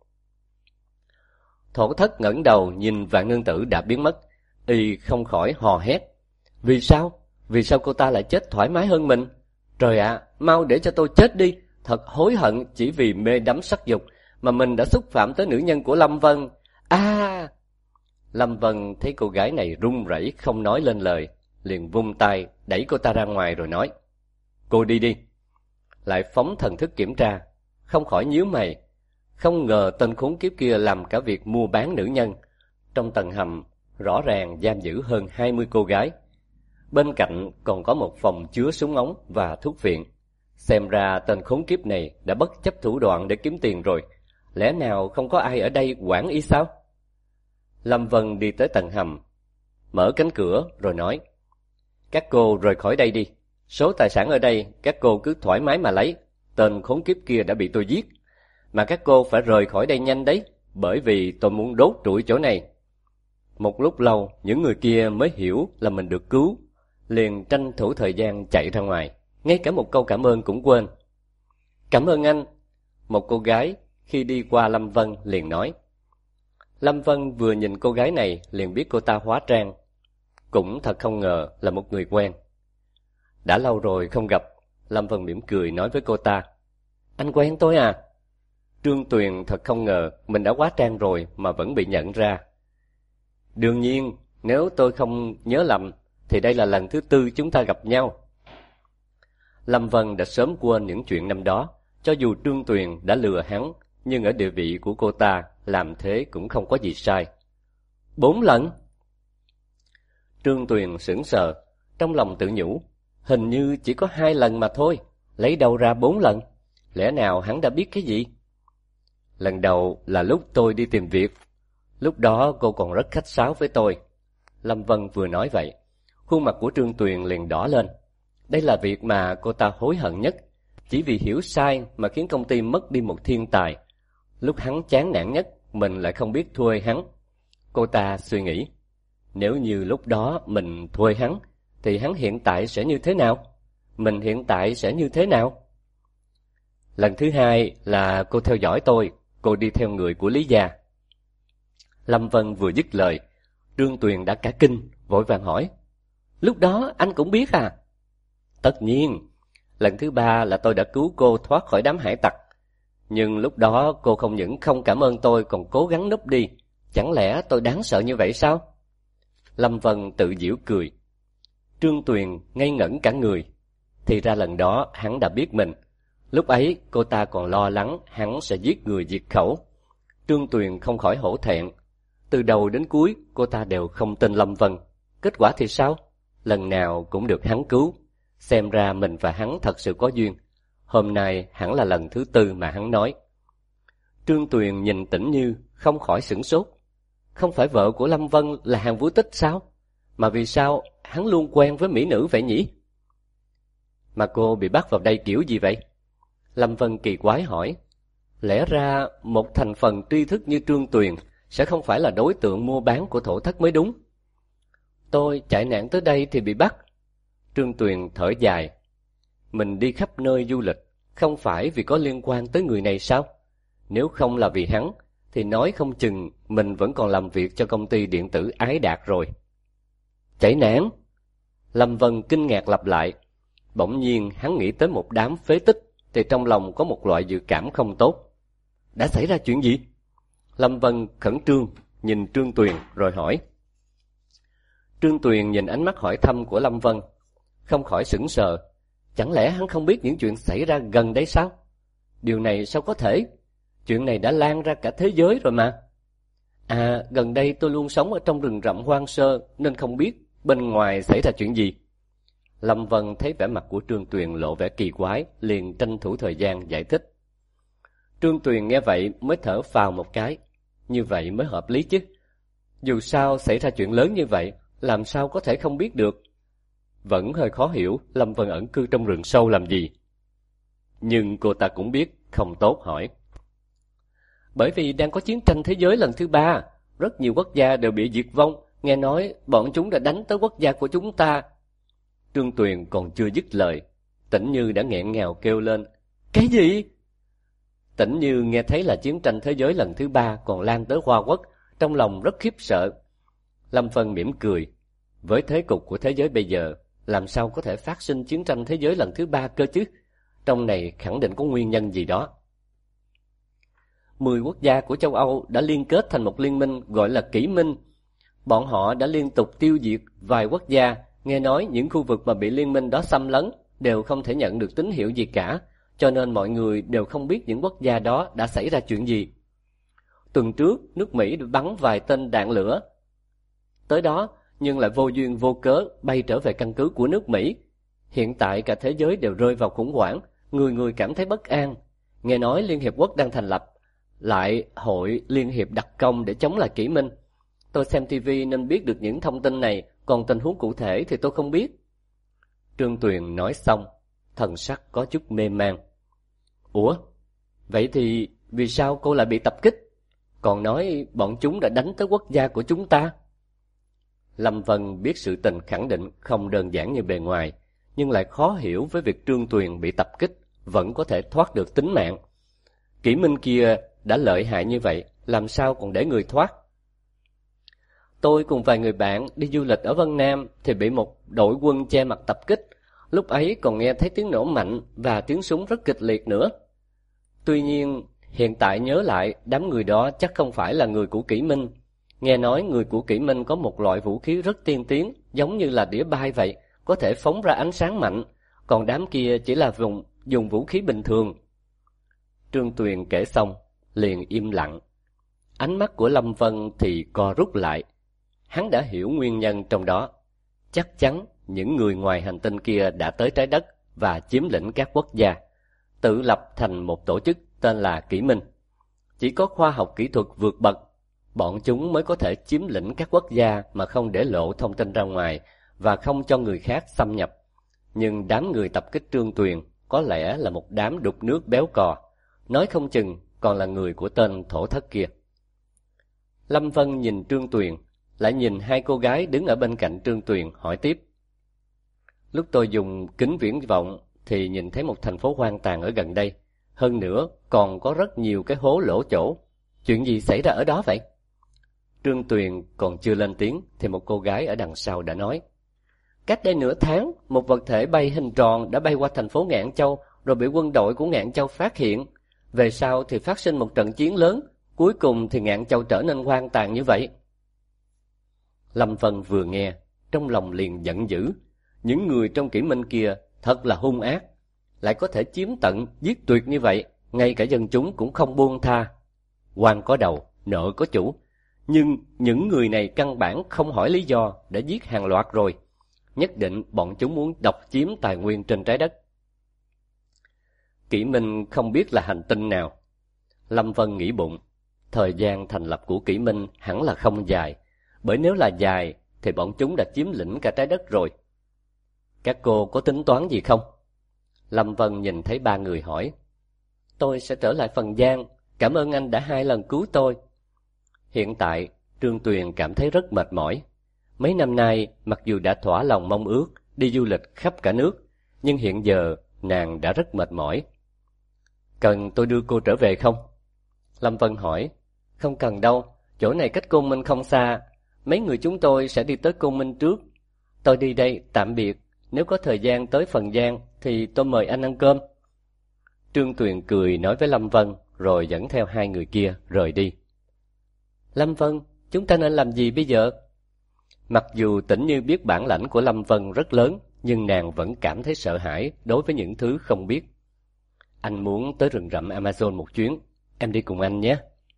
Thổ Thất ngẩng đầu nhìn Vạn nương tử đã biến mất, y không khỏi hò hét. Vì sao? Vì sao cô ta lại chết thoải mái hơn mình? Trời ạ, mau để cho tôi chết đi, thật hối hận chỉ vì mê đắm sắc dục mà mình đã xúc phạm tới nữ nhân của Lâm Vân. À! Lâm Vân thấy cô gái này run rẩy không nói lên lời, liền vung tay đẩy cô ta ra ngoài rồi nói. Cô đi đi. Lại phóng thần thức kiểm tra, không khỏi nhíu mày. Không ngờ tên khốn kiếp kia làm cả việc mua bán nữ nhân. Trong tầng hầm rõ ràng giam giữ hơn 20 cô gái. Bên cạnh còn có một phòng chứa súng ống và thuốc viện. Xem ra tên khốn kiếp này đã bất chấp thủ đoạn để kiếm tiền rồi. Lẽ nào không có ai ở đây quản y sao? Lâm Vân đi tới tầng hầm, mở cánh cửa rồi nói. Các cô rời khỏi đây đi. Số tài sản ở đây các cô cứ thoải mái mà lấy. Tên khốn kiếp kia đã bị tôi giết. Mà các cô phải rời khỏi đây nhanh đấy, bởi vì tôi muốn đốt trụi chỗ này. Một lúc lâu, những người kia mới hiểu là mình được cứu, liền tranh thủ thời gian chạy ra ngoài, ngay cả một câu cảm ơn cũng quên. Cảm ơn anh. Một cô gái khi đi qua Lâm Vân liền nói. Lâm Vân vừa nhìn cô gái này liền biết cô ta hóa trang. Cũng thật không ngờ là một người quen. Đã lâu rồi không gặp, Lâm Vân mỉm cười nói với cô ta. Anh quen tôi à? Trương Tuyền thật không ngờ mình đã hóa trang rồi mà vẫn bị nhận ra. Đương nhiên, nếu tôi không nhớ lầm, thì đây là lần thứ 4 chúng ta gặp nhau. Lâm Vân đã sớm quên những chuyện năm đó, cho dù Trương Tuyền đã lừa hắn, nhưng ở địa vị của cô ta, làm thế cũng không có gì sai. 4 lần? Trương Tuyền sững sờ, trong lòng tự nhủ, hình như chỉ có 2 lần mà thôi, lấy đâu ra 4 lần? Lẽ nào hắn đã biết cái gì? Lần đầu là lúc tôi đi tìm việc, lúc đó cô còn rất khách sáo với tôi. Lâm Vân vừa nói vậy, khuôn mặt của Trương Tuyền liền đỏ lên. Đây là việc mà cô ta hối hận nhất, chỉ vì hiểu sai mà khiến công ty mất đi một thiên tài. Lúc hắn chán nản nhất, mình lại không biết thuê hắn. Cô ta suy nghĩ, nếu như lúc đó mình thuê hắn, thì hắn hiện tại sẽ như thế nào? Mình hiện tại sẽ như thế nào? Lần thứ 2 là cô theo dõi tôi, cô đi theo người của Lý gia. Lâm Vân vừa dứt lời, Trương Tuyền đã cả kinh, vội vàng hỏi. Lúc đó anh cũng biết à? Tất nhiên, lần thứ 3 là tôi đã cứu cô thoát khỏi đám hải tặc. Nhưng lúc đó cô không những không cảm ơn tôi còn cố gắng núp đi. Chẳng lẽ tôi đáng sợ như vậy sao? Lâm Vân tự giễu cười. Trương Tuyền ngây ngẩn cả người. Thì ra lần đó hắn đã biết mình. Lúc ấy cô ta còn lo lắng hắn sẽ giết người diệt khẩu. Trương Tuyền không khỏi hổ thẹn. Từ đầu đến cuối cô ta đều không tin Lâm Vân. Kết quả thì sao? Lần nào cũng được hắn cứu. Xem ra mình và hắn thật sự có duyên. Hôm nay hẳn là lần thứ 4 mà hắn nói. Trương Tuyền nhìn Tĩnh Như, không khỏi sửng sốt. Không phải vợ của Lâm Vân là Hàn Vũ Tích sao? Mà vì sao hắn luôn quen với mỹ nữ vậy nhỉ? Mà cô bị bắt vào đây kiểu gì vậy? Lâm Vân kỳ quái hỏi. Lẽ ra một thành phần tri thức như Trương Tuyền sẽ không phải là đối tượng mua bán của thổ thất mới đúng. Tôi chạy nạn tới đây thì bị bắt. Trương Tuyền thở dài. Mình đi khắp nơi du lịch, không phải vì có liên quan tới người này sao? Nếu không là vì hắn, thì nói không chừng mình vẫn còn làm việc cho công ty điện tử Ái Đạt rồi. Chạy nạn? Lâm Vân kinh ngạc lặp lại. Bỗng nhiên hắn nghĩ tới một đám phế tích, thì trong lòng có một loại dự cảm không tốt. Đã xảy ra chuyện gì? Lâm Vân khẩn trương nhìn Trương Tuyền rồi hỏi. Trương Tuyền nhìn ánh mắt hỏi thăm của Lâm Vân, không khỏi sững sờ. Chẳng lẽ hắn không biết những chuyện xảy ra gần đây sao? Điều này sao có thể? Chuyện này đã lan ra cả thế giới rồi mà. À, gần đây tôi luôn sống ở trong rừng rậm hoang sơ nên không biết bên ngoài xảy ra chuyện gì. Lâm Vân thấy vẻ mặt của Trương Tuyền lộ vẻ kỳ quái, liền tranh thủ thời gian giải thích. Trương Tuyền nghe vậy mới thở phào một cái. Như vậy mới hợp lý chứ. Dù sao xảy ra chuyện lớn như vậy, làm sao có thể không biết được. Vẫn hơi khó hiểu Lâm Vân ẩn cư trong rừng sâu làm gì. Nhưng cô ta cũng biết không tốt hỏi. Bởi vì đang có chiến tranh thế giới lần thứ 3, rất nhiều quốc gia đều bị diệt vong, nghe nói bọn chúng đã đánh tới quốc gia của chúng ta. Trương Tuyền còn chưa dứt lời, Tĩnh Như đã nghẹn ngào kêu lên. Cái gì? Tĩnh Như nghe thấy là chiến tranh thế giới lần thứ 3 còn lan tới Hoa Quốc, trong lòng rất khiếp sợ. Lâm Vân mỉm cười. Với thế cục của thế giới bây giờ, làm sao có thể phát sinh chiến tranh thế giới lần thứ 3 cơ chứ? Trong này khẳng định có nguyên nhân gì đó. 10 quốc gia của châu Âu đã liên kết thành một liên minh gọi là Kỷ Minh. Bọn họ đã liên tục tiêu diệt vài quốc gia, nghe nói những khu vực mà bị liên minh đó xâm lấn đều không thể nhận được tín hiệu gì cả, cho nên mọi người đều không biết những quốc gia đó đã xảy ra chuyện gì. Tuần trước, nước Mỹ đã bắn vài tên đạn lửa tới đó, nhưng lại vô duyên vô cớ bay trở về căn cứ của nước Mỹ. Hiện tại cả thế giới đều rơi vào khủng hoảng, người người cảm thấy bất an. Nghe nói Liên Hiệp Quốc đang thành lập lại hội Liên Hiệp đặc công để chống lại Kỷ Minh. Tôi xem TV nên biết được những thông tin này, còn tình huống cụ thể thì tôi không biết. Trương Tuyền nói xong, thần sắc có chút mê man. Ủa, vậy thì vì sao cô lại bị tập kích? Còn nói bọn chúng đã đánh tới quốc gia của chúng ta. Lâm Vân biết sự tình khẳng định không đơn giản như bề ngoài, nhưng lại khó hiểu với việc Trương Tuyền bị tập kích vẫn có thể thoát được tính mạng. Kỷ Minh kia đã lợi hại như vậy, làm sao còn để người thoát? Tôi cùng vài người bạn đi du lịch ở Vân Nam thì bị một đội quân che mặt tập kích. Lúc ấy còn nghe thấy tiếng nổ mạnh và tiếng súng rất kịch liệt nữa. Tuy nhiên, hiện tại nhớ lại đám người đó chắc không phải là người của Kỷ Minh. Nghe nói người của Kỷ Minh có một loại vũ khí rất tiên tiến, giống như là đĩa bay vậy, có thể phóng ra ánh sáng mạnh, còn đám kia chỉ là dùng vũ khí bình thường. Trương Tuyền kể xong, liền im lặng. Ánh mắt của Lâm Vân thì co rút lại. Hắn đã hiểu nguyên nhân trong đó. Chắc chắn những người ngoài hành tinh kia đã tới trái đất và chiếm lĩnh các quốc gia, tự lập thành một tổ chức tên là Kỷ Minh. Chỉ có khoa học kỹ thuật vượt bậc, bọn chúng mới có thể chiếm lĩnh các quốc gia mà không để lộ thông tin ra ngoài và không cho người khác xâm nhập. Nhưng đám người tập kích Trương Tuyền có lẽ là một đám đục nước béo cò, nói không chừng còn là người của tên thổ thất kia. Lâm Vân nhìn Trương Tuyền, lại nhìn hai cô gái đứng ở bên cạnh Trương Tuyền hỏi tiếp. Lúc tôi dùng kính viễn vọng thì nhìn thấy một thành phố hoang tàn ở gần đây. Hơn nữa còn có rất nhiều cái hố lỗ chỗ. Chuyện gì xảy ra ở đó vậy? Trương Tuyền còn chưa lên tiếng thì một cô gái ở đằng sau đã nói. Cách đây nửa tháng, một vật thể bay hình tròn đã bay qua thành phố Ngạn Châu rồi bị quân đội của Ngạn Châu phát hiện. Về sau thì phát sinh một trận chiến lớn, cuối cùng thì Ngạn Châu trở nên hoang tàn như vậy. Lâm Vân vừa nghe, trong lòng liền giận dữ. Những người trong Kỷ Minh kia thật là hung ác. lại có thể chiếm tận, giết tuyệt như vậy, ngay cả dân chúng cũng không buông tha. Quan có đầu, nợ có chủ, nhưng những người này căn bản không hỏi lý do đã giết hàng loạt rồi. Nhất định bọn chúng muốn độc chiếm tài nguyên trên trái đất. Kỷ Minh không biết là hành tinh nào. Lâm Vân nghĩ bụng, thời gian thành lập của Kỷ Minh hẳn là không dài, bởi nếu là dài thì bọn chúng đã chiếm lĩnh cả trái đất rồi. Các cô có tính toán gì không? Lâm Vân nhìn thấy ba người hỏi. Tôi sẽ trở lại Phần Giang, cảm ơn anh đã 2 lần cứu tôi. Hiện tại, Trương Tuyền cảm thấy rất mệt mỏi. Mấy năm nay, mặc dù đã thỏa lòng mong ước đi du lịch khắp cả nước, nhưng hiện giờ nàng đã rất mệt mỏi. Cần tôi đưa cô trở về không? Lâm Vân hỏi. Không cần đâu, chỗ này cách Côn Minh không xa, mấy người chúng tôi sẽ đi tới Côn Minh trước. Tôi đi đây, tạm biệt, nếu có thời gian tới Phần Giang thì tôi mời anh ăn cơm. Trương Tuyền cười nói với Lâm Vân, rồi dẫn theo 2 người kia rời đi. Lâm Vân, chúng ta nên làm gì bây giờ? Mặc dù Tĩnh Như biết bản lãnh của Lâm Vân rất lớn, nhưng nàng vẫn cảm thấy sợ hãi đối với những thứ không biết. Anh muốn tới rừng rậm Amazon một chuyến, em đi cùng anh nhé.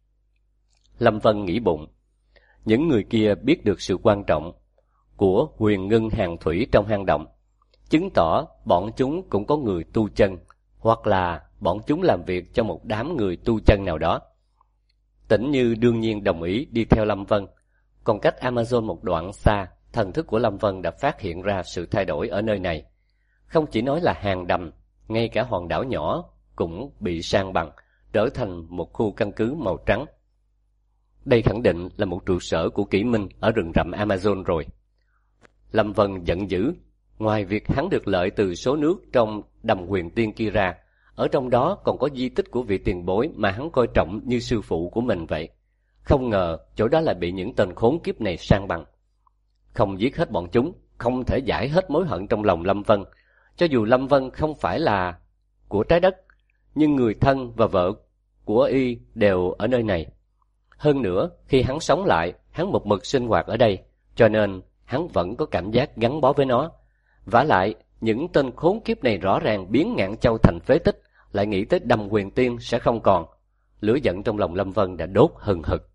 Lâm Vân nghĩ bụng, những người kia biết được sự quan trọng của huyền ngân hàng thủy trong hang động, chứng tỏ bọn chúng cũng có người tu chân, hoặc là bọn chúng làm việc cho một đám người tu chân nào đó. Tĩnh Như đương nhiên đồng ý đi theo Lâm Vân, còn cách Amazon một đoạn xa, thần thức của Lâm Vân đã phát hiện ra sự thay đổi ở nơi này. Không chỉ nói là hang đầm, ngay cả hòn đảo nhỏ cũng bị san bằng, trở thành một khu căn cứ màu trắng. Đây khẳng định là một trụ sở của Kỷ Minh ở rừng rậm Amazon rồi. Lâm Vân giận dữ, ngoài việc hắn được lợi từ số nước trong đầm huyền tiên kia ra, ở trong đó còn có di tích của vị tiền bối mà hắn coi trọng như sư phụ của mình vậy. Không ngờ chỗ đó lại bị những tên khốn kiếp này san bằng. Không giết hết bọn chúng, không thể giải hết mối hận trong lòng Lâm Vân. Cho dù Lâm Vân không phải là của trái đất, nhưng người thân và vợ của y đều ở nơi này. Hơn nữa, khi hắn sống lại, hắn một mực sinh hoạt ở đây, cho nên hắn vẫn có cảm giác gắn bó với nó. Vả lại, những tên khốn kiếp này rõ ràng biến Ngạn Châu thành phế tích, lại nghĩ tới đầm huyền tiên sẽ không còn. Lửa giận trong lòng Lâm Vân đã đốt hừng hực.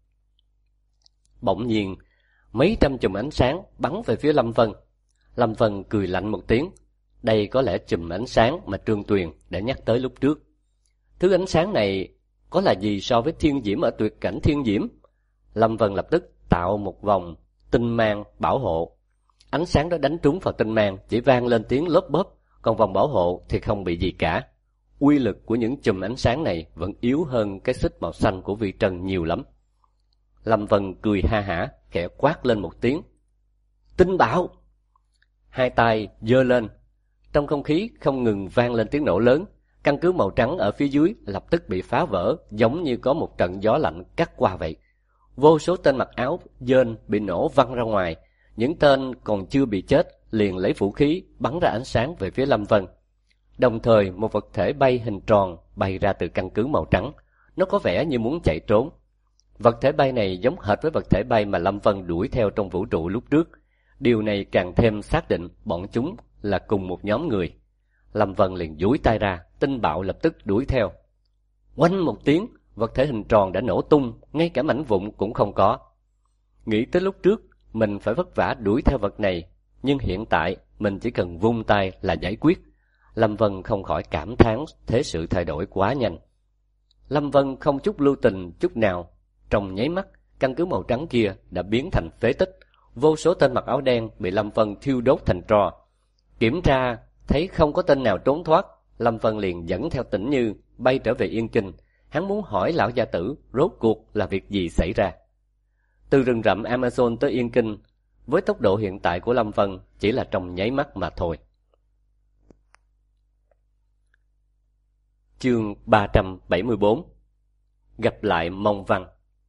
Bỗng nhiên, mấy trăm chùm ánh sáng bắn về phía Lâm Vân. Lâm Vân cười lạnh một tiếng. Đây có lẽ chùm ánh sáng mà Trương Tuyền đã nhắc tới lúc trước. Thứ ánh sáng này có là gì so với thiên diễm ở tuyệt cảnh thiên diễm? Lâm Vân lập tức tạo một vòng tinh mang bảo hộ. Ánh sáng đó đánh trúng vào tinh mang chỉ vang lên tiếng lốp bốp, còn vòng bảo hộ thì không bị gì cả. Uy lực của những chùm ánh sáng này vẫn yếu hơn cái xích màu xanh của Vi Trân nhiều lắm. Lâm Vân cười ha hả, khẽ quát lên một tiếng. Tinh bạo! 2 tay giơ lên. Trong không khí không ngừng vang lên tiếng nổ lớn. Căn cứ màu trắng ở phía dưới lập tức bị phá vỡ, giống như có một trận gió lạnh cắt qua vậy. Vô số tên mặc áo dên bị nổ văng ra ngoài. Những tên còn chưa bị chết liền lấy vũ khí bắn ra ánh sáng về phía Lâm Vân. Đồng thời một vật thể bay hình tròn bay ra từ căn cứ màu trắng. Nó có vẻ như muốn chạy trốn. Vật thể bay này giống hệt với vật thể bay mà Lâm Vân đuổi theo trong vũ trụ lúc trước. Điều này càng thêm xác định bọn chúng là cùng một nhóm người. Lâm Vân liền duỗi tay ra, tinh bạo lập tức đuổi theo. Oanh một tiếng, vật thể hình tròn đã nổ tung, ngay cả mảnh vụn cũng không có. Nghĩ tới lúc trước, mình phải vất vả đuổi theo vật này, nhưng hiện tại mình chỉ cần vung tay là giải quyết. Lâm Vân không khỏi cảm thán thế sự thay đổi quá nhanh. Lâm Vân không chút lưu tình chút nào. Trong nháy mắt, căn cứ màu trắng kia đã biến thành phế tích. Vô số tên mặc áo đen bị Lâm Vân thiêu đốt thành tro. Kiểm tra thấy không có tên nào trốn thoát, Lâm Vân liền dẫn theo Tĩnh Như bay trở về Yên Kinh. Hắn muốn hỏi lão gia tử rốt cuộc là việc gì xảy ra. Từ rừng rậm Amazon tới Yên Kinh, với tốc độ hiện tại của Lâm Vân chỉ là trong nháy mắt mà thôi. Chương 374. Gặp lại Mông Văn.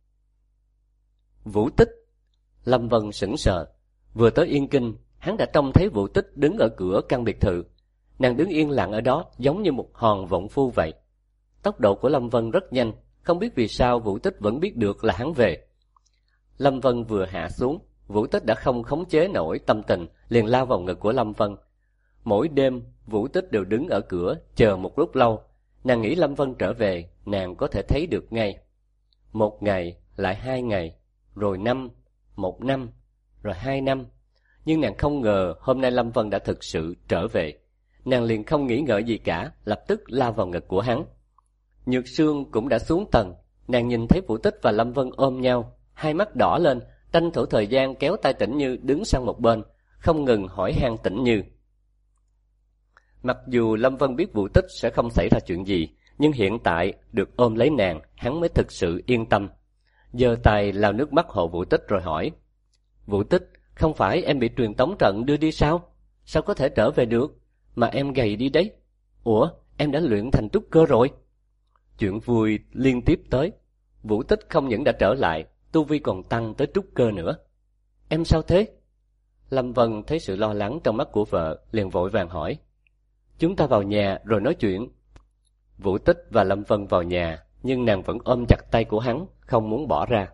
Vũ Tích. Lâm Vân sững sờ. Vừa tới Yên Kinh, hắn đã trông thấy Vũ Tích đứng ở cửa căn biệt thự. Nàng đứng yên lặng ở đó giống như một hòn vọng phu vậy. Tốc độ của Lâm Vân rất nhanh, không biết vì sao Vũ Tích vẫn biết được là hắn về. Lâm Vân vừa hạ xuống, Vũ Tích đã không khống chế nổi tâm tình, liền lao vào ngực của Lâm Vân. Mỗi đêm, Vũ Tích đều đứng ở cửa chờ một lúc lâu. Nàng nghĩ Lâm Vân trở về, nàng có thể thấy được ngay. 1 ngày, lại 2 ngày, rồi 1 năm, rồi 2 năm. Nhưng nàng không ngờ hôm nay Lâm Vân đã thực sự trở về. Nàng liền không nghĩ ngợi gì cả, lập tức lao vào ngực của hắn. Nhược Sương cũng đã xuống tầng. Nàng nhìn thấy Vũ Tích và Lâm Vân ôm nhau, hai mắt đỏ lên, tranh thủ thời gian kéo tay Tĩnh Như đứng sang một bên, không ngừng hỏi han Tĩnh Như. Mặc dù Lâm Vân biết Vũ Tích sẽ không xảy ra chuyện gì, nhưng hiện tại được ôm lấy nàng, hắn mới thực sự yên tâm. Giơ tay lau nước mắt hộ Vũ Tích rồi hỏi: Vũ Tích, không phải em bị truyền tống trận đưa đi sao? Sao có thể trở về được? Mà em gầy đi đấy. Ủa, em đã luyện thành trúc cơ rồi? Chuyện vui liên tiếp tới. Vũ Tích không những đã trở lại, tu vi còn tăng tới trúc cơ nữa. Em sao thế? Lâm Vân thấy sự lo lắng trong mắt của vợ, liền vội vàng hỏi: Chúng ta vào nhà rồi nói chuyện. Vũ Tích và Lâm Vân vào nhà, nhưng nàng vẫn ôm chặt tay của hắn, không muốn bỏ ra.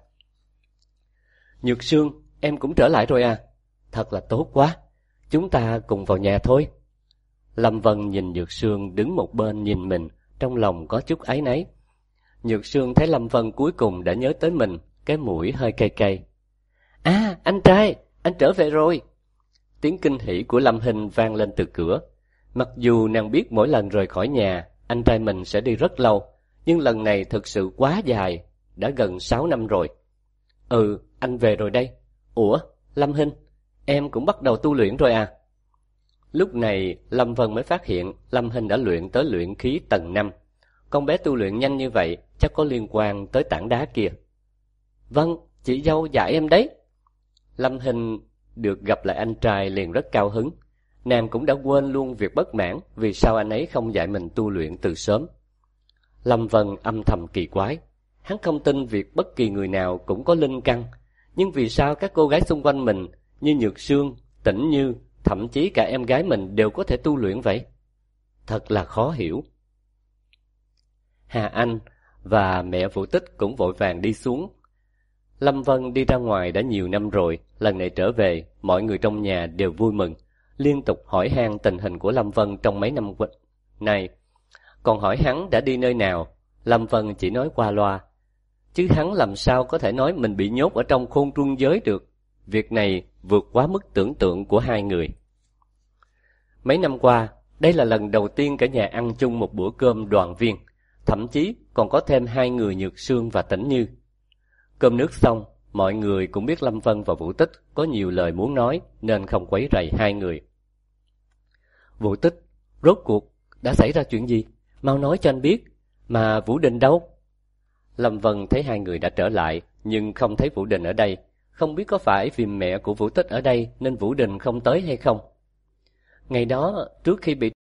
Nhược Sương, em cũng trở lại rồi à? Thật là tốt quá. Chúng ta cùng vào nhà thôi. Lâm Vân nhìn Nhược Sương đứng một bên nhìn mình, trong lòng có chút áy náy. Nhược Sương thấy Lâm Vân cuối cùng đã nhớ tới mình, cái mũi hơi cay cay. À, anh trai, anh trở về rồi. Tiếng kinh hỉ của Lâm Hinh vang lên từ cửa. Mặc dù nàng biết mỗi lần rời khỏi nhà, anh trai mình sẽ đi rất lâu, nhưng lần này thực sự quá dài, đã gần 6 năm rồi. Ừ, anh về rồi đây. Ủa, Lâm Hinh, em cũng bắt đầu tu luyện rồi à? Lúc này, Lâm Vân mới phát hiện Lâm Hinh đã luyện tới luyện khí tầng 5. Con bé tu luyện nhanh như vậy, chắc có liên quan tới tảng đá kia. Vâng, chị dâu dạy em đấy. Lâm Hinh được gặp lại anh trai liền rất cao hứng. Nàng cũng đã quên luôn việc bất mãn vì sao anh ấy không dạy mình tu luyện từ sớm. Lâm Vân âm thầm kỳ quái. Hắn không tin việc bất kỳ người nào cũng có linh căn, nhưng vì sao các cô gái xung quanh mình như Nhược Sương, Tĩnh Như, thậm chí cả em gái mình đều có thể tu luyện vậy? Thật là khó hiểu. Hà Anh và mẹ Vũ Tích cũng vội vàng đi xuống. Lâm Vân đi ra ngoài đã nhiều năm rồi, lần này trở về, mọi người trong nhà đều vui mừng, liên tục hỏi han tình hình của Lâm Vân trong mấy năm này. Còn hỏi hắn đã đi nơi nào, Lâm Vân chỉ nói qua loa. Chứ hắn làm sao có thể nói mình bị nhốt ở trong khôn trung giới được. Việc này vượt quá mức tưởng tượng của hai người. Mấy năm qua, đây là lần đầu tiên cả nhà ăn chung một bữa cơm đoàn viên, thậm chí còn có thêm 2 người Nhược Sương và Tĩnh Như. Cơm nước xong, mọi người cũng biết Lâm Vân và Vũ Tích có nhiều lời muốn nói nên không quấy rầy hai người. Vũ Tích, rốt cuộc đã xảy ra chuyện gì? Mau nói cho anh biết. Mà Vũ Đình đâu? Lâm Vân thấy hai người đã trở lại, nhưng không thấy Vũ Đình ở đây. Không biết có phải vì mẹ của Vũ Tích ở đây nên Vũ Đình không tới hay không? Ngày đó, trước khi bị